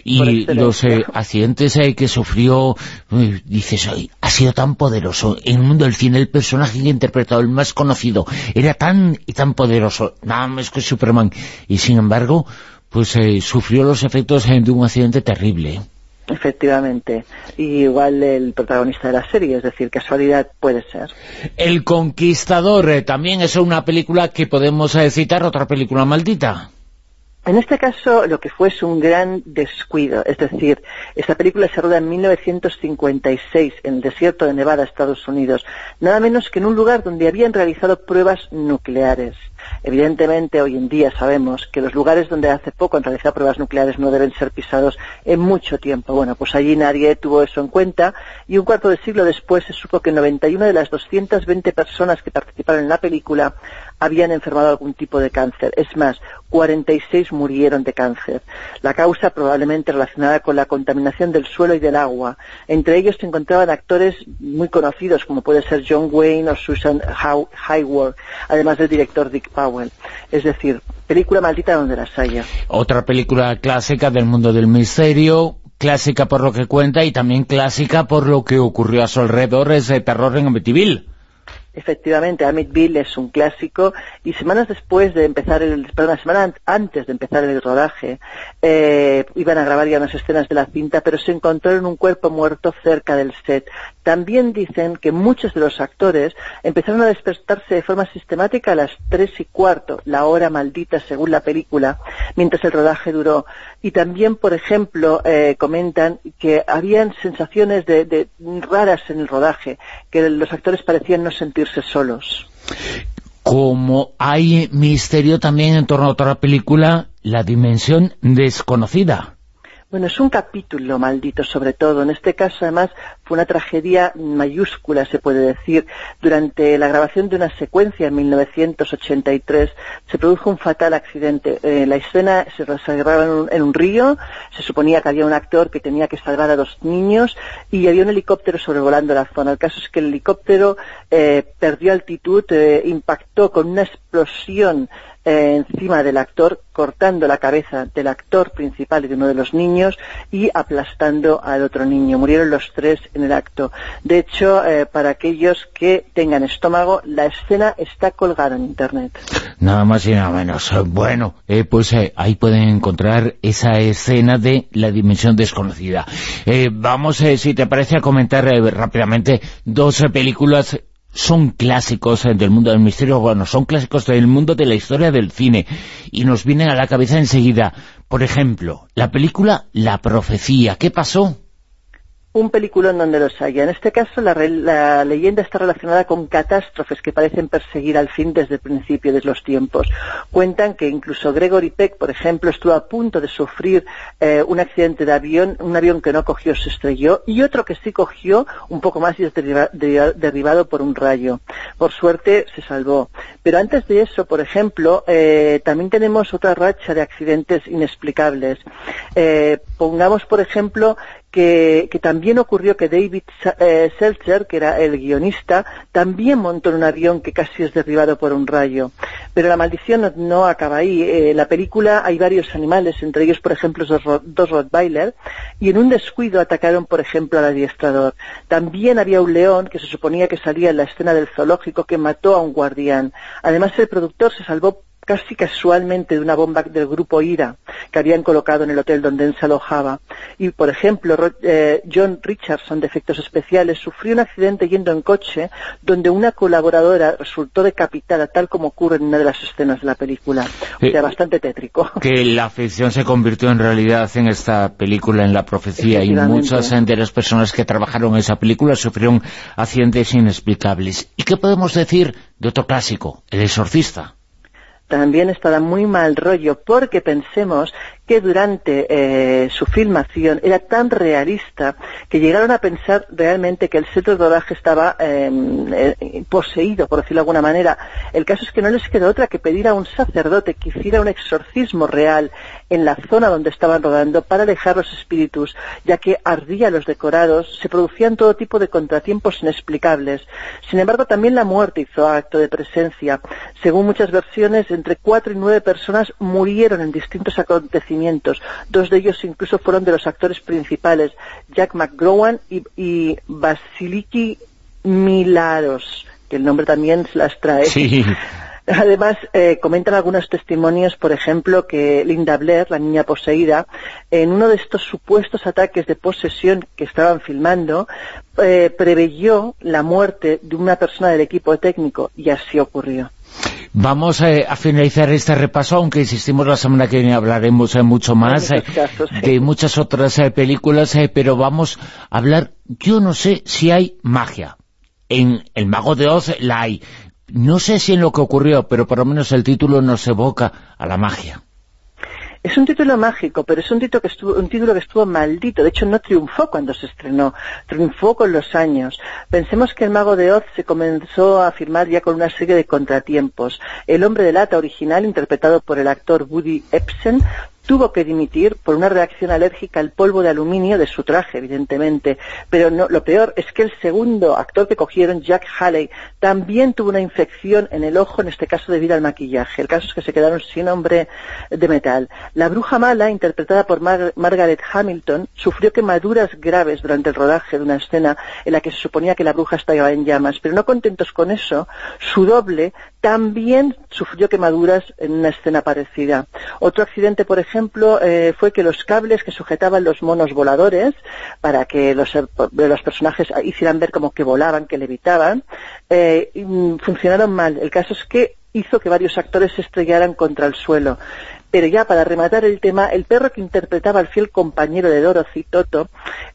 y los eh, accidentes eh, que sufrió. Eh, dices, ay, ha sido tan poderoso en el mundo del cine, el personaje que ha interpretado, el más conocido, era tan y tan poderoso, nada más que Superman, y sin embargo pues eh, sufrió los efectos eh, de un accidente terrible. Efectivamente. Y igual el protagonista de la serie, es decir, casualidad puede ser. El Conquistador, eh, también es una película que podemos eh, citar, otra película maldita. En este caso, lo que fue es un gran descuido. Es decir, esta película se roda en mil novecientos cincuenta y seis en el desierto de Nevada, Estados Unidos, nada menos que en un lugar donde habían realizado pruebas nucleares. Evidentemente, hoy en día sabemos que los lugares donde hace poco han realizado pruebas nucleares no deben ser pisados en mucho tiempo. Bueno, pues allí nadie tuvo eso en cuenta, y un cuarto de siglo después se supo que noventa y una de las doscientas veinte personas que participaron en la película habían enfermado algún tipo de cáncer. Es más, cuarenta y seis murieron de cáncer. La causa probablemente relacionada con la contaminación del suelo y del agua. Entre ellos se encontraban actores muy conocidos, como puede ser John Wayne o Susan Hayward, además del director Dick Powell. Es decir, película maldita donde las haya. Otra película clásica del mundo del misterio, clásica por lo que cuenta y también clásica por lo que ocurrió a su alrededor, es de terror en Amityville. Efectivamente, Amityville es un clásico y semanas después de empezar, el, perdón, semana antes de empezar el rodaje, eh, iban a grabar ya unas escenas de la cinta, pero se encontraron un cuerpo muerto cerca del set. También dicen que muchos de los actores empezaron a despertarse de forma sistemática a las tres y cuarto, la hora maldita según la película, mientras el rodaje duró. Y también, por ejemplo, eh, comentan que habían sensaciones de, de raras en el rodaje, que los actores parecían no sentirse solos. Como hay misterio también en torno a otra película, La Dimensión Desconocida. Bueno, es un capítulo maldito sobre todo. En este caso, además, fue una tragedia mayúscula, se puede decir. Durante la grabación de una secuencia en mil novecientos ochenta y tres se produjo un fatal accidente. Eh, la escena se grababa en un, en un río, se suponía que había un actor que tenía que salvar a dos niños y había un helicóptero sobrevolando la zona. El caso es que el helicóptero eh, perdió altitud, eh, impactó con una explosión Eh, encima del actor, cortando la cabeza del actor principal y de uno de los niños y aplastando al otro niño. Murieron los tres en el acto. De hecho, eh, para aquellos que tengan estómago, la escena está colgada en Internet. Nada más y nada menos. Bueno, eh, pues eh, ahí pueden encontrar esa escena de La Dimensión Desconocida. Eh, vamos, eh, si te parece, a comentar eh, rápidamente dos eh, películas. Son clásicos del mundo del misterio, bueno, son clásicos del mundo de la historia del cine, y nos vienen a la cabeza enseguida. Por ejemplo, la película La Profecía. ¿Qué pasó? Un peliculón donde los haya. En este caso, la, la leyenda está relacionada con catástrofes que parecen perseguir al fin desde el principio de los tiempos. Cuentan que incluso Gregory Peck, por ejemplo, estuvo a punto de sufrir eh, un accidente de avión, un avión que no cogió, se estrelló, y otro que sí cogió un poco más y es derriba, derriba, derribado por un rayo. Por suerte, se salvó. Pero antes de eso, por ejemplo, eh, también tenemos otra racha de accidentes inexplicables. Eh, pongamos, por ejemplo, Que, que también ocurrió que David eh, Seltzer, que era el guionista, también montó en un avión que casi es derribado por un rayo. Pero la maldición no, no acaba ahí. Eh, en la película hay varios animales, entre ellos, por ejemplo, dos, dos Rottweiler, y en un descuido atacaron, por ejemplo, al adiestrador. También había un león que se suponía que salía en la escena del zoológico que mató a un guardián. Además, el productor se salvó casi casualmente de una bomba del grupo IRA que habían colocado en el hotel donde él se alojaba. Y, por ejemplo, eh, John Richardson, de efectos especiales, sufrió un accidente yendo en coche donde una colaboradora resultó decapitada, tal como ocurre en una de las escenas de la película. O sea, eh, bastante tétrico. Que la ficción se convirtió en realidad en esta película, en La Profecía, y muchas de las personas que trabajaron en esa película sufrieron accidentes inexplicables. ¿Y qué podemos decir de otro clásico, El Exorcista? También estaba muy mal rollo, porque pensemos que durante eh, su filmación era tan realista que llegaron a pensar realmente que el set de rodaje estaba eh, eh, poseído, por decirlo de alguna manera. El caso es que no les quedó otra que pedir a un sacerdote que hiciera un exorcismo real en la zona donde estaban rodando para alejar los espíritus, ya que ardían los decorados, se producían todo tipo de contratiempos inexplicables. Sin embargo, también la muerte hizo acto de presencia. Según muchas versiones, entre cuatro y nueve personas murieron en distintos acontecimientos. Dos de ellos incluso fueron de los actores principales, Jack McGowan y, y Vasiliki Milaros, que el nombre también se las trae. Sí. Además, eh, comentan algunos testimonios, por ejemplo, que Linda Blair, la niña poseída, en uno de estos supuestos ataques de posesión que estaban filmando, eh, preveyó la muerte de una persona del equipo técnico, y así ocurrió. Vamos eh, a finalizar este repaso, aunque insistimos la semana que viene hablaremos eh, mucho más eh, casos, sí. de muchas otras eh, películas, eh, pero vamos a hablar, yo no sé si hay magia. En El Mago de Oz la hay. No sé si en lo que ocurrió, pero por lo menos el título nos evoca a la magia. Es un título mágico, pero es un título que estuvo, un título que estuvo maldito. De hecho, no triunfó cuando se estrenó, triunfó con los años. Pensemos que El Mago de Oz se comenzó a firmar ya con una serie de contratiempos. El Hombre de Lata original, interpretado por el actor Woody Ebsen, tuvo que dimitir por una reacción alérgica al polvo de aluminio de su traje, evidentemente. Pero no, lo peor es que el segundo actor que cogieron, Jack Haley, también tuvo una infección en el ojo, en este caso debido al maquillaje. El caso es que se quedaron sin hombre de metal. La bruja mala, interpretada por Mar- Margaret Hamilton, sufrió quemaduras graves durante el rodaje de una escena en la que se suponía que la bruja estaba en llamas. Pero no contentos con eso, su doble también sufrió quemaduras en una escena parecida. Otro accidente, por ejemplo, eh, fue que los cables que sujetaban los monos voladores, para que los, los personajes hicieran ver como que volaban, que levitaban, eh, funcionaron mal. El caso es que hizo que varios actores se estrellaran contra el suelo. Pero ya para rematar el tema, el perro que interpretaba al fiel compañero de Dorothy, Toto,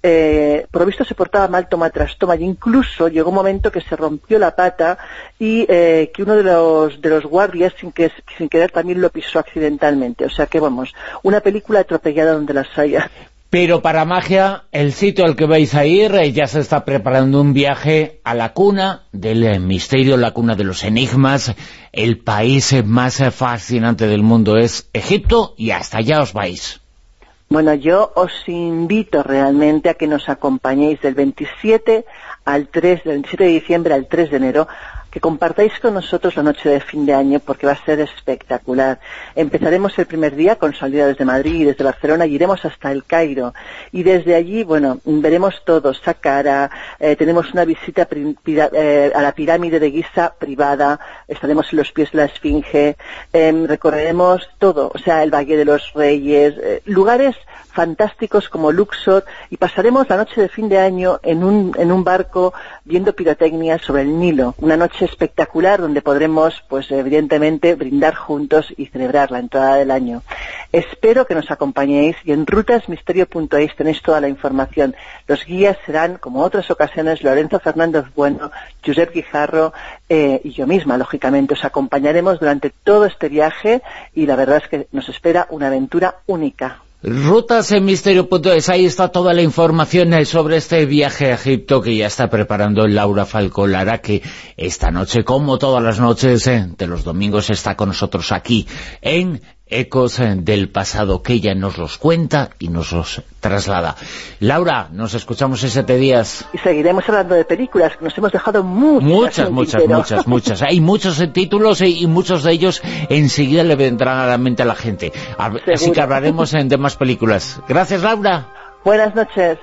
eh, por lo visto se portaba mal toma tras toma, y incluso llegó un momento que se rompió la pata y eh, que uno de los de los guardias sin que sin querer también lo pisó accidentalmente. O sea que vamos, una película atropellada donde las haya. Pero para magia, el sitio al que vais a ir, eh, ya se está preparando un viaje a la cuna del eh, misterio, la cuna de los enigmas. El país eh, más eh, fascinante del mundo es Egipto, y hasta allá os vais. Bueno, yo os invito realmente a que nos acompañéis del veintisiete al tres, del veintisiete de diciembre al tres de enero, que compartáis con nosotros la noche de fin de año, porque va a ser espectacular. Empezaremos el primer día con salida desde Madrid y desde Barcelona, y iremos hasta el Cairo, y desde allí, bueno, veremos todo, Saqqara, eh, tenemos una visita pri, pira, eh, a la pirámide de Giza privada, estaremos en los pies de la Esfinge, eh, recorreremos todo, o sea, el Valle de los Reyes, eh, lugares fantásticos como Luxor, y pasaremos la noche de fin de año en un, en un barco viendo pirotecnia sobre el Nilo, una noche espectacular donde podremos, pues evidentemente, brindar juntos y celebrar la entrada del año. Espero que nos acompañéis, y en rutasmisterio punto es tenéis toda la información. Los guías serán, como otras ocasiones, Lorenzo Fernández Bueno, Josep Guijarro eh, y yo misma, lógicamente. Os acompañaremos durante todo este viaje, y la verdad es que nos espera una aventura única. rutas en misterio punto es, ahí está toda la información sobre este viaje a Egipto que ya está preparando Laura Falcó Lara, que esta noche, como todas las noches eh, de los domingos, está con nosotros aquí en Ecos del Pasado, que ella nos los cuenta y nos los traslada. Laura, nos escuchamos en siete días. Y seguiremos hablando de películas, que nos hemos dejado muchas. Muchas, muchas, muchas, muchas. Hay muchos títulos y muchos de ellos enseguida le vendrán a la mente a la gente. Así que hablaremos de más películas. Gracias, Laura. Buenas noches.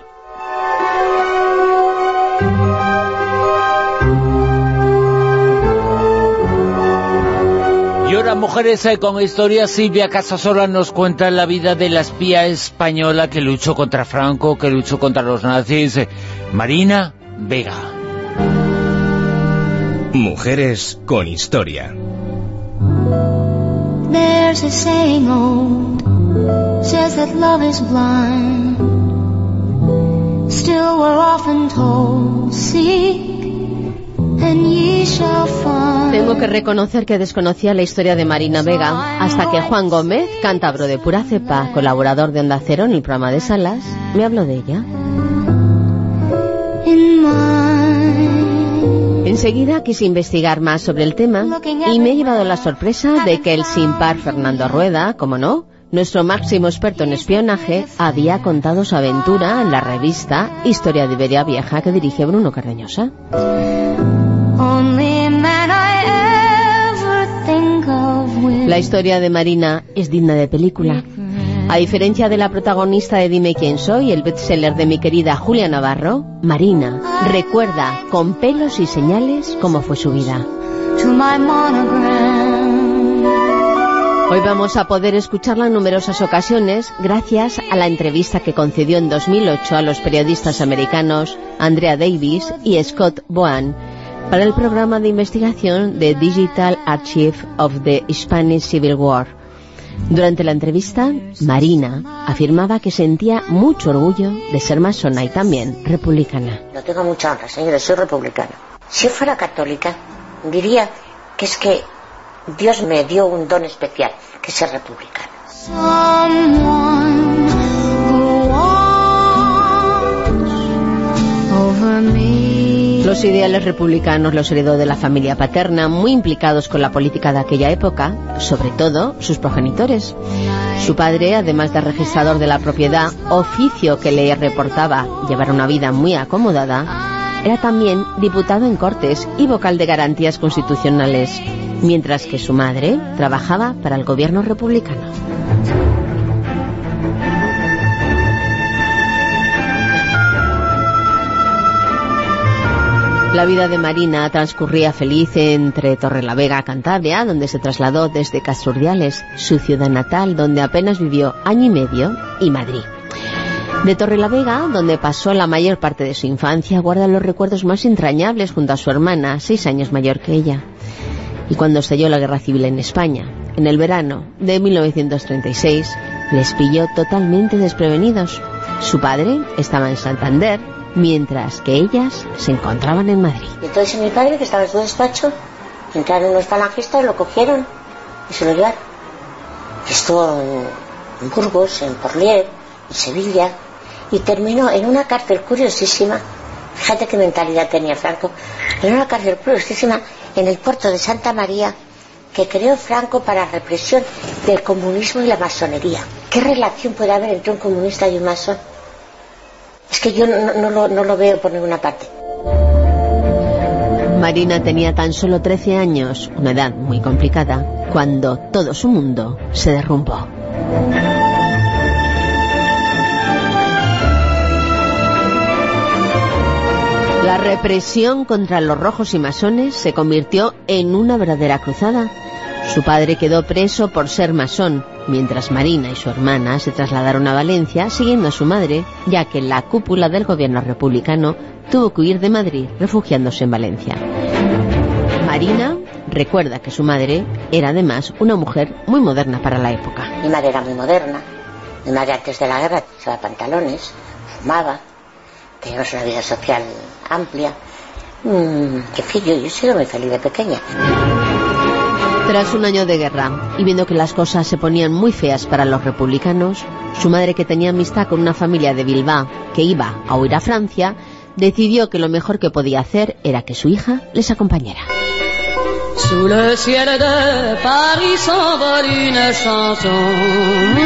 Y ahora, Mujeres eh, con Historia, Silvia Casasola nos cuenta la vida de la espía española que luchó contra Franco, que luchó contra los nazis, eh, Marina Vega. Mujeres con Historia. There's a saying old, says that love is blind. Still we're often told, seek and ye shall find. Tengo que reconocer que desconocía la historia de Marina Vega hasta que Juan Gómez, cántabro de pura cepa, colaborador de Onda Cero en el programa de Salas, me habló de ella. Enseguida quise investigar más sobre el tema y me he llevado la sorpresa de que el sin par Fernando Rueda, como no, nuestro máximo experto en espionaje, había contado su aventura en la revista Historia de Iberia Vieja que dirige Bruno Cardeñosa. La historia de Marina es digna de película. A diferencia de la protagonista de Dime quién soy, el bestseller de mi querida Julia Navarro, Marina recuerda con pelos y señales cómo fue su vida. Hoy vamos a poder escucharla en numerosas ocasiones gracias a la entrevista que concedió en dos mil ocho a los periodistas americanos Andrea Davis y Scott Bohan para el programa de investigación de Digital Archive of the Spanish Civil War. Durante la entrevista, Marina afirmaba que sentía mucho orgullo de ser masona y también republicana. No tengo mucha honra, señores, soy republicana. Si fuera católica, diría que es que Dios me dio un don especial, que es ser republicana. Los ideales republicanos los heredó de la familia paterna, muy implicados con la política de aquella época, sobre todo sus progenitores. Su padre, además de registrador de la propiedad, oficio que le reportaba llevar una vida muy acomodada, era también diputado en Cortes y vocal de garantías constitucionales, mientras que su madre trabajaba para el gobierno republicano. La vida de Marina transcurría feliz entre Torrelavega, Cantabria, donde se trasladó desde Casurdiales, su ciudad natal, donde apenas vivió año y medio, y Madrid. De Torrelavega, donde pasó la mayor parte de su infancia, guarda los recuerdos más entrañables junto a su hermana, seis años mayor que ella. Y cuando estalló la Guerra Civil en España, en el verano de mil novecientos treinta y seis, les pilló totalmente desprevenidos. Su padre estaba en Santander, mientras que ellas se encontraban en Madrid. Y entonces mi padre, que estaba en su despacho, entraron unos falangistas, lo cogieron y se lo llevaron. Estuvo en Burgos, en Porlier, en Sevilla, y terminó en una cárcel curiosísima. Fíjate qué mentalidad tenía Franco. En una cárcel curiosísima en el puerto de Santa María, que creó Franco para represión del comunismo y la masonería. ¿Qué relación puede haber entre un comunista y un masón? Es que yo no, no, lo, no lo veo por ninguna parte. Marina tenía tan solo trece años, una edad muy complicada, cuando todo su mundo se derrumbó. La represión contra los rojos y masones se convirtió en una verdadera cruzada. Su padre quedó preso por ser masón, mientras Marina y su hermana se trasladaron a Valencia siguiendo a su madre, ya que la cúpula del gobierno republicano tuvo que huir de Madrid, refugiándose en Valencia. Marina recuerda que su madre era además una mujer muy moderna para la época. Mi madre era muy moderna. Mi madre antes de la guerra usaba pantalones, fumaba, teníamos una vida social amplia. Mm, en fin, yo, yo he sido muy feliz de pequeña. Tras un año de guerra, y viendo que las cosas se ponían muy feas para los republicanos, su madre, que tenía amistad con una familia de Bilbao que iba a huir a Francia, decidió que lo mejor que podía hacer era que su hija les acompañara. Sous le ciel de Paris s'envole une chanson.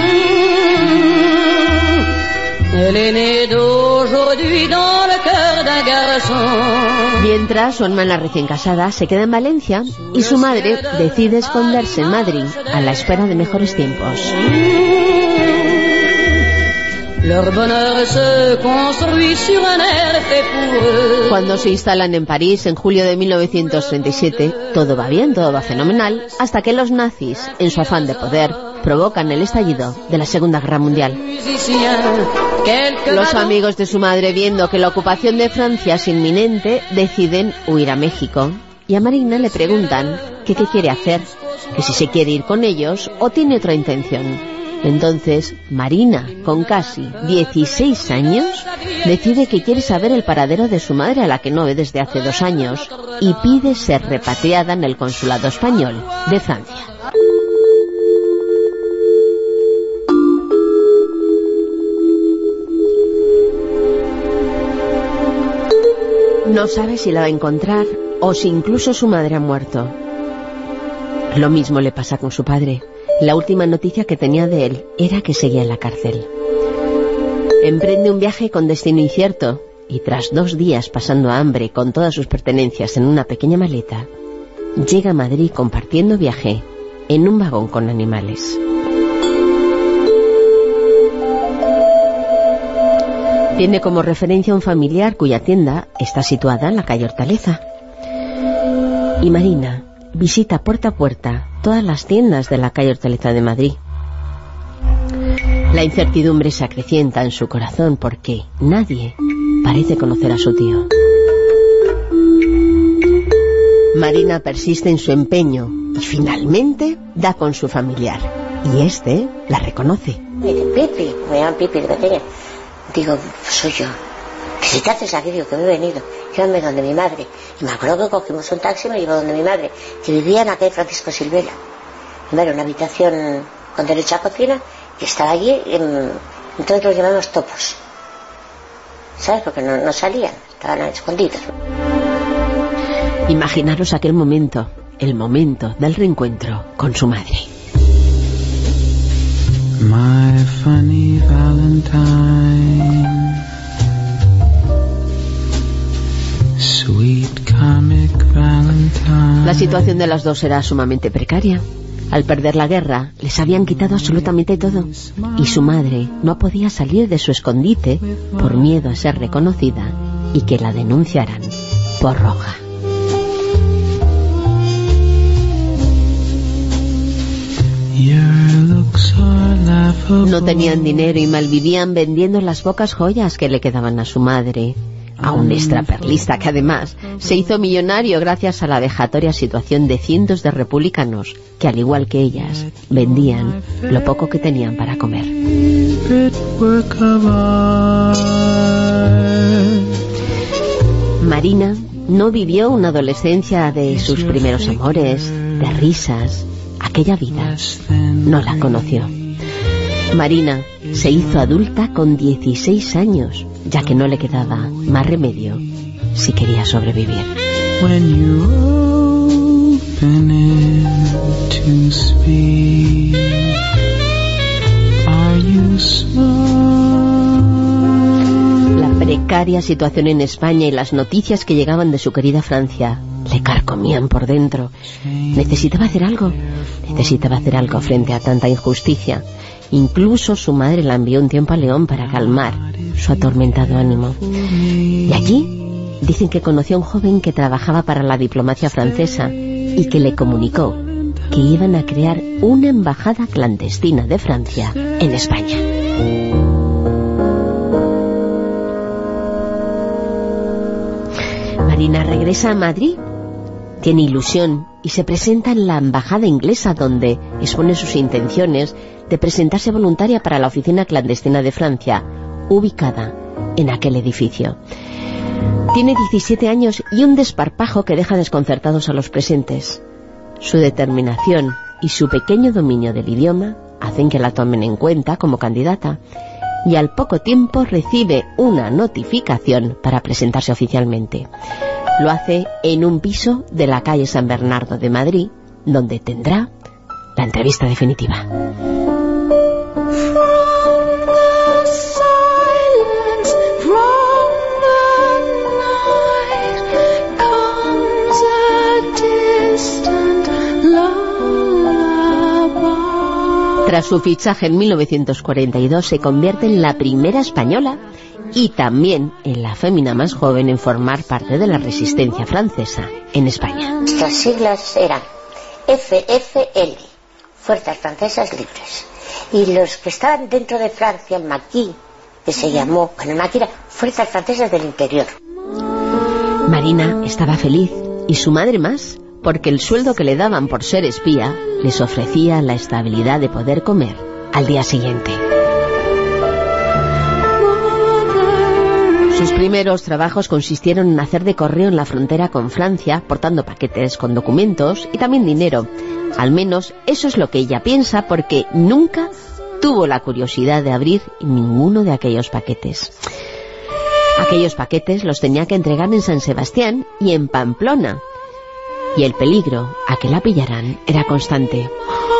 Elle est née d'aujourd'hui dans le cœur d'un garçon. Mientras su hermana recién casada se queda en Valencia y su madre decide esconderse en Madrid a la espera de mejores tiempos. Cuando se instalan en París en julio de mil novecientos treinta y siete, todo va bien, todo va fenomenal, hasta que los nazis, en su afán de poder, provocan el estallido de la Segunda Guerra Mundial. Los amigos de su madre, viendo que la ocupación de Francia es inminente, deciden huir a México. Y a Marina le preguntan que qué quiere hacer, que si se quiere ir con ellos o tiene otra intención. Entonces, Marina, con casi dieciséis años, decide que quiere saber el paradero de su madre, a la que no ve desde hace dos años, y pide ser repatriada en el consulado español de Francia. No sabe si la va a encontrar o si incluso su madre ha muerto. Lo mismo le pasa con su padre. La última noticia que tenía de él era que seguía en la cárcel. Emprende un viaje con destino incierto y tras dos días pasando hambre con todas sus pertenencias en una pequeña maleta, llega a Madrid compartiendo viaje en un vagón con animales. Tiene como referencia a un familiar cuya tienda está situada en la calle Hortaleza. Y Marina visita puerta a puerta todas las tiendas de la calle Hortaleza de Madrid. La incertidumbre se acrecienta en su corazón porque nadie parece conocer a su tío. Marina persiste en su empeño y finalmente da con su familiar. Y este la reconoce. Me dice, Pipi, me llaman Pipi de pequeña. Digo, soy yo. ¿Qué si te haces aquí? Digo, que me he venido. Llévame donde mi madre. Y me acuerdo que cogimos un taxi y me llevó donde mi madre, que vivía en la calle Francisco Silvera. Mi madre, una habitación con derecho a cocina, y estaba allí, en, entonces los llamamos topos, ¿sabes? Porque no, no salían, estaban escondidos. Imaginaros aquel momento, el momento del reencuentro con su madre. My funny Valentine, sweet comic Valentine. La situación de las dos era sumamente precaria. Al perder la guerra, les habían quitado absolutamente todo, y su madre no podía salir de su escondite por miedo a ser reconocida y que la denunciaran por roja. No tenían dinero y malvivían vendiendo las pocas joyas que le quedaban a su madre, a un extraperlista que además se hizo millonario gracias a la vejatoria situación de cientos de republicanos que, al igual que ellas, vendían lo poco que tenían para comer. Marina no vivió una adolescencia de sus primeros amores, de risas. Aquella vida no la conoció. Marina se hizo adulta con dieciséis años, ya que no le quedaba más remedio si quería sobrevivir. La precaria situación en España y las noticias que llegaban de su querida Francia le carcomían por dentro. Necesitaba hacer algo, necesitaba hacer algo frente a tanta injusticia. Incluso su madre la envió un tiempo a León para calmar su atormentado ánimo. Y allí dicen que conoció a un joven que trabajaba para la diplomacia francesa y que le comunicó que iban a crear una embajada clandestina de Francia en España. Marina regresa a Madrid, tiene ilusión y se presenta en la embajada inglesa, donde expone sus intenciones de presentarse voluntaria para la oficina clandestina de Francia, ubicada en aquel edificio. Tiene diecisiete años y un desparpajo que deja desconcertados a los presentes. Su determinación y su pequeño dominio del idioma hacen que la tomen en cuenta como candidata, y al poco tiempo recibe una notificación para presentarse oficialmente. Lo hace en un piso de la calle San Bernardo de Madrid, donde tendrá la entrevista definitiva. Tras su fichaje en mil novecientos cuarenta y dos, se convierte en la primera española y también en la fémina más joven en formar parte de la resistencia francesa en España. Nuestras siglas eran F F L, Fuerzas Francesas Libres. Y los que estaban dentro de Francia, en Maquis, que se llamó, bueno, Maquis era Fuerzas Francesas del Interior. Marina estaba feliz, y su madre más, porque el sueldo que le daban por ser espía les ofrecía la estabilidad de poder comer al día siguiente. Sus primeros trabajos consistieron en hacer de correo en la frontera con Francia, portando paquetes con documentos y también dinero. Al menos eso es lo que ella piensa, porque nunca tuvo la curiosidad de abrir ninguno de aquellos paquetes. Aquellos paquetes los tenía que entregar en San Sebastián y en Pamplona, y el peligro a que la pillaran era constante.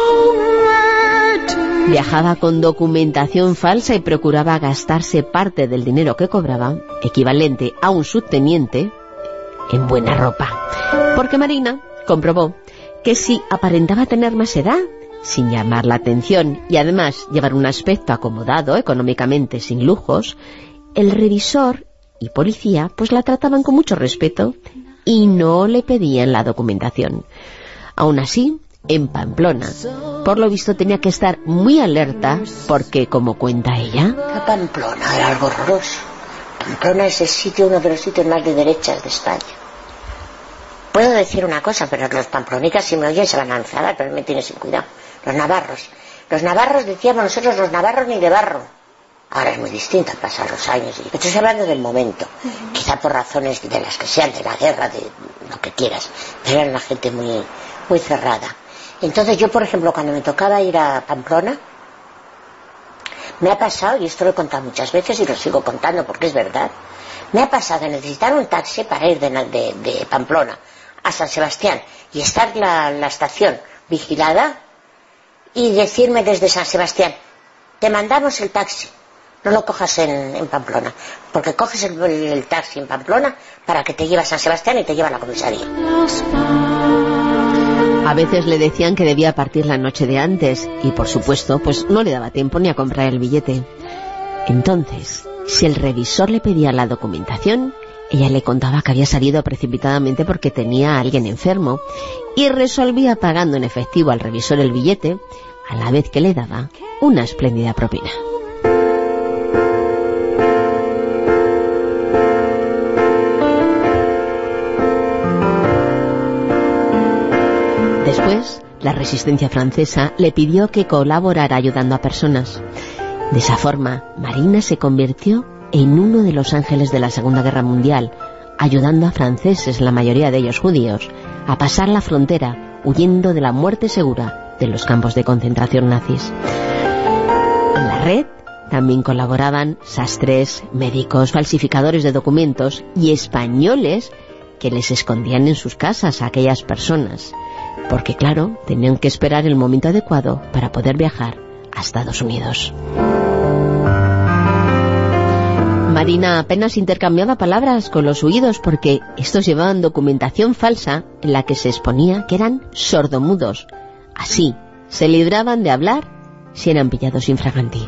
Viajaba con documentación falsa y procuraba gastarse parte del dinero que cobraba, equivalente a un subteniente, en buena ropa. Porque Marina comprobó que si aparentaba tener más edad, sin llamar la atención, y además llevar un aspecto acomodado económicamente, sin lujos, el revisor y policía pues la trataban con mucho respeto y no le pedían la documentación. Aún así, en Pamplona, por lo visto tenía que estar muy alerta porque, como cuenta ella, La Pamplona era algo horroroso. Pamplona es el sitio, uno de los sitios más de derechas de España. Puedo decir una cosa, pero los pamplónicas, si me oyen, se van a enfadar, pero me tienen sin cuidado. Los navarros. Los navarros, decíamos nosotros, los navarros ni de barro. Ahora es muy distinto, pasan los años. Y estoy hablando del momento, quizá por razones de las que sean, de la guerra, de lo que quieras, pero era una gente muy, muy cerrada. Entonces yo, por ejemplo, cuando me tocaba ir a Pamplona, me ha pasado, y esto lo he contado muchas veces y lo sigo contando porque es verdad, me ha pasado de necesitar un taxi para ir de, de, de Pamplona a San Sebastián y estar la, la estación vigilada y decirme desde San Sebastián, te mandamos el taxi, no lo cojas en, en Pamplona, porque coges el, el, el taxi en Pamplona para que te lleve a San Sebastián y te lleva a la comisaría. A veces le decían que debía partir la noche de antes y, por supuesto, pues no le daba tiempo ni a comprar el billete. Entonces, si el revisor le pedía la documentación, ella le contaba que había salido precipitadamente porque tenía a alguien enfermo y resolvía pagando en efectivo al revisor el billete, a la vez que le daba una espléndida propina. Después, la resistencia francesa le pidió que colaborara ayudando a personas. De esa forma, Marina se convirtió en uno de los ángeles de la Segunda Guerra Mundial, ayudando a franceses, la mayoría de ellos judíos, a pasar la frontera, huyendo de la muerte segura de los campos de concentración nazis. En la red también colaboraban sastres, médicos, falsificadores de documentos y españoles que les escondían en sus casas a aquellas personas, porque claro, tenían que esperar el momento adecuado para poder viajar a Estados Unidos. Marina apenas intercambiaba palabras con los huidos porque estos llevaban documentación falsa en la que se exponía que eran sordomudos. Así, se libraban de hablar si eran pillados infraganti.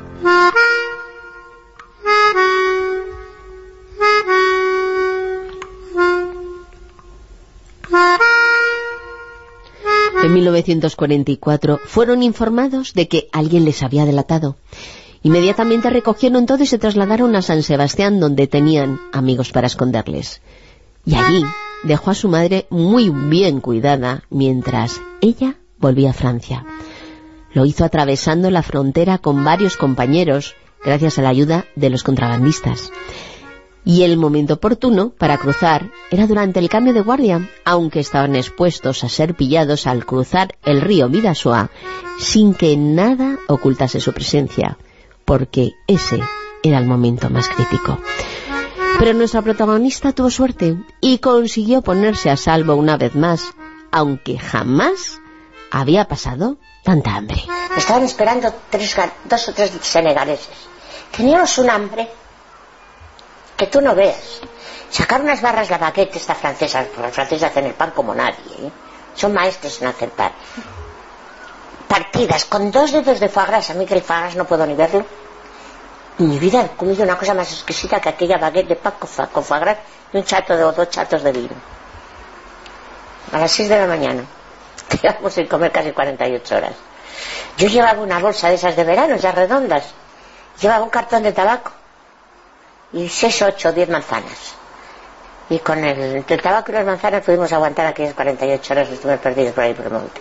En mil novecientos cuarenta y cuatro fueron informados de que alguien les había delatado. Inmediatamente recogieron todo y se trasladaron a San Sebastián, donde tenían amigos para esconderles. Y allí dejó a su madre muy bien cuidada mientras ella volvía a Francia. Lo hizo atravesando la frontera con varios compañeros, gracias a la ayuda de los contrabandistas. Y el momento oportuno para cruzar era durante el cambio de guardia, aunque estaban expuestos a ser pillados al cruzar el río Bidasoa, sin que nada ocultase su presencia, porque ese era el momento más crítico. Pero nuestra protagonista tuvo suerte y consiguió ponerse a salvo una vez más, aunque jamás había pasado tanta hambre. Estaban esperando tres, dos o tres senegaleses. Teníamos un hambre que tú no veas. Sacar unas barras la baguette esta francesa, porque los franceses hacen el pan como nadie, ¿eh? Son maestros en hacer pan. Partidas con dos dedos de foie gras, a mí que el foie gras no puedo ni verlo. En mi vida he comido una cosa más exquisita que aquella baguette de pan con foie gras y un chato de, o dos chatos de vino. A las seis de la mañana. Llevamos sin comer casi cuarenta y ocho horas. Yo llevaba una bolsa de esas de verano, ya redondas. Llevaba un cartón de tabaco y seis, ocho, diez manzanas. Y con el, el tabaco y las manzanas pudimos aguantar aquellas cuarenta y ocho horas que estuvimos perdidos por ahí por el monte.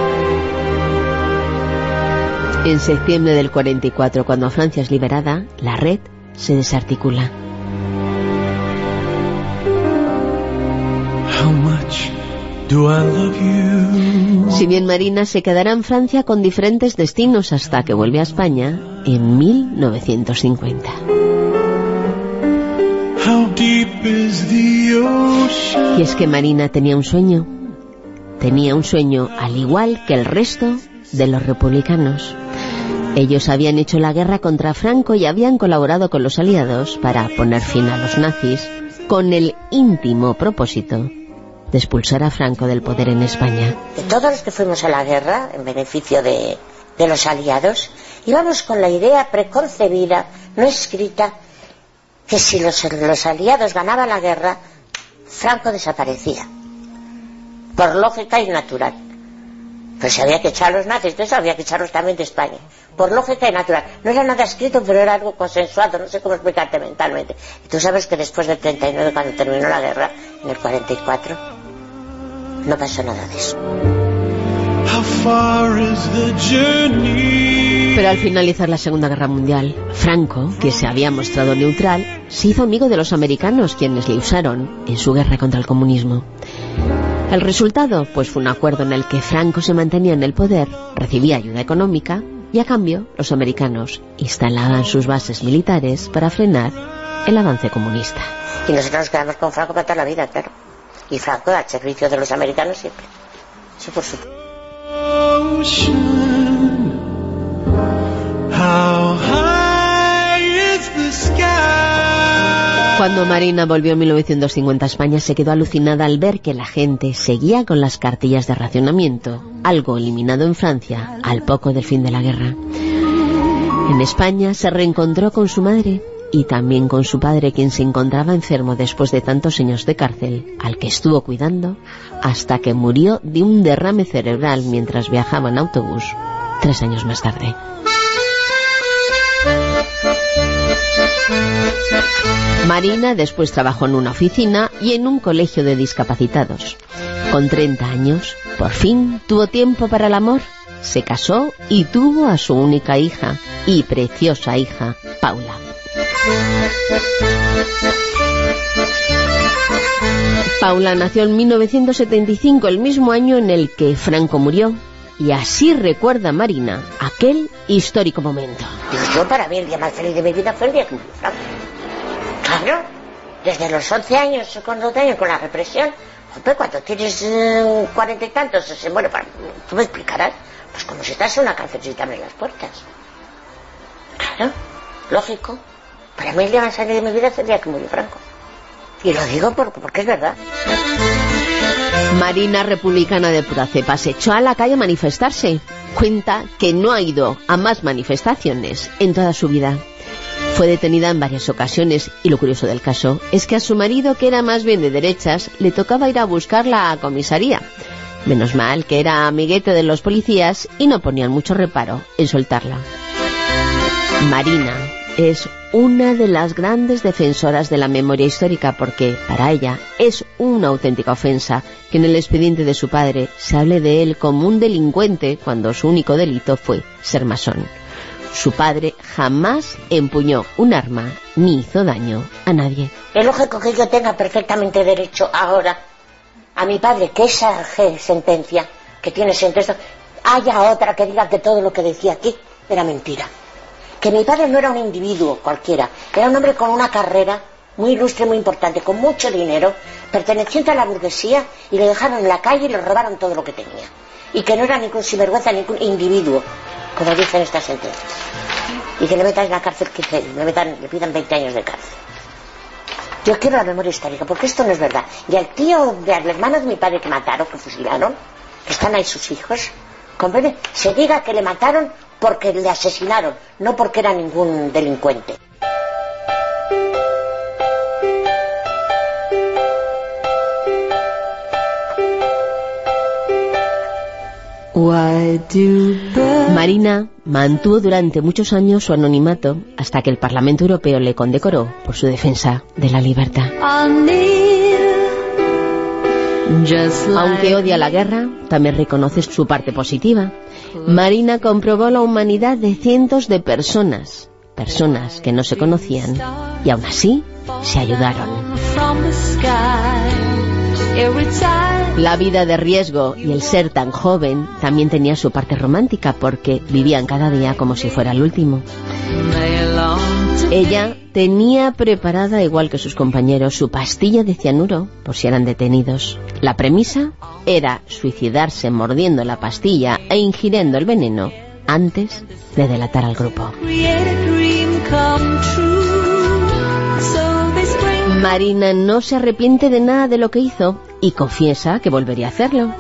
En septiembre del cuarenta y cuatro, cuando Francia es liberada, la red se desarticula. How much do I love you? Si bien Marina se quedará en Francia con diferentes destinos hasta que vuelve a España en mil novecientos cincuenta. How deep is the ocean? Y es que Marina tenía un sueño. Tenía un sueño al igual que el resto de los republicanos. Ellos habían hecho la guerra contra Franco y habían colaborado con los aliados para poner fin a los nazis, con el íntimo propósito de expulsar a Franco del poder en España. De todos los que fuimos a la guerra en beneficio de, de los aliados, íbamos con la idea preconcebida, no escrita, que si los, los aliados ganaban la guerra, Franco desaparecía, por lógica y natural. Pues si había que echar a los nazis, entonces había que echarlos también de España, por lógica y natural. No era nada escrito, pero era algo consensuado, no sé cómo explicarte mentalmente. Y tú sabes que después del treinta y nueve, cuando terminó la guerra, en el cuarenta y cuatro, no pasó nada de eso. Pero al finalizar la Segunda Guerra Mundial, Franco, que se había mostrado neutral, se hizo amigo de los americanos, quienes le usaron en su guerra contra el comunismo. El resultado, pues fue un acuerdo en el que Franco se mantenía en el poder, recibía ayuda económica y a cambio los americanos instalaban sus bases militares para frenar el avance comunista. Y nosotros nos quedamos con Franco para toda la vida, claro. Y Franco al servicio de los americanos siempre. Sí, por supuesto. Cuando Marina volvió en mil novecientos cincuenta a España, se quedó alucinada al ver que la gente seguía con las cartillas de racionamiento, algo eliminado en Francia al poco del fin de la guerra. En España se reencontró con su madre y también con su padre, quien se encontraba enfermo después de tantos años de cárcel, al que estuvo cuidando hasta que murió de un derrame cerebral mientras viajaba en autobús, tres años más tarde. Marina después trabajó en una oficina y en un colegio de discapacitados. Con treinta años, por fin tuvo tiempo para el amor, se casó y tuvo a su única hija, y preciosa hija, Paula. Paula nació en mil novecientos setenta y cinco, el mismo año en el que Franco murió, y así recuerda Marina aquel histórico momento. Digo, yo para mí el día más feliz de mi vida fue el día que murió Franco. Claro, desde los once años, con doce años, con la represión, pues cuando tienes eh, cuarenta y tantos, se muere, tú me explicarás, pues como si estás en una cárcel y te abren las puertas. Claro, lógico. Para mí el día más feliz de mi vida es el día que murió Franco. Y lo digo porque, porque es verdad. Marina, republicana de pura cepa, se echó a la calle a manifestarse. Cuenta que no ha ido a más manifestaciones en toda su vida. Fue detenida en varias ocasiones y lo curioso del caso es que a su marido, que era más bien de derechas, le tocaba ir a buscarla a comisaría. Menos mal que era amiguete de los policías y no ponían mucho reparo en soltarla. Marina es una de las grandes defensoras de la memoria histórica porque, para ella, es una auténtica ofensa que en el expediente de su padre se hable de él como un delincuente cuando su único delito fue ser masón. Su padre jamás empuñó un arma ni hizo daño a nadie. Es lógico que yo tenga perfectamente derecho ahora a mi padre, que esa sentencia que tiene sentencia, haya otra que diga que todo lo que decía aquí era mentira. Que mi padre no era un individuo cualquiera, que era un hombre con una carrera muy ilustre, muy importante, con mucho dinero, perteneciente a la burguesía, y le dejaron en la calle y le robaron todo lo que tenía. Y que no era ningún sinvergüenza, ningún individuo, como dicen estas sentencias. Y que le metan en la cárcel, que le, metan, le pidan veinte años de cárcel. Yo quiero la memoria histórica, porque esto no es verdad. Y al tío, al hermano de mi padre que mataron, que fusilaron, que están ahí sus hijos, ¿comprende? Se diga que le mataron porque le asesinaron, no porque era ningún delincuente. Marina mantuvo durante muchos años su anonimato hasta que el Parlamento Europeo le condecoró por su defensa de la libertad. Aunque odia la guerra, también reconoce su parte positiva. Marina comprobó la humanidad de cientos de personas, personas que no se conocían, y aún así se ayudaron. La vida de riesgo y el ser tan joven también tenía su parte romántica, porque vivían cada día como si fuera el último. Ella tenía preparada, igual que sus compañeros, su pastilla de cianuro por si eran detenidos. La premisa era suicidarse mordiendo la pastilla e ingiriendo el veneno antes de delatar al grupo. Marina no se arrepiente de nada de lo que hizo y confiesa que volvería a hacerlo.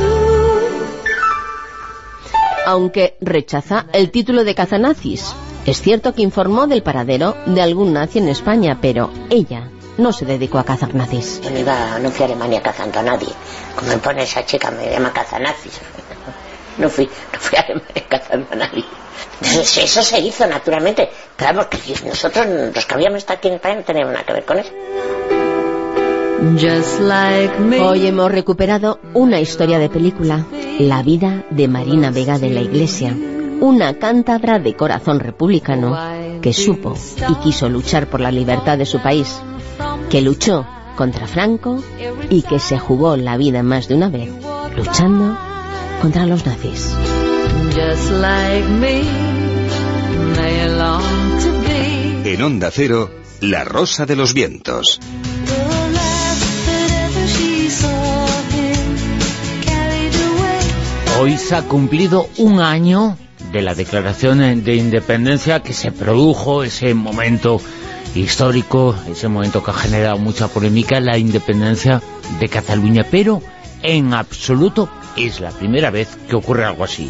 Aunque rechaza el título de cazanazis. Es cierto que informó del paradero de algún nazi en España, pero ella no se dedicó a cazar nazis. Yo no iba, no fui a Alemania cazando a nadie. Como me pone esa chica, me llama cazanazis. No fui, no fui a Alemania cazando a nadie. Entonces, eso se hizo naturalmente. Pero vamos, que nosotros, los que habíamos estado aquí en España, no teníamos nada que ver con eso. Hoy hemos recuperado una historia de película, la vida de Marina Vega de la Iglesia, una cántabra de corazón republicano que supo y quiso luchar por la libertad de su país, que luchó contra Franco y que se jugó la vida más de una vez luchando contra los nazis. Just like me, they long to be. En Onda Cero, La Rosa de los Vientos. Hoy se ha cumplido un año de la declaración de independencia que se produjo, ese momento histórico, ese momento que ha generado mucha polémica, la independencia de Cataluña, pero en absoluto es la primera vez que ocurre algo así.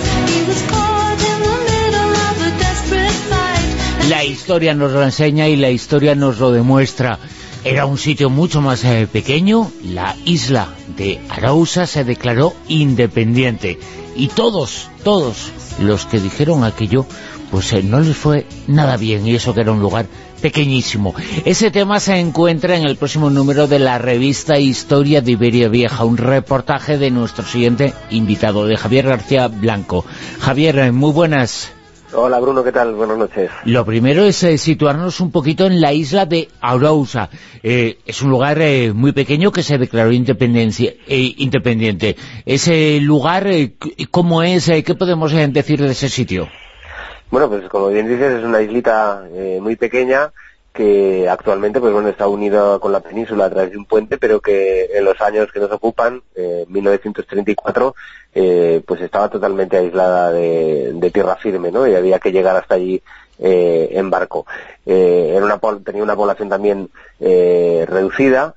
La historia nos lo enseña y la historia nos lo demuestra. Era un sitio mucho más eh, pequeño, la isla de Arousa se declaró independiente. Y todos, todos los que dijeron aquello, pues eh, no les fue nada bien, y eso que era un lugar pequeñísimo. Ese tema se encuentra en el próximo número de la revista Historia de Iberia Vieja, un reportaje de nuestro siguiente invitado, de Javier García Blanco. Javier, muy buenas. Hola Bruno, ¿qué tal? Buenas noches. Lo primero es eh, situarnos un poquito en la isla de Arousa. Eh, es un lugar eh, muy pequeño que se declaró independencia, eh, independiente. Ese lugar, eh, ¿cómo es? Eh, ¿Qué podemos eh, decir de ese sitio? Bueno, pues como bien dices, es una islita eh, muy pequeña que actualmente pues bueno está unida con la península a través de un puente, pero que en los años que nos ocupan, eh, mil novecientos treinta y cuatro, eh, pues estaba totalmente aislada de, de tierra firme, ¿no? Y había que llegar hasta allí eh, en barco. Eh, era una, tenía una población también eh, reducida,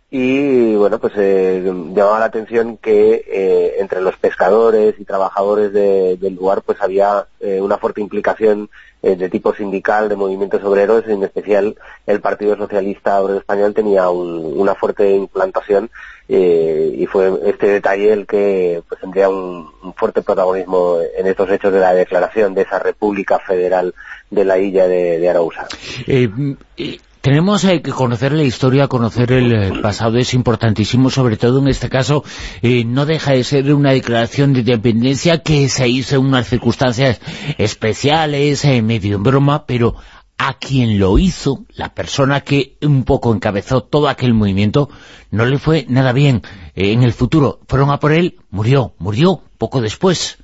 y bueno, pues eh, llamaba la atención que eh, entre los pescadores y trabajadores de, del lugar pues había eh, una fuerte implicación eh, de tipo sindical, de movimientos obreros, en especial el Partido Socialista Obrero Español tenía un, una fuerte implantación, eh, y fue este detalle el que pues tendría un, un fuerte protagonismo en estos hechos de la declaración de esa República Federal de la isla de, de Arousa. Eh, eh. Tenemos eh, que conocer la historia, conocer el eh, pasado, es importantísimo, sobre todo en este caso, eh, no deja de ser una declaración de independencia que se hizo en unas circunstancias especiales, eh, medio en broma, pero a quien lo hizo, la persona que un poco encabezó todo aquel movimiento, no le fue nada bien. Eh, en el futuro fueron a por él, murió, murió poco después.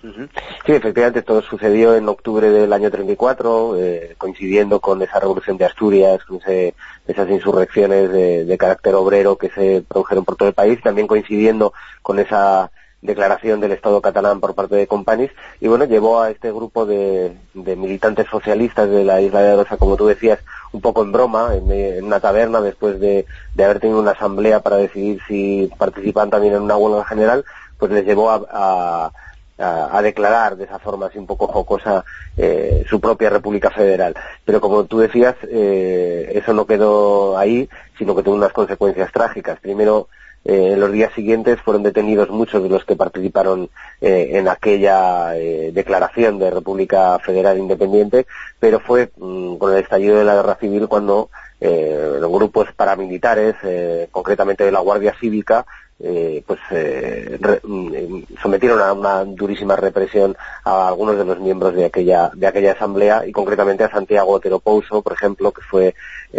Sí, efectivamente, todo sucedió en octubre del año treinta y cuatro, eh, coincidiendo con esa revolución de Asturias, con ese, esas insurrecciones de, de carácter obrero que se produjeron por todo el país, también coincidiendo con esa declaración del Estado catalán por parte de Companys, y bueno, llevó a este grupo de, de militantes socialistas de la isla de Arousa, como tú decías, un poco en broma, en, en una taberna, después de, de haber tenido una asamblea para decidir si participan también en una huelga general, pues les llevó a, a A, a declarar de esa forma así un poco jocosa eh, su propia República Federal. Pero como tú decías, eh, eso no quedó ahí, sino que tuvo unas consecuencias trágicas. Primero, eh, en los días siguientes fueron detenidos muchos de los que participaron eh, en aquella eh, declaración de República Federal Independiente, pero fue mmm, con el estallido de la Guerra Civil cuando eh, los grupos paramilitares, eh, concretamente de la Guardia Cívica, Eh, pues eh, re, sometieron a una durísima represión a algunos de los miembros de aquella de aquella asamblea, y concretamente a Santiago Otero Pouso, por ejemplo, que fue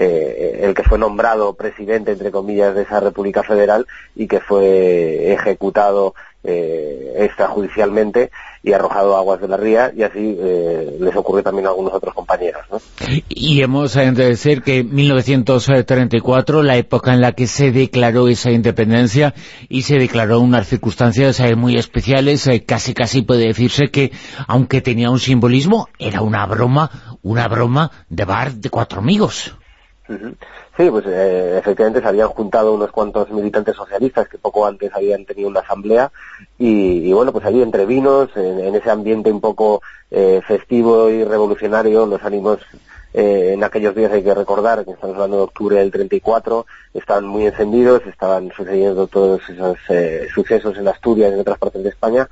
eh, el que fue nombrado presidente, entre comillas, de esa República Federal, y que fue ejecutado eh, extrajudicialmente y arrojado a aguas de la ría, y así eh, les ocurrió también a algunos otros compañeros, ¿no? Y hemos de decir que mil novecientos treinta y cuatro, la época en la que se declaró esa independencia, y se declaró unas circunstancias eh, muy especiales, eh, casi casi puede decirse que, aunque tenía un simbolismo, era una broma, una broma de bar de cuatro amigos. Uh-huh. Sí, pues eh, efectivamente se habían juntado unos cuantos militantes socialistas que poco antes habían tenido una asamblea, y, y bueno, pues allí entre vinos, en, en ese ambiente un poco eh, festivo y revolucionario, los ánimos eh, en aquellos días, hay que recordar que estamos hablando de octubre del treinta y cuatro, estaban muy encendidos, estaban sucediendo todos esos eh, sucesos en Asturias y en otras partes de España,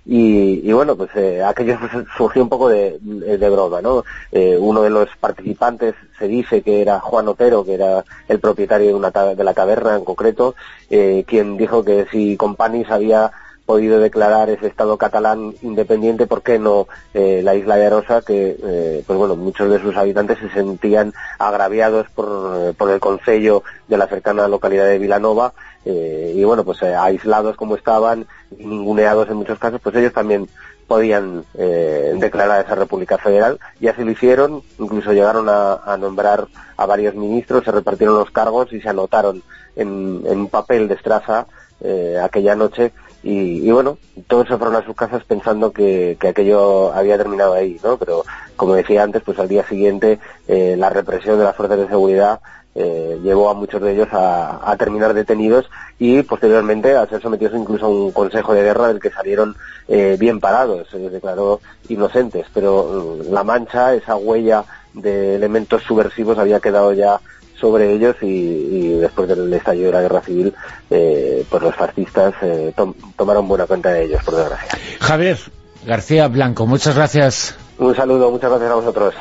y, y bueno, pues eh, aquello pues, surgió un poco de, de, de broma, ¿no? Eh, uno de los participantes se dice que era Juan Otero, que era el propietario de, una de la taberna en concreto, eh, quien dijo que si Companys había podido declarar ese Estado catalán independiente, ¿por qué no eh, la isla de Arosa? Que, eh, pues bueno, muchos de sus habitantes se sentían agraviados por, por el concello de la cercana localidad de Vilanova, eh, y bueno, pues eh, aislados como estaban, y ninguneados en muchos casos, pues ellos también podían eh, declarar esa República Federal, y así lo hicieron. Incluso llegaron a, a nombrar a varios ministros, se repartieron los cargos y se anotaron en, en un papel de estraza eh, aquella noche, y, y bueno, todos se fueron a sus casas pensando que, que aquello había terminado ahí, ¿no? Pero como decía antes, pues al día siguiente eh, la represión de las fuerzas de seguridad Eh, llevó a muchos de ellos a, a terminar detenidos y posteriormente a ser sometidos incluso a un consejo de guerra del que salieron eh, bien parados, se les declaró inocentes, pero mm, la mancha, esa huella de elementos subversivos había quedado ya sobre ellos, y, y después del estallido de la guerra civil eh, pues los fascistas eh, tom tomaron buena cuenta de ellos, por desgracia. Javier García Blanco, muchas gracias. Un saludo, muchas gracias a vosotros.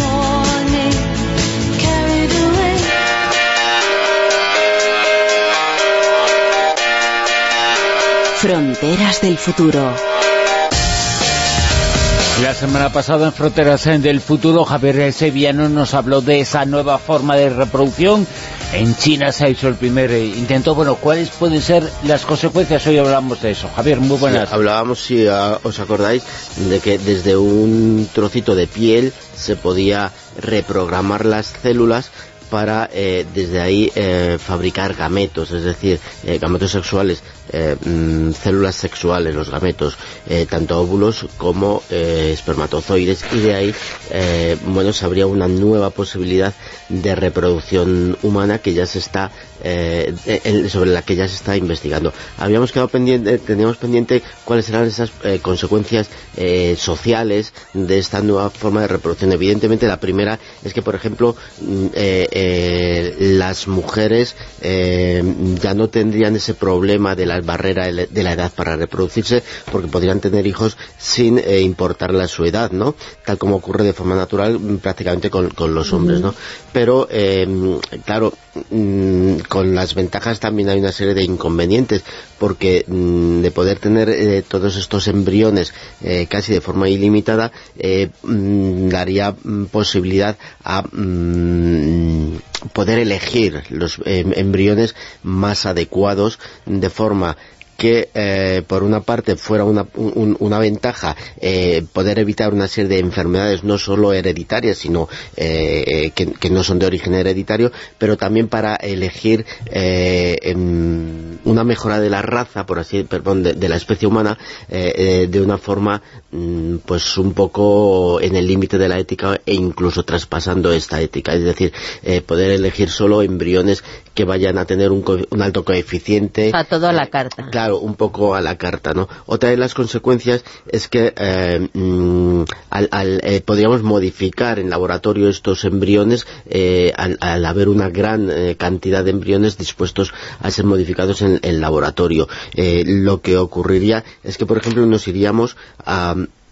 Fronteras del futuro. La semana pasada en Fronteras del Futuro, Javier Sevillano nos habló de esa nueva forma de reproducción. En China se ha hecho el primer intento. Bueno, ¿cuáles pueden ser las consecuencias? Hoy hablamos de eso. Javier, muy buenas. Sí, hablábamos, si uh, os acordáis, de que desde un trocito de piel se podía reprogramar las células para eh, desde ahí eh, fabricar gametos, es decir, eh, gametos sexuales, eh, mm, células sexuales, los gametos, eh, tanto óvulos como eh, espermatozoides, y de ahí, eh, bueno, se habría una nueva posibilidad de reproducción humana que ya se está eh, el, sobre la que ya se está investigando. Habíamos quedado pendiente, teníamos pendiente cuáles eran esas eh, consecuencias eh, sociales de esta nueva forma de reproducción. Evidentemente, la primera es que, por ejemplo, eh, eh, las mujeres eh, ya no tendrían ese problema de la barrera de la edad para reproducirse, porque podrían tener hijos sin eh, importarle a su edad, ¿no? Tal como ocurre de forma natural prácticamente con, con los hombres, ¿no? Pero, eh, claro, mmm, con las ventajas también hay una serie de inconvenientes, porque mmm, de poder tener eh, todos estos embriones eh, casi de forma ilimitada, eh, mmm, daría mmm, posibilidad a mmm, poder elegir los eh, embriones más adecuados, de forma que eh, por una parte fuera una, un, una ventaja eh, poder evitar una serie de enfermedades no solo hereditarias, sino eh, que, que no son de origen hereditario, pero también para elegir eh, en una mejora de la raza, por así, perdón, de, de la especie humana, eh, eh, de una forma mm, pues un poco en el límite de la ética, e incluso traspasando esta ética, es decir, eh, poder elegir solo embriones que vayan a tener un, un alto coeficiente. A todo a la carta. Claro, un poco a la carta, ¿no? Otra de las consecuencias es que eh, mmm, al, al, eh, podríamos modificar en laboratorio estos embriones eh, al, al haber una gran eh, cantidad de embriones dispuestos a ser modificados en el laboratorio. Eh, lo que ocurriría es que, por ejemplo, nos iríamos a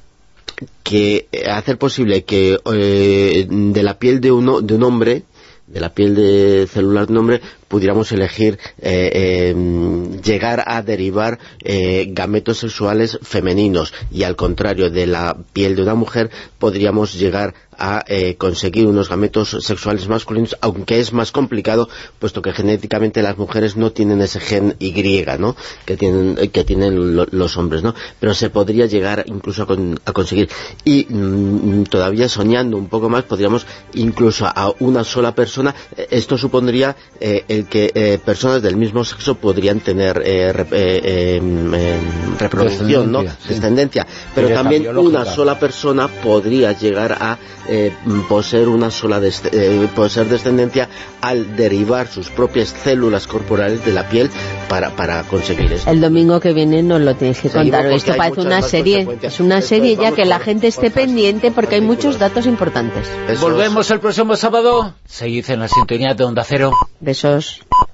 que hacer posible que eh, de la piel de, uno, de un hombre, de la piel de celular de un hombre, pudiéramos elegir eh, eh, llegar a derivar eh, gametos sexuales femeninos, y al contrario, de la piel de una mujer podríamos llegar a eh, conseguir unos gametos sexuales masculinos, aunque es más complicado, puesto que genéticamente las mujeres no tienen ese gen Y, ¿no?, que tienen que tienen lo, los hombres, ¿no? Pero se podría llegar incluso a, con, a conseguir. Y mmm, todavía soñando un poco más, podríamos incluso a una sola persona, esto supondría eh, el que eh, personas del mismo sexo podrían tener eh, rep, eh, eh, eh, reproducción, ¿no?, sí, descendencia, pero también una sola persona podría llegar a eh, poseer una sola des eh, poseer descendencia al derivar sus propias células corporales de la piel para, para conseguir eso. El domingo que viene nos lo tenéis que contar. Esto parece una serie, es una serie ya que la gente esté pendiente, porque hay muchos datos importantes. Volvemos el próximo sábado. Seguid en la sintonía de Onda Cero. Besos.